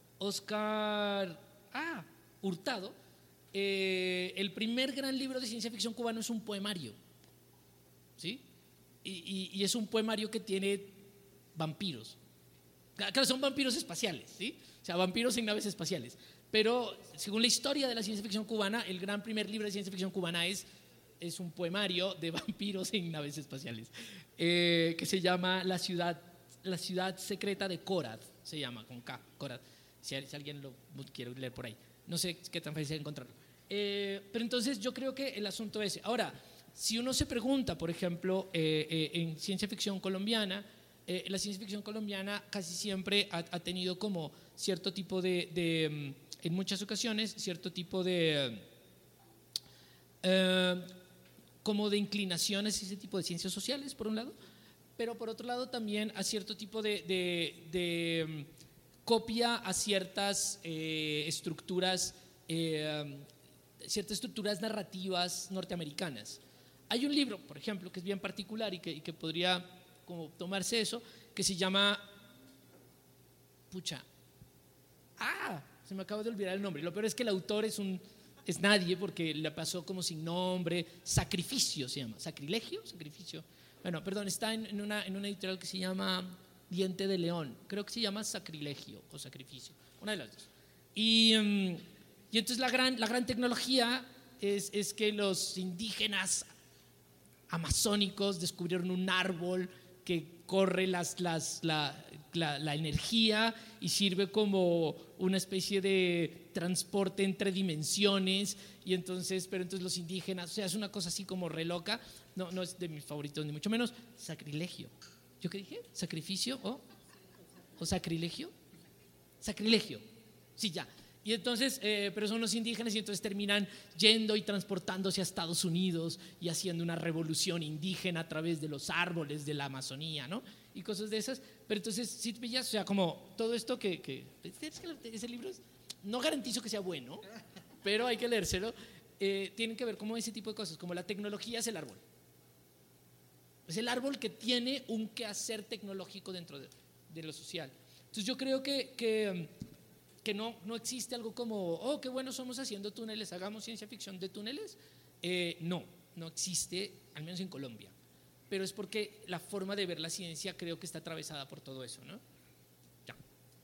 Hurtado, el primer gran libro de ciencia ficción cubano es un poemario, ¿sí? Y es un poemario que tiene vampiros. Claro, son vampiros espaciales, ¿sí? O sea, vampiros en naves espaciales. Pero según la historia de la ciencia ficción cubana, el gran primer libro de ciencia ficción cubana es un poemario de vampiros en naves espaciales, que se llama La ciudad secreta de Korad, se llama con K, Korad, si alguien lo quiere leer por ahí. No sé qué tan fácil es encontrarlo. Pero entonces yo creo que el asunto es ese. Ahora, si uno se pregunta, por ejemplo, en ciencia ficción colombiana, la ciencia ficción colombiana casi siempre ha tenido como cierto tipo en muchas ocasiones, cierto tipo como de inclinaciones, ese tipo de ciencias sociales, por un lado, pero por otro lado también a cierto tipo de copia a ciertas estructuras narrativas norteamericanas. Hay un libro, por ejemplo, que es bien particular y que podría como tomarse eso, que se llama se me acaba de olvidar el nombre. Lo peor es que el autor es nadie, porque le pasó como sin nombre. Sacrificio se llama. ¿Sacrilegio? Sacrificio. Bueno, perdón, está en una editorial que se llama Diente de León. Creo que se llama Sacrilegio o Sacrificio. Una de las dos. Y entonces la gran tecnología es que los indígenas amazónicos descubrieron un árbol que corre la energía y sirve como una especie de transporte entre dimensiones, pero entonces los indígenas, o sea, es una cosa así como re loca, no es de mis favoritos ni mucho menos. Sacrilegio. ¿Yo qué dije? ¿Sacrificio o sacrilegio? Sacrilegio, sí, ya. Y entonces, pero son los indígenas y entonces terminan yendo y transportándose a Estados Unidos y haciendo una revolución indígena a través de los árboles de la Amazonía, ¿no? Y cosas de esas. Pero entonces, si te pillas, o sea, como todo esto ese libro no garantizo que sea bueno, pero hay que leérselo. Tienen que ver como ese tipo de cosas, como la tecnología es el árbol. Es el árbol que tiene un quehacer tecnológico dentro de lo social. Entonces yo creo que no existe algo como, qué bueno somos haciendo túneles, hagamos ciencia ficción de túneles. No existe, al menos en Colombia. Pero es porque la forma de ver la ciencia creo que está atravesada por todo eso, ¿no? Ya.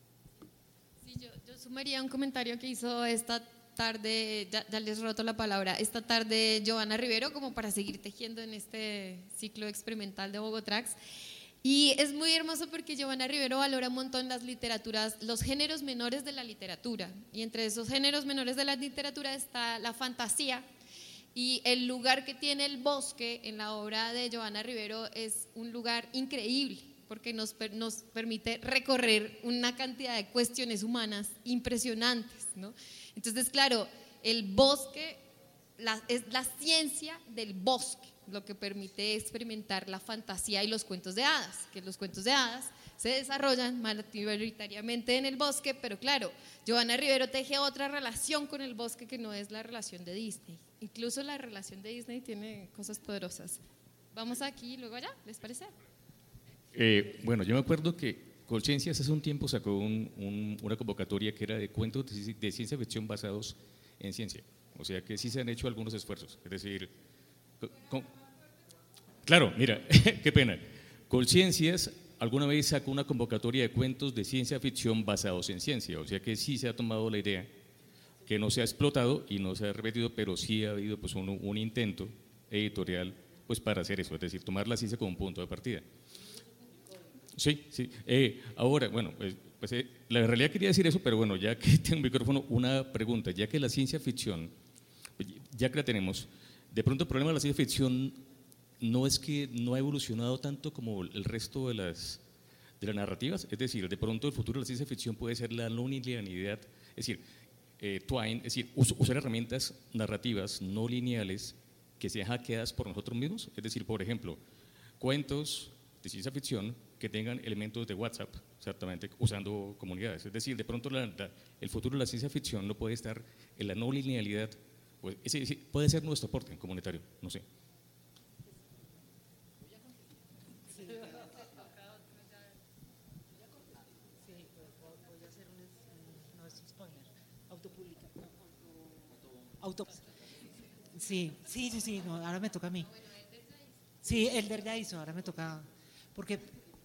Sí, yo sumaría un comentario que hizo esta tarde, ya les roto la palabra, esta tarde Giovanna Rivero, como para seguir tejiendo en este ciclo experimental de Bogotrax. Y es muy hermoso porque Giovanna Rivero valora un montón las literaturas, los géneros menores de la literatura. Y entre esos géneros menores de la literatura está la fantasía. Y el lugar que tiene el bosque en la obra de Giovanna Rivero es un lugar increíble, porque nos permite recorrer una cantidad de cuestiones humanas impresionantes, ¿no? Entonces, claro, el bosque es la ciencia del bosque, lo que permite experimentar la fantasía y los cuentos de hadas, que los cuentos de hadas se desarrollan mayoritariamente en el bosque, pero claro, Giovanna Rivero teje otra relación con el bosque que no es la relación de Disney. Incluso la relación de Disney tiene cosas poderosas. Vamos aquí y luego allá, ¿les parece? Bueno, yo me acuerdo que Colciencias hace un tiempo sacó una convocatoria que era de cuentos de ciencia ficción basados en ciencia. O sea que sí se han hecho algunos esfuerzos. Es decir, claro, mira, qué pena. Colciencias alguna vez sacó una convocatoria de cuentos de ciencia ficción basados en ciencia. O sea que sí se ha tomado la idea, que no se ha explotado y no se ha repetido, pero sí ha habido pues un intento editorial pues para hacer eso, es decir, tomar la ciencia como un punto de partida. Sí, sí. Ahora, bueno, la realidad quería decir eso, pero bueno, ya que tengo un micrófono, una pregunta, ya que la ciencia ficción, ya que la tenemos, de pronto el problema de la ciencia ficción no es que no ha evolucionado tanto como el resto de las narrativas, es decir, de pronto el futuro de la ciencia ficción puede ser la no linealidad, es decir, Twine, es decir, usar herramientas narrativas no lineales que sean hackeadas por nosotros mismos, es decir, por ejemplo, cuentos de ciencia ficción que tengan elementos de WhatsApp, exactamente, usando comunidades, es decir, de pronto el futuro de la ciencia ficción no puede estar en la no linealidad, pues ese puede ser nuestro aporte comunitario, no sé. Sí, no, ahora me toca a mí. Sí, Elder ya hizo, ahora me toca, porque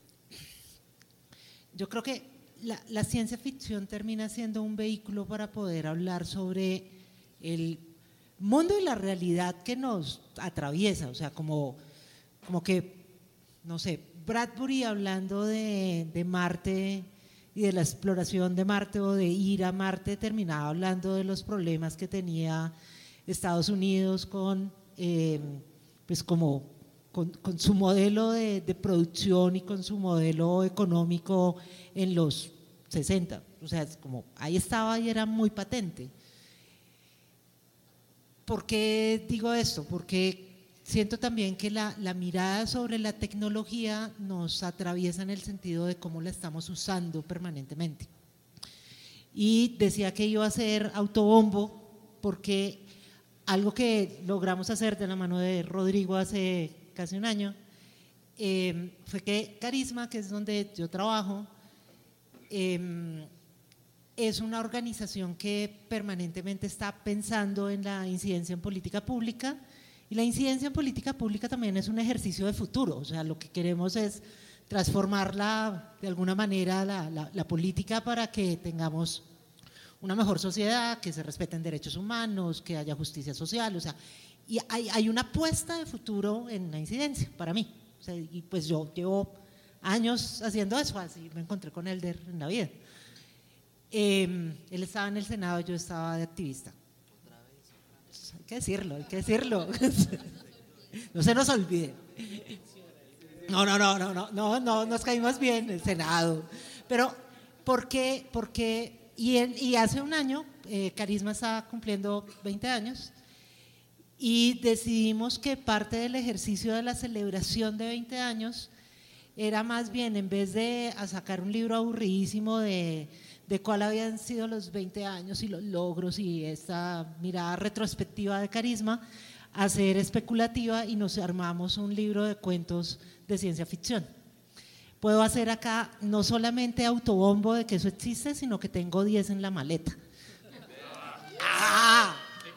yo creo que la ciencia ficción termina siendo un vehículo para poder hablar sobre el mundo y la realidad que nos atraviesa, o sea, como que, no sé, Bradbury hablando de Marte y de la exploración de Marte o de ir a Marte, terminaba hablando de los problemas que tenía Estados Unidos con su modelo de producción y con su modelo económico en los 60, o sea, es como ahí estaba y era muy patente. ¿Por qué digo esto? Porque siento también que la mirada sobre la tecnología nos atraviesa en el sentido de cómo la estamos usando permanentemente. Y decía que iba a ser autobombo porque algo que logramos hacer de la mano de Rodrigo hace casi un año fue que Carisma, que es donde yo trabajo, es una organización que permanentemente está pensando en la incidencia en política pública, y la incidencia en política pública también es un ejercicio de futuro, o sea, lo que queremos es transformarla de alguna manera la política para que tengamos una mejor sociedad, que se respeten derechos humanos, que haya justicia social, o sea, y hay una apuesta de futuro en la incidencia para mí, o sea, y pues yo llevo años haciendo eso, así me encontré con Elder en la vida. Él estaba en el Senado, yo estaba de activista. Hay que decirlo. No se nos olvide. No, nos caímos bien, el Senado. Pero, ¿por qué? Y hace un año, Carisma está cumpliendo 20 años, y decidimos que parte del ejercicio de la celebración de 20 años era más bien, en vez de sacar un libro aburridísimo de cuál habían sido los 20 años y los logros y esta mirada retrospectiva de Carisma, hacer especulativa, y nos armamos un libro de cuentos de ciencia ficción. Puedo hacer acá no solamente autobombo de que eso existe, sino que tengo 10 en la maleta. ¡Ah!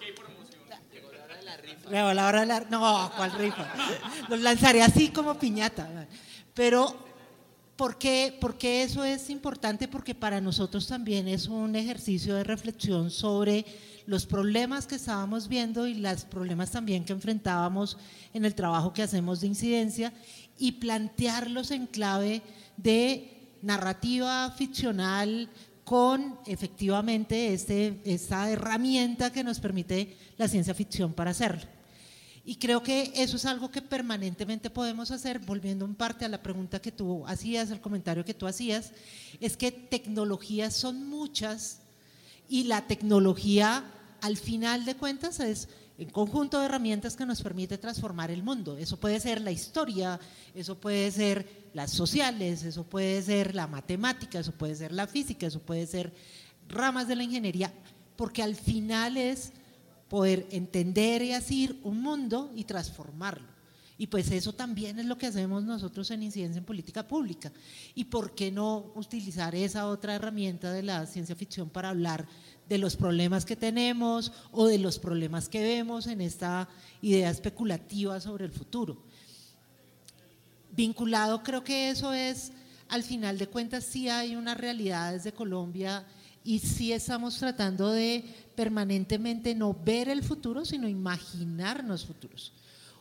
La hora de la rifa. No, ¿cuál rifa? Los lanzaré así como piñata. Pero ¿por qué eso es importante? Porque para nosotros también es un ejercicio de reflexión sobre los problemas que estábamos viendo y los problemas también que enfrentábamos en el trabajo que hacemos de incidencia, y plantearlos en clave de narrativa ficcional con efectivamente esta herramienta que nos permite la ciencia ficción para hacerlo. Y creo que eso es algo que permanentemente podemos hacer, volviendo en parte a la pregunta que tú hacías, el comentario que tú hacías, es que tecnologías son muchas, y la tecnología al final de cuentas es un conjunto de herramientas que nos permite transformar el mundo. Eso puede ser la historia, eso puede ser las sociales, eso puede ser la matemática, eso puede ser la física, eso puede ser ramas de la ingeniería, porque al final es poder entender y asir un mundo y transformarlo. Y pues eso también es lo que hacemos nosotros en Incidencia en Política Pública. ¿Y por qué no utilizar esa otra herramienta de la ciencia ficción para hablar de los problemas que tenemos o de los problemas que vemos en esta idea especulativa sobre el futuro? Vinculado, creo que eso es, al final de cuentas, sí hay una realidad desde Colombia, y sí estamos tratando de permanentemente no ver el futuro, sino imaginarnos futuros.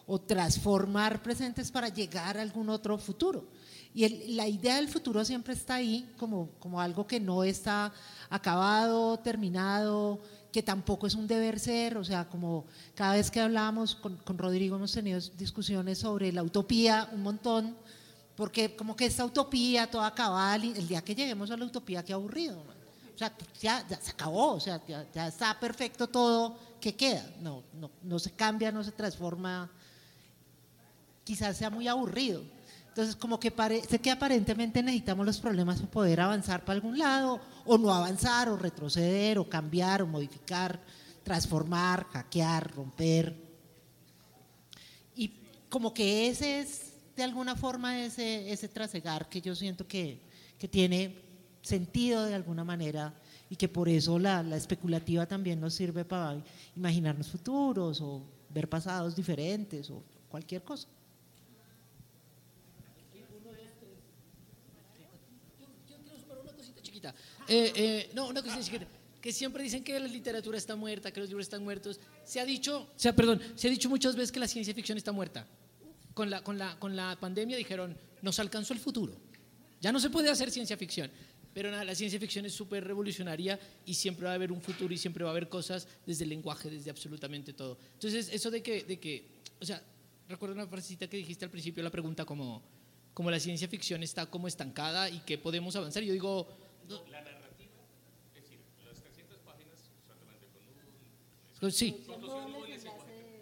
o transformar presentes para llegar a algún otro futuro. Y la idea del futuro siempre está ahí como algo que no está acabado, terminado, que tampoco es un deber ser. O sea, como cada vez que hablábamos con Rodrigo hemos tenido discusiones sobre la utopía un montón, porque como que esta utopía toda cabal, y el día que lleguemos a la utopía, qué aburrido, man. O sea, ya se acabó, o sea, ya está perfecto todo, ¿qué queda? No se cambia, no se transforma, quizás sea muy aburrido. Entonces, como que parece que aparentemente necesitamos los problemas para poder avanzar para algún lado, o no avanzar, o retroceder, o cambiar, o modificar, transformar, hackear, romper. Y como que ese es, de alguna forma, ese trasegar que yo siento que tiene sentido de alguna manera, y que por eso la especulativa también nos sirve para imaginarnos futuros, o ver pasados diferentes, o cualquier cosa. Una cosa chiquita, que siempre dicen que la literatura está muerta, que los libros están muertos. Se ha dicho muchas veces que la ciencia ficción está muerta. Con la pandemia dijeron, nos alcanzó el futuro, ya no se puede hacer ciencia ficción. Pero nada, la ciencia ficción es súper revolucionaria y siempre va a haber un futuro y siempre va a haber cosas desde el lenguaje, desde absolutamente todo. Entonces, eso de que o sea, recuerdo una frasecita que dijiste al principio de la pregunta, como la ciencia ficción está como estancada y que podemos avanzar. Yo digo, la narrativa, es decir, las 300 páginas solamente con sí. son 2 volumen, 30%, 60%,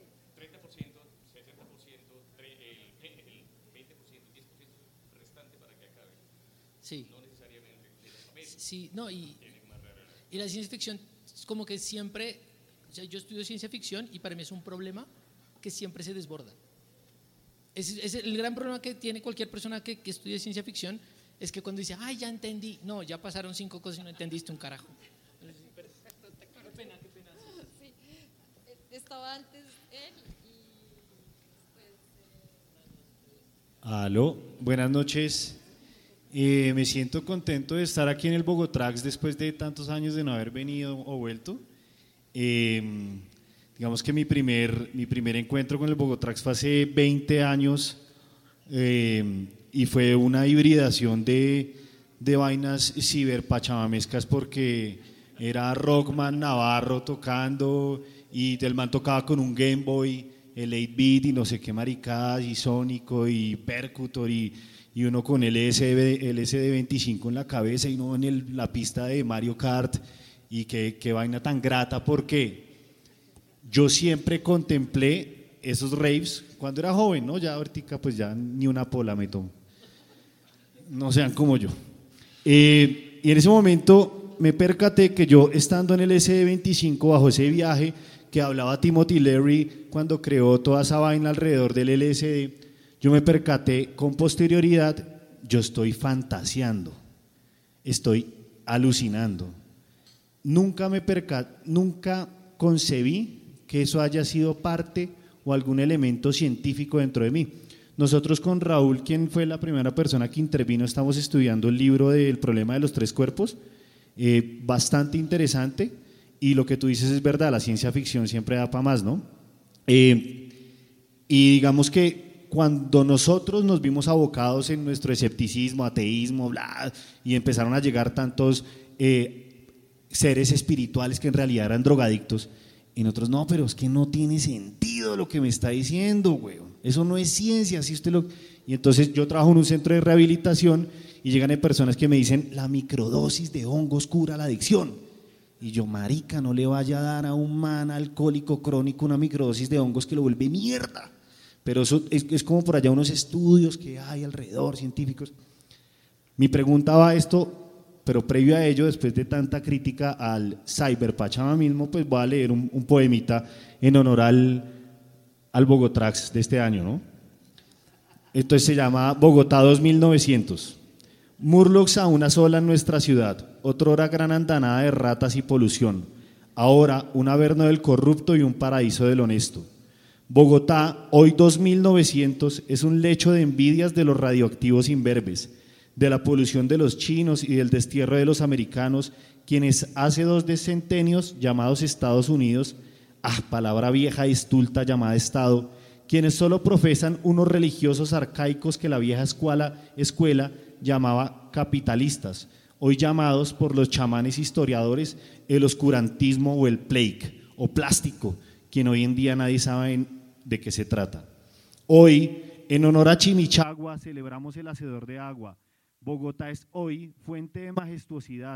el 20%, 10% restante para que acabe. Sí. No necesariamente. Sí, no, y la ciencia ficción es como que siempre, o sea, yo estudio ciencia ficción y para mí es un problema que siempre se desborda. Es el gran problema que tiene cualquier persona que estudie ciencia ficción, es que cuando dice, ay, ya entendí, no, ya pasaron 5 cosas y no entendiste un carajo. Perfecto, qué pena. Sí, estaba antes él y después… Aló, buenas noches. Me siento contento de estar aquí en el Bogotrax después de tantos años de no haber venido o vuelto. Digamos que mi primer encuentro con el Bogotrax fue hace 20 años. Y fue una hibridación de vainas ciberpachamamescas, porque era Rockman Navarro tocando y el man tocaba con un Game Boy, el 8-bit y no sé qué maricadas, y Sónico y Percutor y uno con el LSD-25 en la cabeza y uno en la pista de Mario Kart, y qué vaina tan grata, porque yo siempre contemplé esos raves cuando era joven, ¿no? Ya ahorita pues ya ni una pola me tomo. No sean como yo. Y en ese momento me percaté que yo, estando en el SD25 bajo ese viaje que hablaba Timothy Leary cuando creó toda esa vaina alrededor del LSD, yo me percaté con posterioridad, yo estoy fantaseando, estoy alucinando. Nunca concebí que eso haya sido parte o algún elemento científico dentro de mí. Nosotros con Raúl, quien fue la primera persona que intervino, estamos estudiando el libro del problema de los 3 cuerpos, bastante interesante, y lo que tú dices es verdad, la ciencia ficción siempre da para más, ¿no? Y digamos que cuando nosotros nos vimos abocados en nuestro escepticismo, ateísmo, bla, y empezaron a llegar tantos seres espirituales que en realidad eran drogadictos, y nosotros, no, pero es que no tiene sentido lo que me está diciendo, güey. Eso no es ciencia, si usted lo… Y entonces yo trabajo en un centro de rehabilitación y llegan personas que me dicen, la microdosis de hongos cura la adicción. Y yo, marica, no le vaya a dar a un man alcohólico crónico una microdosis de hongos que lo vuelve mierda. Pero eso es como por allá unos estudios que hay alrededor, científicos. Mi pregunta va a esto, pero previo a ello, después de tanta crítica al cyberpachamamismo, pues voy a leer un poemita en honor al Bogotrax de este año, ¿no? Entonces se llama Bogotá 2900. Murlocs a una sola en nuestra ciudad, otrora gran andanada de ratas y polución, ahora un averno del corrupto y un paraíso del honesto. Bogotá, hoy 2900, es un lecho de envidias de los radioactivos imberbes, de la polución de los chinos y del destierro de los americanos, quienes hace 2 decentenios, llamados Estados Unidos, palabra vieja y estulta llamada Estado, quienes solo profesan unos religiosos arcaicos que la vieja escuela llamaba capitalistas, hoy llamados por los chamanes historiadores el oscurantismo o el plague o plástico, quien hoy en día nadie sabe de qué se trata. Hoy, en honor a Chimichagua, celebramos el hacedor de agua. Bogotá es hoy fuente de majestuosidad.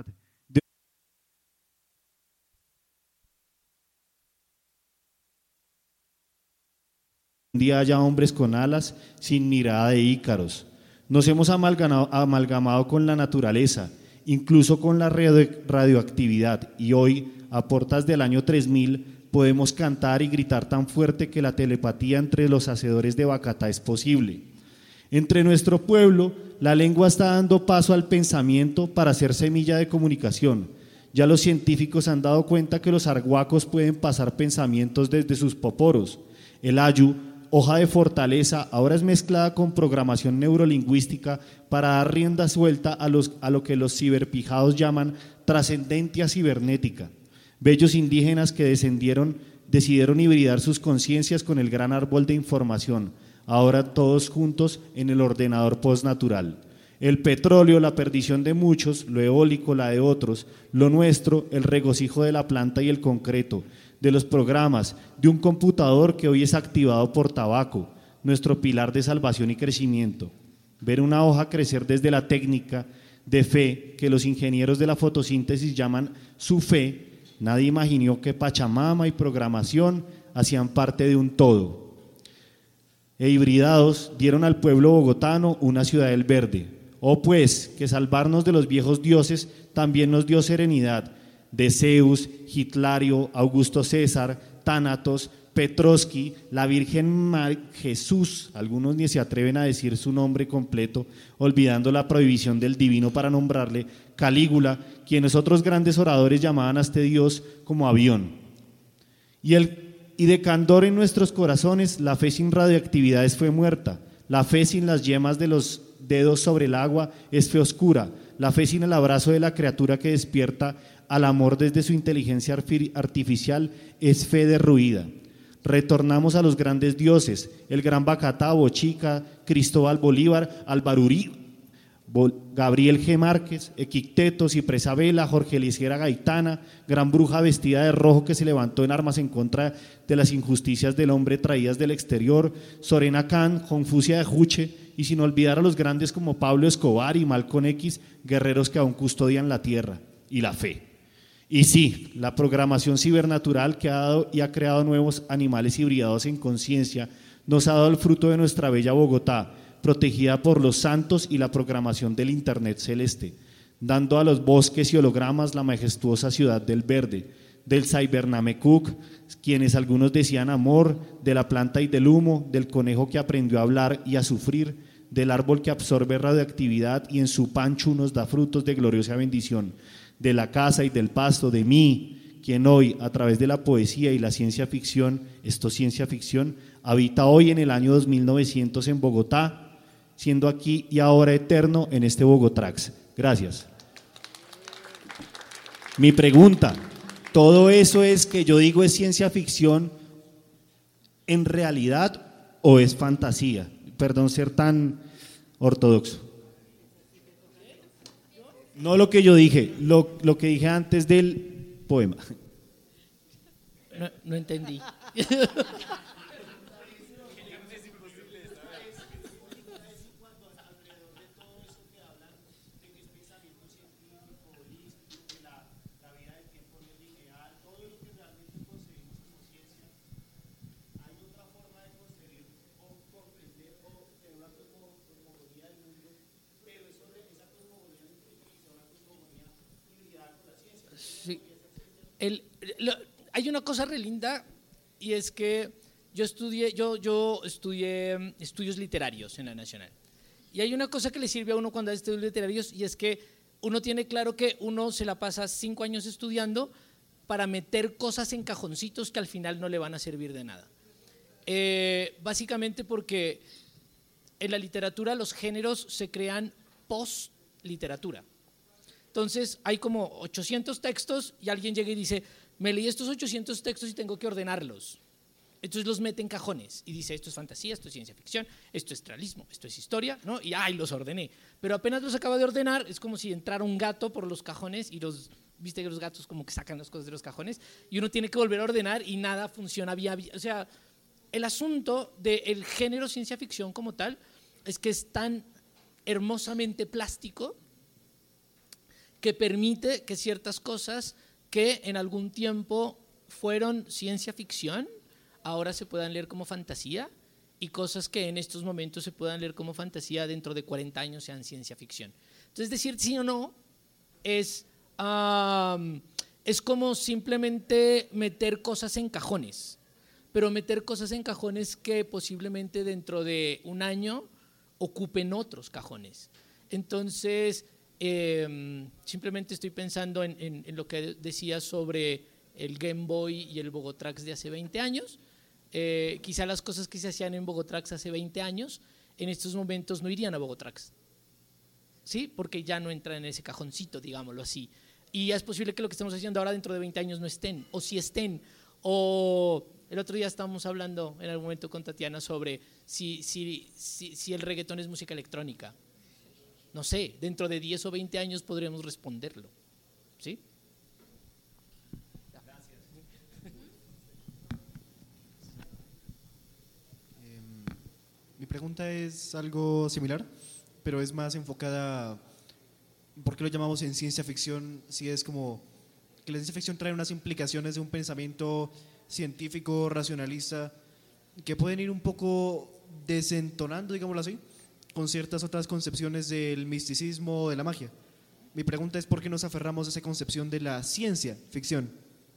Un día haya hombres con alas, sin mirada de ícaros. Nos hemos amalgamado con la naturaleza, incluso con la radioactividad, y hoy, a portas del año 3000, podemos cantar y gritar tan fuerte que la telepatía entre los hacedores de Bacatá es posible. Entre nuestro pueblo, la lengua está dando paso al pensamiento para ser semilla de comunicación. Ya los científicos han dado cuenta que los arhuacos pueden pasar pensamientos desde sus poporos. El ayu, hoja de fortaleza, ahora es mezclada con programación neurolingüística para dar rienda suelta a lo que los ciberpijados llaman trascendencia cibernética. Bellos indígenas que decidieron hibridar sus conciencias con el gran árbol de información, ahora todos juntos en el ordenador postnatural. El petróleo, la perdición de muchos, lo eólico, la de otros, lo nuestro, el regocijo de la planta y el concreto, de los programas, de un computador que hoy es activado por tabaco, nuestro pilar de salvación y crecimiento. Ver una hoja crecer desde la técnica de fe que los ingenieros de la fotosíntesis llaman su fe. Nadie imaginó que Pachamama y programación hacían parte de un todo. E hibridados dieron al pueblo bogotano una ciudad del verde. Oh pues, que salvarnos de los viejos dioses también nos dio serenidad, de Zeus, Hitlario, Augusto César, Tánatos, Petrovsky, la Virgen Jesús, algunos ni se atreven a decir su nombre completo, olvidando la prohibición del divino para nombrarle, Calígula, quienes otros grandes oradores llamaban a este Dios como avión. Y de candor en nuestros corazones, la fe sin radioactividades fue muerta, la fe sin las yemas de los dedos sobre el agua es fe oscura, la fe sin el abrazo de la criatura que despierta al amor desde su inteligencia artificial es fe derruida. Retornamos a los grandes dioses, el gran Bacatá, Bochica, Cristóbal Bolívar, Albarurí, Gabriel G. Márquez, Equicteto, Cipresa Vela, Jorge Eliezer Gaitana, gran bruja vestida de rojo que se levantó en armas en contra de las injusticias del hombre traídas del exterior, Sorena Khan, Confucia de Juche, y sin olvidar a los grandes como Pablo Escobar y Malcolm X, guerreros que aún custodian la tierra y la fe. Y sí, la programación cibernatural que ha dado y ha creado nuevos animales hibridados en conciencia nos ha dado el fruto de nuestra bella Bogotá, protegida por los santos y la programación del Internet celeste, dando a los bosques y hologramas la majestuosa ciudad del verde, del Cybernamecuk, quienes algunos decían amor, de la planta y del humo, del conejo que aprendió a hablar y a sufrir, del árbol que absorbe radioactividad y en su pancho nos da frutos de gloriosa bendición, de la casa y del pasto, de mí, quien hoy, a través de la poesía y la ciencia ficción, esto ciencia ficción, habita hoy en el año 2900 en Bogotá, siendo aquí y ahora eterno en este Bogotrax. Gracias. Mi pregunta, ¿todo eso es que yo digo es ciencia ficción en realidad o es fantasía? Perdón ser tan ortodoxo. No lo que yo dije, lo que dije antes del poema. No entendí. Sí. Hay una cosa re linda y es que yo estudié estudios literarios en la Nacional. Y hay una cosa que le sirve a uno cuando hace estudios literarios y es que uno tiene claro que uno se la pasa 5 años estudiando para meter cosas en cajoncitos que al final no le van a servir de nada. Básicamente porque en la literatura los géneros se crean post-literatura. Entonces hay como 800 textos y alguien llega y dice, me leí estos 800 textos y tengo que ordenarlos. Entonces los mete en cajones y dice, esto es fantasía, esto es ciencia ficción, esto es realismo, esto es historia, ¿no? Y ¡ay! Los ordené. Pero apenas los acaba de ordenar, es como si entrara un gato por los cajones y viste que los gatos como que sacan las cosas de los cajones y uno tiene que volver a ordenar y nada funciona bien. O sea, el asunto del género ciencia ficción como tal es que es tan hermosamente plástico que permite que ciertas cosas que en algún tiempo fueron ciencia ficción ahora se puedan leer como fantasía, y cosas que en estos momentos se puedan leer como fantasía dentro de 40 años sean ciencia ficción. Entonces decir sí o no es como simplemente meter cosas en cajones, pero meter cosas en cajones que posiblemente dentro de un año ocupen otros cajones. Entonces simplemente estoy pensando en lo que decía sobre el Game Boy y el Bogotrax de hace 20 años. Quizá las cosas que se hacían en Bogotrax hace 20 años, en estos momentos no irían a Bogotrax, ¿sí? Porque ya no entran en ese cajoncito, digámoslo así. Y es posible que lo que estamos haciendo ahora dentro de 20 años no estén, o si estén. O el otro día estábamos hablando en algún momento con Tatiana sobre si el reggaetón es música electrónica. No sé, dentro de 10 o 20 años podremos responderlo, ¿sí? Mi pregunta es algo similar, pero es más enfocada, ¿por qué lo llamamos en ciencia ficción? Si es como que la ciencia ficción trae unas implicaciones de un pensamiento científico, racionalista, que pueden ir un poco desentonando, digámoslo así, con ciertas otras concepciones del misticismo o de la magia. Mi pregunta es, ¿por qué nos aferramos a esa concepción de la ciencia ficción?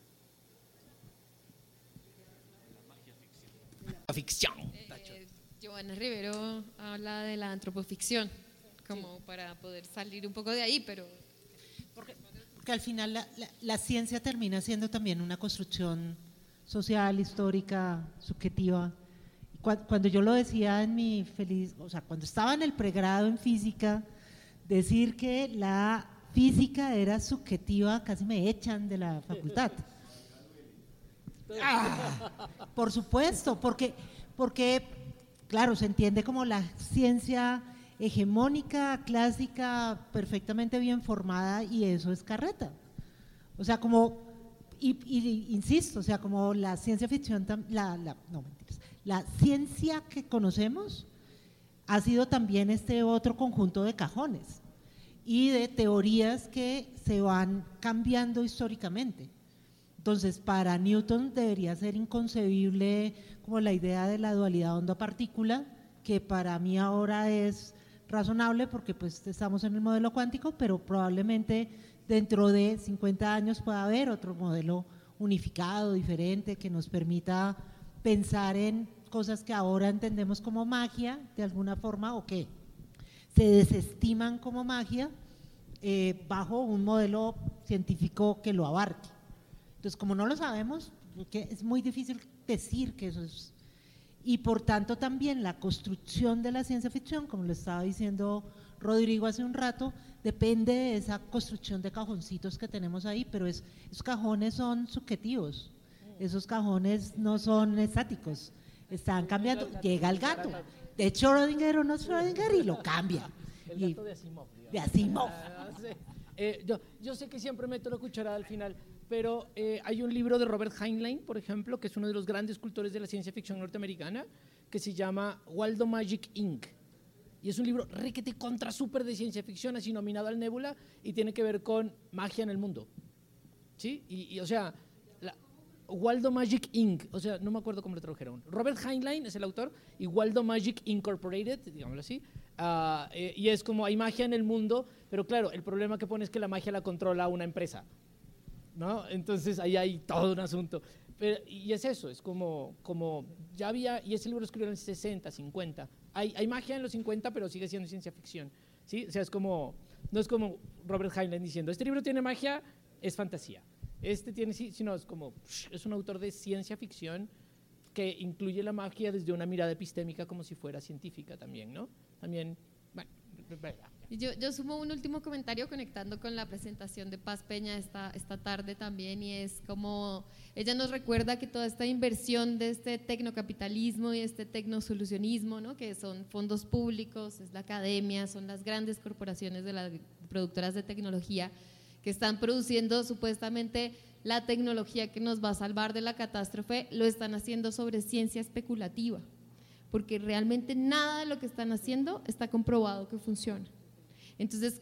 La ficción. Giovanna Rivero habla de la antropoficción, como para poder salir un poco de ahí, pero... Porque al final la ciencia termina siendo también una construcción social, histórica, subjetiva. Cuando yo lo decía cuando estaba en el pregrado en física, decir que la física era subjetiva, casi me echan de la facultad. Por supuesto, porque claro, se entiende como la ciencia hegemónica, clásica, perfectamente bien formada, y eso es carreta. O sea, insisto, o sea, como la ciencia ficción, la ciencia que conocemos ha sido también este otro conjunto de cajones y de teorías que se van cambiando históricamente. Entonces, para Newton debería ser inconcebible como la idea de la dualidad onda-partícula, que para mí ahora es razonable porque pues estamos en el modelo cuántico, pero probablemente dentro de 50 años pueda haber otro modelo unificado, diferente, que nos permita pensar en cosas que ahora entendemos como magia, de alguna forma, o que se desestiman como magia bajo un modelo científico que lo abarque. Entonces, como no lo sabemos, que es muy difícil decir que eso es. Y por tanto también la construcción de la ciencia ficción, como lo estaba diciendo Rodrigo hace un rato, depende de esa construcción de cajoncitos que tenemos ahí, pero esos cajones son subjetivos, esos cajones no son estáticos, están cambiando. Llega el gato, de Schrödinger o no Schrödinger, y lo cambia. El gato de Asimov. De Asimov. Yo sé que siempre meto la cucharada al final, pero hay un libro de Robert Heinlein, por ejemplo, que es uno de los grandes cultores de la ciencia ficción norteamericana, que se llama Waldo Magic Inc. Y es un libro requete contra súper de ciencia ficción, así nominado al Nebula, y tiene que ver con magia en el mundo. ¿Sí? O sea, Waldo Magic Inc., o sea, no me acuerdo cómo lo tradujeron. Robert Heinlein es el autor, y Waldo Magic Incorporated, digámoslo así, y es como hay magia en el mundo, pero claro, el problema que pone es que la magia la controla una empresa, ¿no? Entonces ahí hay todo un asunto. Y es eso, es como ya había, y ese libro lo escribieron en 60, 50. Hay magia en los 50, pero sigue siendo ciencia ficción, ¿sí? O sea, no es como Robert Heinlein diciendo, este libro tiene magia, es fantasía. Este tiene, sino es como, es un autor de ciencia ficción que incluye la magia desde una mirada epistémica como si fuera científica también, ¿no? También, bueno, ya. Y yo sumo un último comentario conectando con la presentación de Paz Peña esta tarde también, y es como ella nos recuerda que toda esta inversión de este tecnocapitalismo y este tecnosolucionismo, ¿no?, que son fondos públicos, es la academia, son las grandes corporaciones de las productoras de tecnología que están produciendo supuestamente la tecnología que nos va a salvar de la catástrofe, lo están haciendo sobre ciencia especulativa, porque realmente nada de lo que están haciendo está comprobado que funciona. Entonces,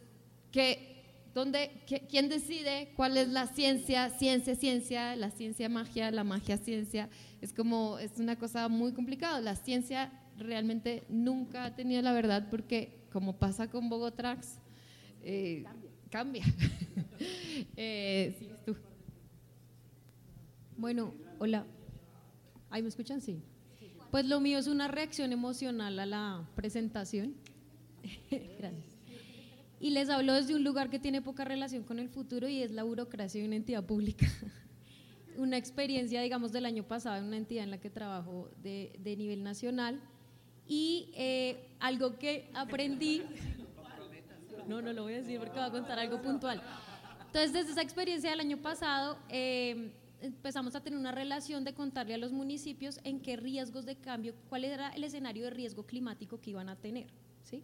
¿quién decide cuál es la ciencia, la ciencia magia, la magia ciencia? Es una cosa muy complicada. La ciencia realmente nunca ha tenido la verdad porque, como pasa con Bogotrax, cambia. Sigues tú. Bueno, hola. ¿Ahí me escuchan? Sí. Pues lo mío es una reacción emocional a la presentación. Gracias. Y les hablo desde un lugar que tiene poca relación con el futuro, y es la burocracia de una entidad pública. Una experiencia, digamos, del año pasado en una entidad en la que trabajo de nivel nacional, y algo que aprendí, no lo voy a decir porque voy a contar algo puntual. Entonces, desde esa experiencia del año pasado, empezamos a tener una relación de contarle a los municipios en qué riesgos de cambio, cuál era el escenario de riesgo climático que iban a tener, ¿sí?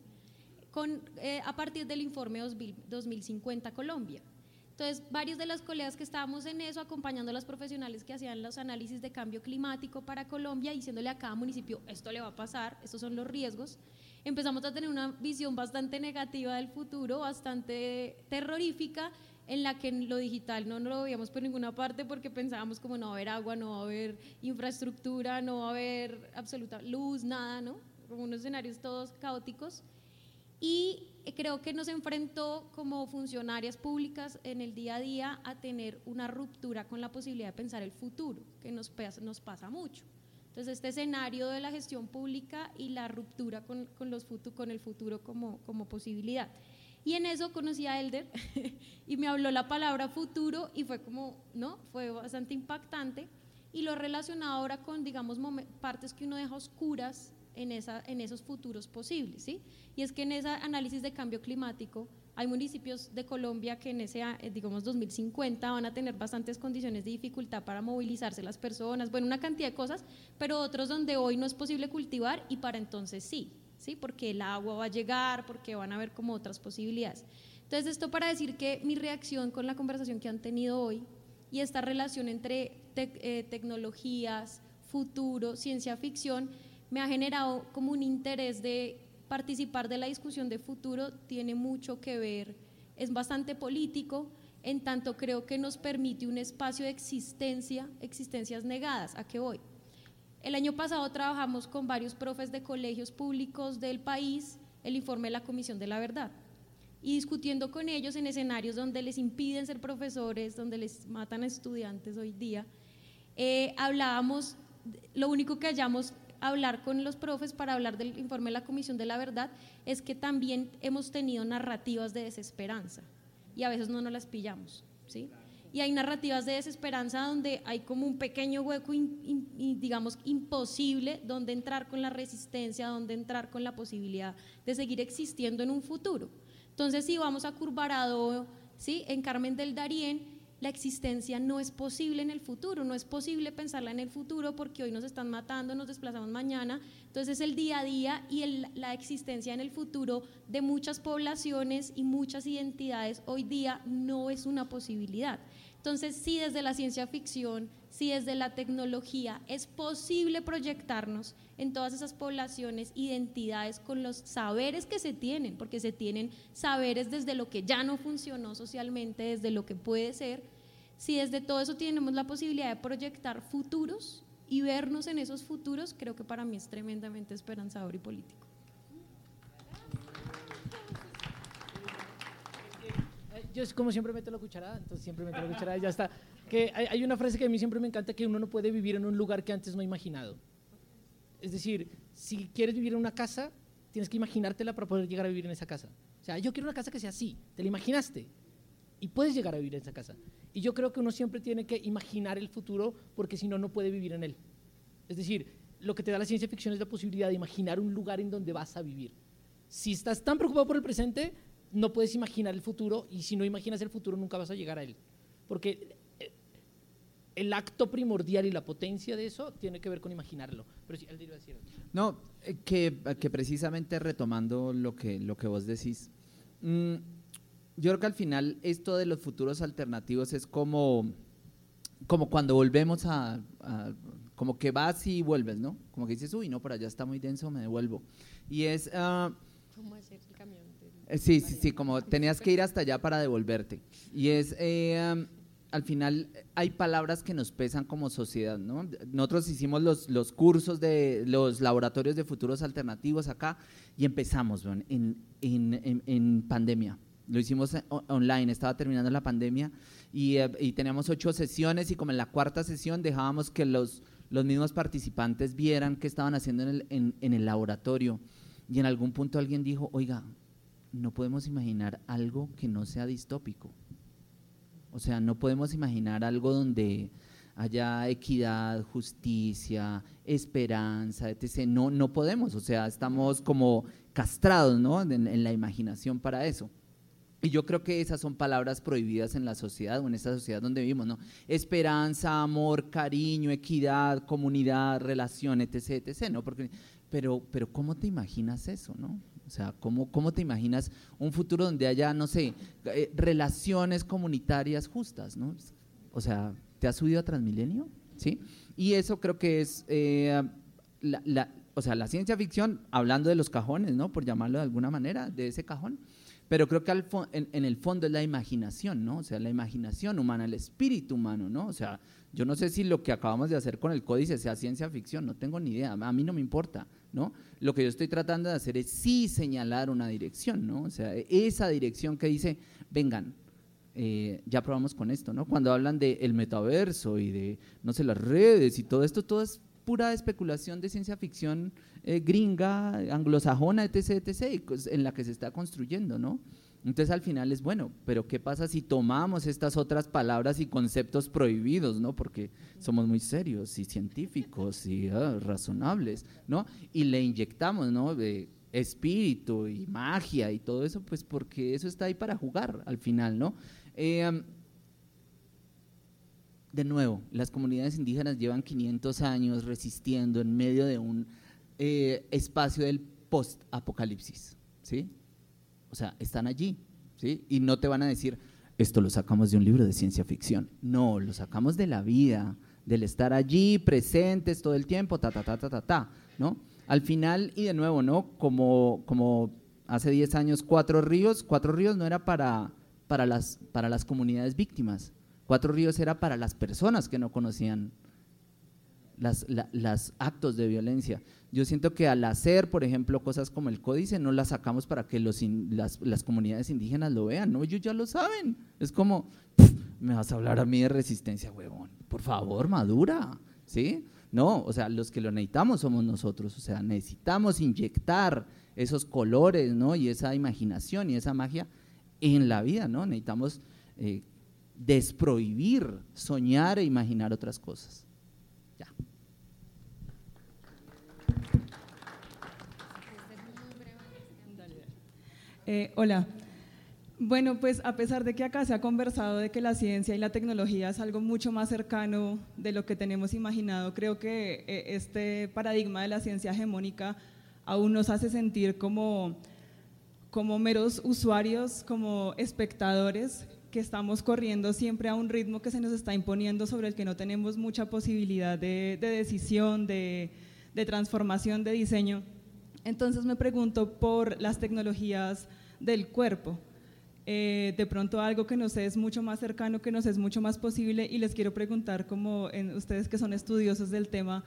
A partir del informe 2050 Colombia. Entonces, varios de los colegas que estábamos en eso, acompañando a los profesionales que hacían los análisis de cambio climático para Colombia, diciéndole a cada municipio, esto le va a pasar, estos son los riesgos, empezamos a tener una visión bastante negativa del futuro, bastante terrorífica, en la que lo digital no lo veíamos por ninguna parte, porque pensábamos como no va a haber agua, no va a haber infraestructura, no va a haber absoluta luz, nada, ¿no? Como unos escenarios todos caóticos. Y creo que nos enfrentó como funcionarias públicas en el día a día a tener una ruptura con la posibilidad de pensar el futuro, que nos pasa mucho. Entonces, este escenario de la gestión pública y la ruptura con el futuro como posibilidad. Y en eso conocí a Elder y me habló la palabra futuro, y fue como, ¿no? Fue bastante impactante, y lo relacionado ahora con, digamos, partes que uno deja oscuras en esos futuros posibles, ¿sí? Y es que en ese análisis de cambio climático hay municipios de Colombia que en ese, digamos, 2050 van a tener bastantes condiciones de dificultad para movilizarse las personas, bueno, una cantidad de cosas, pero otros donde hoy no es posible cultivar y para entonces sí, porque el agua va a llegar, porque van a haber como otras posibilidades. Entonces, esto para decir que mi reacción con la conversación que han tenido hoy y esta relación entre tecnologías, futuro, ciencia ficción, me ha generado como un interés de participar de la discusión de futuro. Tiene mucho que ver, es bastante político, en tanto creo que nos permite un espacio de existencias negadas. ¿A qué voy? El año pasado trabajamos con varios profes de colegios públicos del país el informe de la Comisión de la Verdad, y discutiendo con ellos en escenarios donde les impiden ser profesores, donde les matan a estudiantes hoy día, hablábamos, lo único que hallamos hablar con los profes para hablar del informe de la Comisión de la Verdad es que también hemos tenido narrativas de desesperanza y a veces no nos las pillamos, ¿sí? Y hay narrativas de desesperanza donde hay como un pequeño hueco, digamos, imposible, donde entrar con la resistencia, donde entrar con la posibilidad de seguir existiendo en un futuro. Entonces, si vamos a Curvarado, ¿sí?, en Carmen del Darién, la existencia no es posible en el futuro, no es posible pensarla en el futuro porque hoy nos están matando, nos desplazamos mañana. Entonces, el día a día y la existencia en el futuro de muchas poblaciones y muchas identidades hoy día no es una posibilidad. Entonces, sí, desde la ciencia ficción, sí, desde la tecnología, es posible proyectarnos en todas esas poblaciones, identidades, con los saberes que se tienen, porque se tienen saberes desde lo que ya no funcionó socialmente, desde lo que puede ser. Si desde todo eso tenemos la posibilidad de proyectar futuros y vernos en esos futuros, creo que para mí es tremendamente esperanzador y político. Yo como siempre meto la cucharada, entonces siempre meto la cucharada y ya está. Que hay una frase que a mí siempre me encanta, que uno no puede vivir en un lugar que antes no ha imaginado. Es decir, si quieres vivir en una casa, tienes que imaginártela para poder llegar a vivir en esa casa. O sea, yo quiero una casa que sea así, te la imaginaste y puedes llegar a vivir en esa casa. Y yo creo que uno siempre tiene que imaginar el futuro, porque si no, no puede vivir en él. Es decir, lo que te da la ciencia ficción es la posibilidad de imaginar un lugar en donde vas a vivir. Si estás tan preocupado por el presente, no puedes imaginar el futuro, y si no imaginas el futuro nunca vas a llegar a él, porque el acto primordial y la potencia de eso tiene que ver con imaginarlo. Pero sí, él iba a decir algo. No, que precisamente retomando lo que vos decís, yo creo que al final esto de los futuros alternativos es como cuando volvemos como que vas y vuelves, ¿no? Como que dices, uy, no, por allá está muy denso, me devuelvo. Y es… ¿Cómo hacer el camión? Sí, como tenías que ir hasta allá para devolverte. Y es… al final hay palabras que nos pesan como sociedad, ¿no? Nosotros hicimos los cursos de los laboratorios de futuros alternativos acá y empezamos, bueno, en pandemia. Lo hicimos online, estaba terminando la pandemia y teníamos 8 sesiones y como en la 4ª sesión dejábamos que los mismos participantes vieran qué estaban haciendo en el laboratorio, y en algún punto alguien dijo, oiga, no podemos imaginar algo que no sea distópico. O sea, no podemos imaginar algo donde haya equidad, justicia, esperanza, etc. No podemos, o sea, estamos como castrados, ¿no? en la imaginación para eso. Y yo creo que esas son palabras prohibidas en la sociedad o en esta sociedad donde vivimos, ¿no? Esperanza, amor, cariño, equidad, comunidad, relación, etc., etc., ¿no? Pero ¿cómo te imaginas eso, no? O sea, ¿cómo te imaginas un futuro donde haya, no sé, relaciones comunitarias justas, ¿no? O sea, ¿te has subido a Transmilenio? ¿Sí? Y eso creo que es, o sea, la ciencia ficción, hablando de los cajones, ¿no? Por llamarlo de alguna manera, de ese cajón, pero creo que en el fondo es la imaginación, ¿no? O sea, la imaginación humana, el espíritu humano, ¿no? O sea, yo no sé si lo que acabamos de hacer con el códice sea ciencia ficción, no tengo ni idea, a mí no me importa, ¿no? Lo que yo estoy tratando de hacer es sí señalar una dirección, ¿no? O sea, esa dirección que dice, vengan, ya probamos con esto, ¿no? Cuando hablan del metaverso y de, no sé, las redes y todo esto, todo es pura especulación de ciencia ficción gringa, anglosajona, etc., etc., en la que se está construyendo, ¿no? Entonces al final es bueno, pero ¿qué pasa si tomamos estas otras palabras y conceptos prohibidos, ¿no? Porque somos muy serios y científicos y razonables, ¿no? Y le inyectamos, ¿no? De espíritu y magia y todo eso, pues porque eso está ahí para jugar al final, ¿no? De nuevo, las comunidades indígenas llevan 500 años resistiendo en medio de un espacio del post-apocalipsis, ¿sí? O sea, están allí, ¿sí? Y no te van a decir, esto lo sacamos de un libro de ciencia ficción. No, lo sacamos de la vida, del estar allí, presentes todo el tiempo, ¿no? Al final, y de nuevo, ¿no? Como hace 10 años, Cuatro Ríos no era para las comunidades víctimas. Cuatro Ríos era para las personas que no conocían los actos de violencia. Yo siento que al hacer, por ejemplo, cosas como el códice, no las sacamos para que las comunidades indígenas lo vean, ¿no? Ellos ya lo saben. Es como, me vas a hablar a mí de resistencia, huevón, por favor, madura, ¿sí? No, o sea, los que lo necesitamos somos nosotros, o sea, necesitamos inyectar esos colores, ¿no? Y esa imaginación y esa magia en la vida, ¿no? Necesitamos desprohibir, soñar e imaginar otras cosas. Ya. Hola. Bueno, pues a pesar de que acá se ha conversado de que la ciencia y la tecnología es algo mucho más cercano de lo que tenemos imaginado, creo que este paradigma de la ciencia hegemónica aún nos hace sentir como meros usuarios, como espectadores, que estamos corriendo siempre a un ritmo que se nos está imponiendo, sobre el que no tenemos mucha posibilidad de decisión, de transformación, de diseño. Entonces me pregunto por las tecnologías del cuerpo. De pronto algo que nos es mucho más cercano, que nos es mucho más posible, y les quiero preguntar, como ustedes que son estudiosos del tema,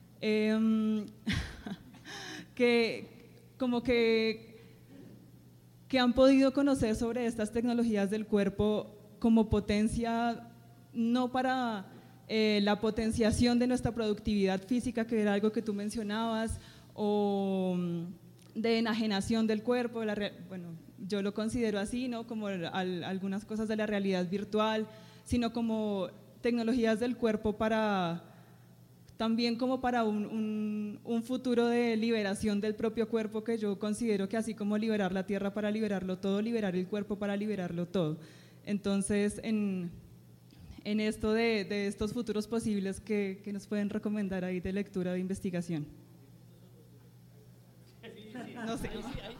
que han podido conocer sobre estas tecnologías del cuerpo como potencia, no para la potenciación de nuestra productividad física, que era algo que tú mencionabas, o de enajenación del cuerpo, bueno, yo lo considero así, ¿no? Como algunas cosas de la realidad virtual, sino como tecnologías del cuerpo para también como para un futuro de liberación del propio cuerpo, que yo considero que así como liberar la tierra para liberarlo todo, liberar el cuerpo para liberarlo todo. Entonces, en esto de estos futuros posibles, ¿qué nos pueden recomendar ahí de lectura, de investigación? No sé.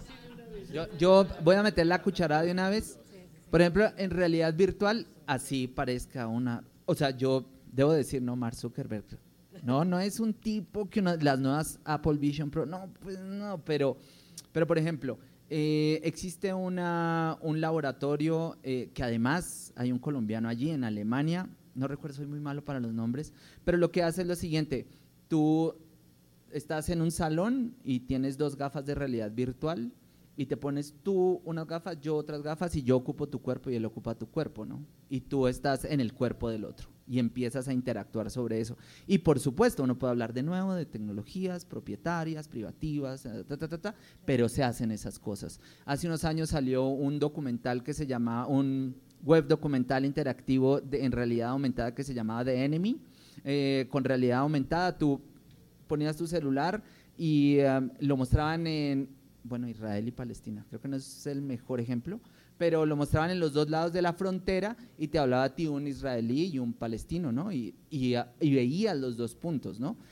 Yo voy a meter la cucharada de una vez. Por ejemplo, en realidad virtual, así parezca una... O sea, yo debo decir, no, Mark Zuckerberg, no es un tipo que las nuevas Apple Vision Pro, no, pues no, pero por ejemplo, existe un laboratorio que además hay un colombiano allí en Alemania, no recuerdo, soy muy malo para los nombres, pero lo que hace es lo siguiente: tú estás en un salón y tienes 2 gafas de realidad virtual y te pones tú unas gafas, yo otras gafas, y yo ocupo tu cuerpo y él ocupa tu cuerpo, ¿no? Y tú estás en el cuerpo del otro y empiezas a interactuar sobre eso. Y por supuesto uno puede hablar de nuevo de tecnologías propietarias, privativas, pero se hacen esas cosas. Hace unos años salió un documental que se llamaba, un web documental interactivo en realidad aumentada que se llamaba The Enemy. Con realidad aumentada tú ponías tu celular y lo mostraban en, bueno, Israel y Palestina, creo que no es el mejor ejemplo, pero lo mostraban en los 2 lados de la frontera y te hablaba a ti un israelí y un palestino, ¿no? Y veías los 2 puntos, ¿no?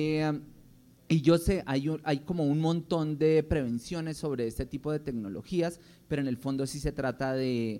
Y yo sé, hay como un montón de prevenciones sobre este tipo de tecnologías, pero en el fondo sí se trata de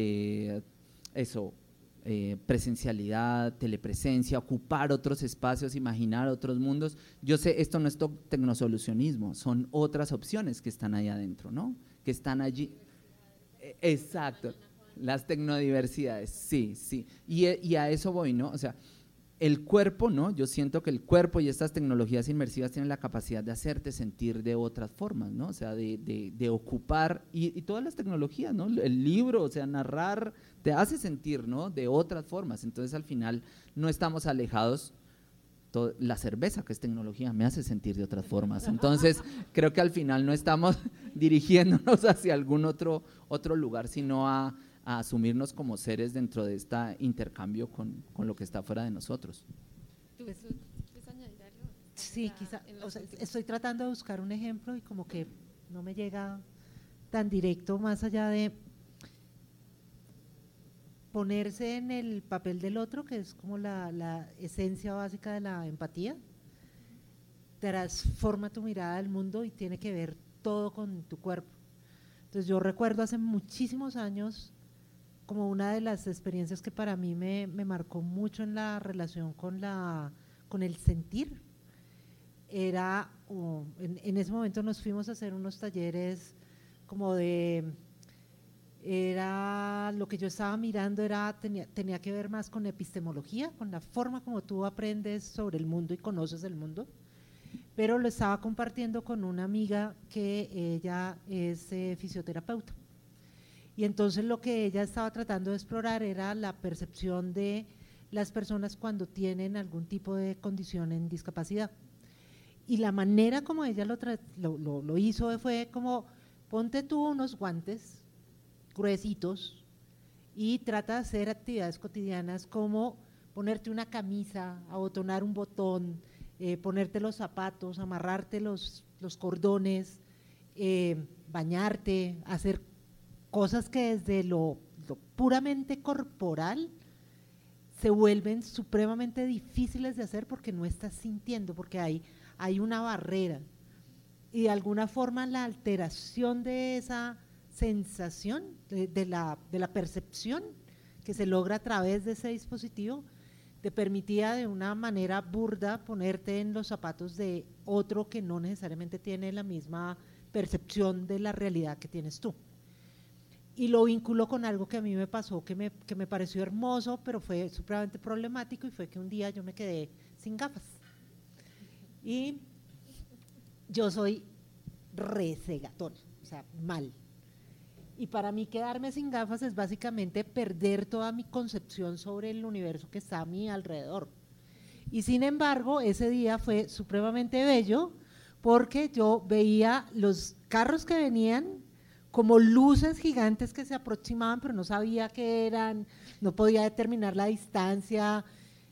eso, presencialidad, telepresencia, ocupar otros espacios, imaginar otros mundos. Yo sé, esto no es tecnosolucionismo, son otras opciones que están ahí adentro, ¿no? Que están allí. Exacto, las tecnodiversidades, sí. Y a eso voy, ¿no? O sea, el cuerpo, ¿no? Yo siento que el cuerpo y estas tecnologías inmersivas tienen la capacidad de hacerte sentir de otras formas, ¿no? O sea, de ocupar, y todas las tecnologías, ¿no? El libro, o sea, narrar te hace sentir, ¿no? De otras formas. Entonces, al final, no estamos alejados. La cerveza, que es tecnología, me hace sentir de otras formas. Entonces, creo que al final no estamos dirigiéndonos hacia algún otro lugar, sino a asumirnos como seres dentro de este intercambio con lo que está fuera de nosotros. ¿Quieres añadir algo? Sí, quizá, o sea, estoy tratando de buscar un ejemplo y como que no me llega tan directo, más allá de ponerse en el papel del otro, que es como la esencia básica de la empatía. Transforma tu mirada del mundo y tiene que ver todo con tu cuerpo. Entonces yo recuerdo hace muchísimos años, como una de las experiencias que para mí me marcó mucho en la relación con el sentir, era, en ese momento nos fuimos a hacer unos talleres como era lo que yo estaba mirando, tenía que ver más con epistemología, con la forma como tú aprendes sobre el mundo y conoces el mundo, pero lo estaba compartiendo con una amiga que ella es fisioterapeuta. Y entonces lo que ella estaba tratando de explorar era la percepción de las personas cuando tienen algún tipo de condición en discapacidad. Y la manera como ella lo hizo fue como, ponte tú unos guantes gruesitos y trata de hacer actividades cotidianas como ponerte una camisa, abotonar un botón, ponerte los zapatos, amarrarte los cordones, bañarte, hacer cosas que desde lo puramente corporal se vuelven supremamente difíciles de hacer porque no estás sintiendo, porque hay una barrera, y de alguna forma la alteración de esa sensación, de la percepción que se logra a través de ese dispositivo, te permitía de una manera burda ponerte en los zapatos de otro que no necesariamente tiene la misma percepción de la realidad que tienes tú. Y lo vinculo con algo que a mí me pasó, que me pareció hermoso, pero fue supremamente problemático, y fue que un día yo me quedé sin gafas. Y yo soy cegatona, o sea, mal. Y para mí quedarme sin gafas es básicamente perder toda mi concepción sobre el universo que está a mi alrededor. Y sin embargo, ese día fue supremamente bello porque yo veía los carros que venían como luces gigantes que se aproximaban, pero no sabía qué eran, no podía determinar la distancia.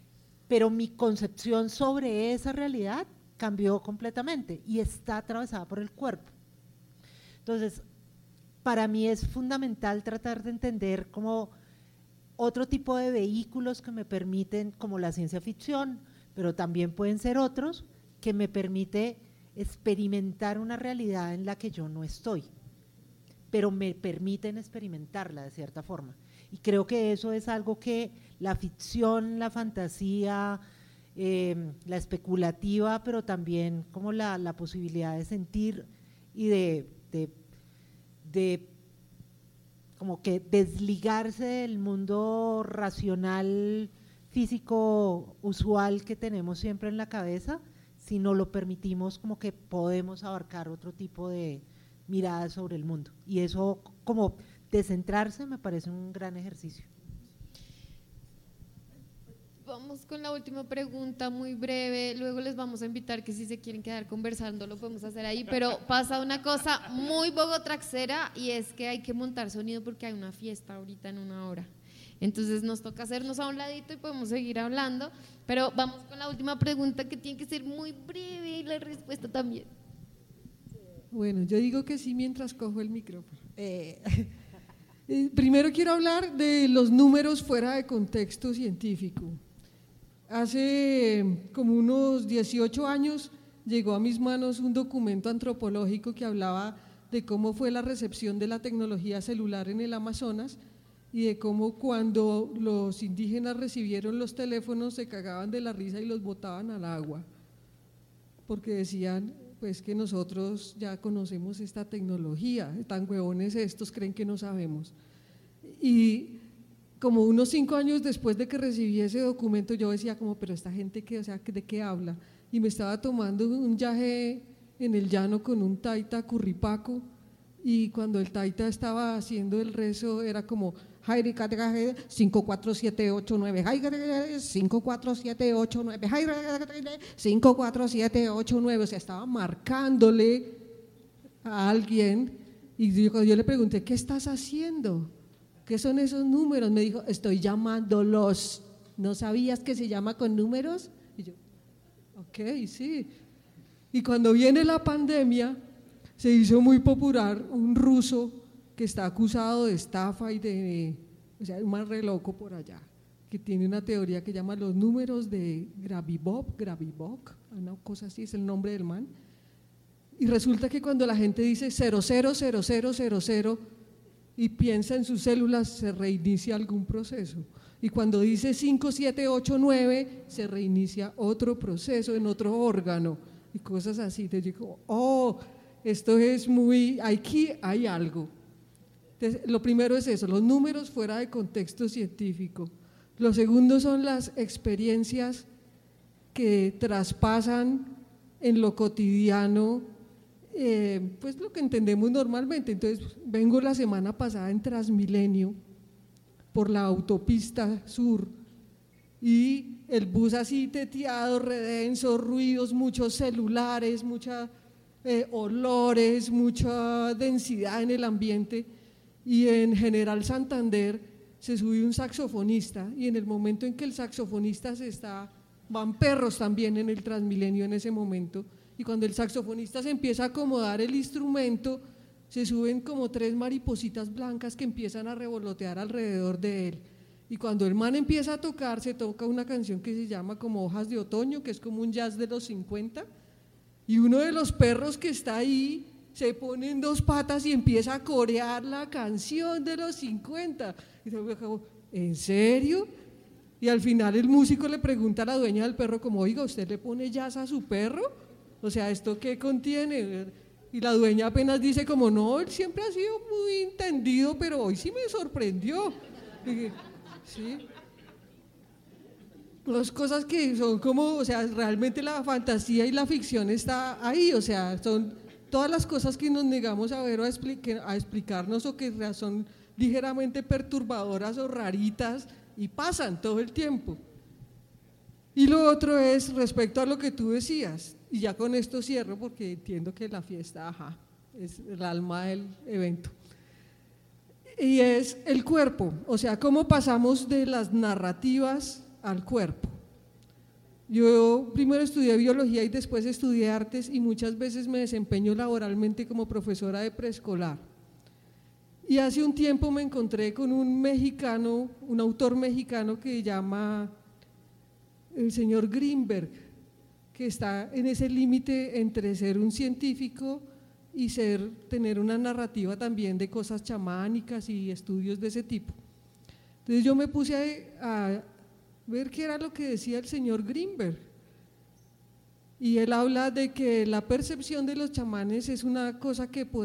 pero mi concepción sobre esa realidad cambió completamente y está atravesada por el cuerpo. Entonces, para mí es fundamental tratar de entender como otro tipo de vehículos que me permiten, como la ciencia ficción, pero también pueden ser otros, que me permite experimentar una realidad en la que yo no estoy, pero me permiten experimentarla de cierta forma. Y creo que eso es algo que la ficción, la fantasía, la especulativa, pero también como la posibilidad de sentir y de como que desligarse del mundo racional, físico, usual que tenemos siempre en la cabeza, si no lo permitimos, como que podemos abarcar otro tipo de miradas sobre el mundo. Y eso, como descentrarse, me parece un gran ejercicio. Vamos con la última pregunta, muy breve, luego les vamos a invitar que si se quieren quedar conversando lo podemos hacer ahí, pero pasa una cosa muy bogotraxera y es que hay que montar sonido porque hay una fiesta ahorita en 1 hora. Entonces nos toca hacernos a un ladito y podemos seguir hablando, pero vamos con la última pregunta que tiene que ser muy breve y la respuesta también. Bueno, yo digo que sí mientras cojo el micrófono. Primero quiero hablar de los números fuera de contexto científico. Hace como unos 18 años llegó a mis manos un documento antropológico que hablaba de cómo fue la recepción de la tecnología celular en el Amazonas y de cómo cuando los indígenas recibieron los teléfonos se cagaban de la risa y los botaban al agua, porque decían pues que nosotros ya conocemos esta tecnología, tan huevones estos, creen que no sabemos. Y como unos 5 años después de que recibí ese documento yo decía como, pero esta gente ¿qué, o sea, ¿de qué habla? Y me estaba tomando un viaje en el llano con un taita curripaco y cuando el taita estaba haciendo el rezo era como 54789, 54789, 54789, o sea, estaba marcándole a alguien y yo le pregunté, ¿qué estás haciendo? ¿Qué son esos números? Me dijo, estoy llamándolos. ¿No sabías que se llama con números? Y yo, ok, sí. Y cuando viene la pandemia, se hizo muy popular un ruso que está acusado de estafa y o sea, un man re loco por allá, que tiene una teoría que llama los números de Grabivok, una cosa así es el nombre del man. Y resulta que cuando la gente dice 000000 y piensa en sus células, se reinicia algún proceso. Y cuando dice 5789, se reinicia otro proceso en otro órgano y cosas así. Entonces digo, esto es muy, aquí hay algo. Entonces, lo primero es eso, los números fuera de contexto científico. Lo segundo son las experiencias que traspasan en lo cotidiano, pues lo que entendemos normalmente. Entonces vengo la semana pasada en Transmilenio por la autopista sur y el bus así teteado, redenso, ruidos, muchos celulares, muchos olores, mucha densidad en el ambiente y en General Santander se subió un saxofonista y en el momento en que el saxofonista van perros también en el Transmilenio en ese momento. Y cuando el saxofonista se empieza a acomodar el instrumento, se suben como 3 maripositas blancas que empiezan a revolotear alrededor de él. Y cuando el man empieza a tocar, se toca una canción que se llama como Hojas de Otoño, que es como un jazz de los 50, y uno de los perros que está ahí se pone en 2 patas y empieza a corear la canción de los 50. Y se me acabó, ¿en serio? Y al final el músico le pregunta a la dueña del perro como, oiga, ¿usted le pone jazz a su perro? O sea, ¿esto qué contiene? Y la dueña apenas dice como, no, él siempre ha sido muy entendido, pero hoy sí me sorprendió. Dije, sí. Las cosas que son como, o sea, realmente la fantasía y la ficción está ahí, o sea, son todas las cosas que nos negamos a ver o a explicarnos o que son ligeramente perturbadoras o raritas y pasan todo el tiempo. Y lo otro es respecto a lo que tú decías, y ya con esto cierro porque entiendo que la fiesta, es el alma del evento, y es el cuerpo, o sea, cómo pasamos de las narrativas al cuerpo. Yo primero estudié biología y después estudié artes y muchas veces me desempeño laboralmente como profesora de preescolar. Y hace un tiempo me encontré con un mexicano, un autor mexicano que se llama el señor Greenberg, que está en ese límite entre ser un científico y tener una narrativa también de cosas chamánicas y estudios de ese tipo. Entonces yo me puse a ver qué era lo que decía el señor Greenberg. Y él habla de que la percepción de los chamanes es una cosa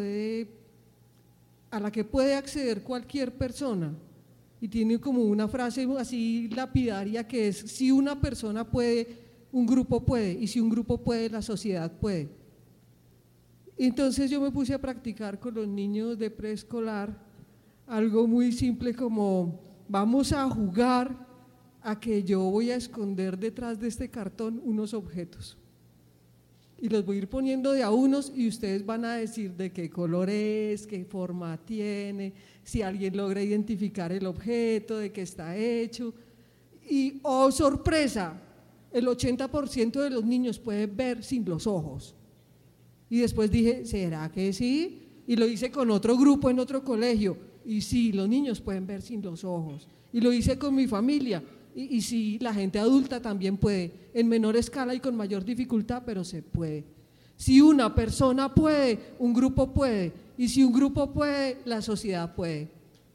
a la que puede acceder cualquier persona. Y tiene como una frase así lapidaria que es: si una persona puede, un grupo puede, y si un grupo puede, la sociedad puede. Entonces yo me puse a practicar con los niños de preescolar algo muy simple como: vamos a jugar a que yo voy a esconder detrás de este cartón unos objetos y los voy a ir poniendo de a unos y ustedes van a decir de qué color es, qué forma tiene, si alguien logra identificar el objeto, de qué está hecho. Y oh sorpresa, el 80% de los niños puede ver sin los ojos. Y después dije, ¿será que sí? Y lo hice con otro grupo en otro colegio y sí, los niños pueden ver sin los ojos. Y lo hice con mi familia y sí, la gente adulta también puede, en menor escala y con mayor dificultad, pero se puede. Si una persona puede, un grupo puede, y si un grupo puede, la sociedad puede.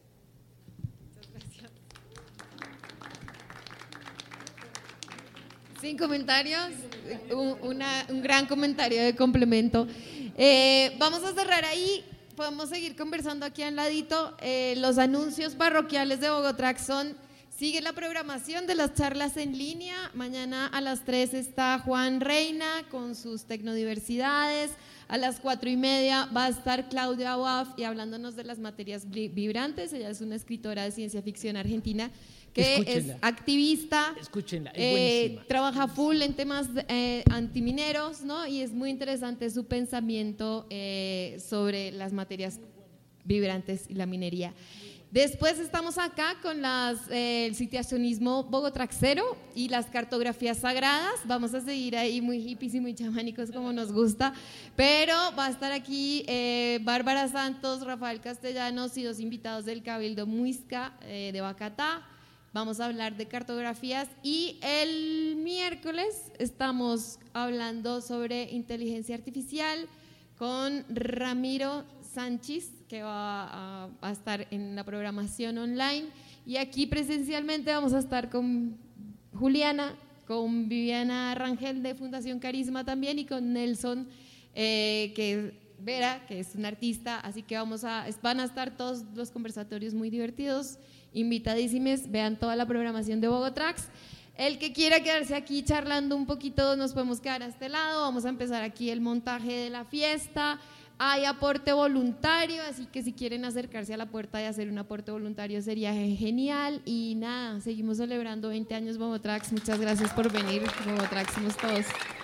Sin comentarios, un gran comentario de complemento. Vamos a cerrar ahí, podemos seguir conversando aquí al ladito. Los anuncios parroquiales de Bogotrax son: sigue la programación de las charlas en línea. Mañana a las 3 está Juan Reina con sus tecnodiversidades. A las 4:30 va a estar Claudia Waf y hablándonos de las materias vibrantes. Ella es una escritora de ciencia ficción argentina que es activista. Escúchenla, es buenísima. Trabaja full en temas antimineros, ¿no? Y es muy interesante su pensamiento sobre las materias vibrantes y la minería. Después estamos acá con el situacionismo bogotraxero y las cartografías sagradas. Vamos a seguir ahí muy hippies y muy chamánicos como nos gusta, pero va a estar aquí Bárbara Santos, Rafael Castellanos y 2 invitados del Cabildo Muisca de Bacatá. Vamos a hablar de cartografías y el miércoles estamos hablando sobre inteligencia artificial con Ramiro Sánchez, que va a estar en la programación online, y aquí presencialmente vamos a estar con Juliana, con Viviana Rangel de Fundación Carisma también, y con Nelson Vera, que es un artista, así que van a estar todos los conversatorios muy divertidos, invitadísimos. Vean toda la programación de Bogotrax. El que quiera quedarse aquí charlando un poquito, nos podemos quedar a este lado. Vamos a empezar aquí el montaje de la fiesta. Hay aporte voluntario, así que si quieren acercarse a la puerta y hacer un aporte voluntario sería genial. Y nada, seguimos celebrando 20 años Bogotrax. Muchas gracias por venir. Bogotrax somos todos.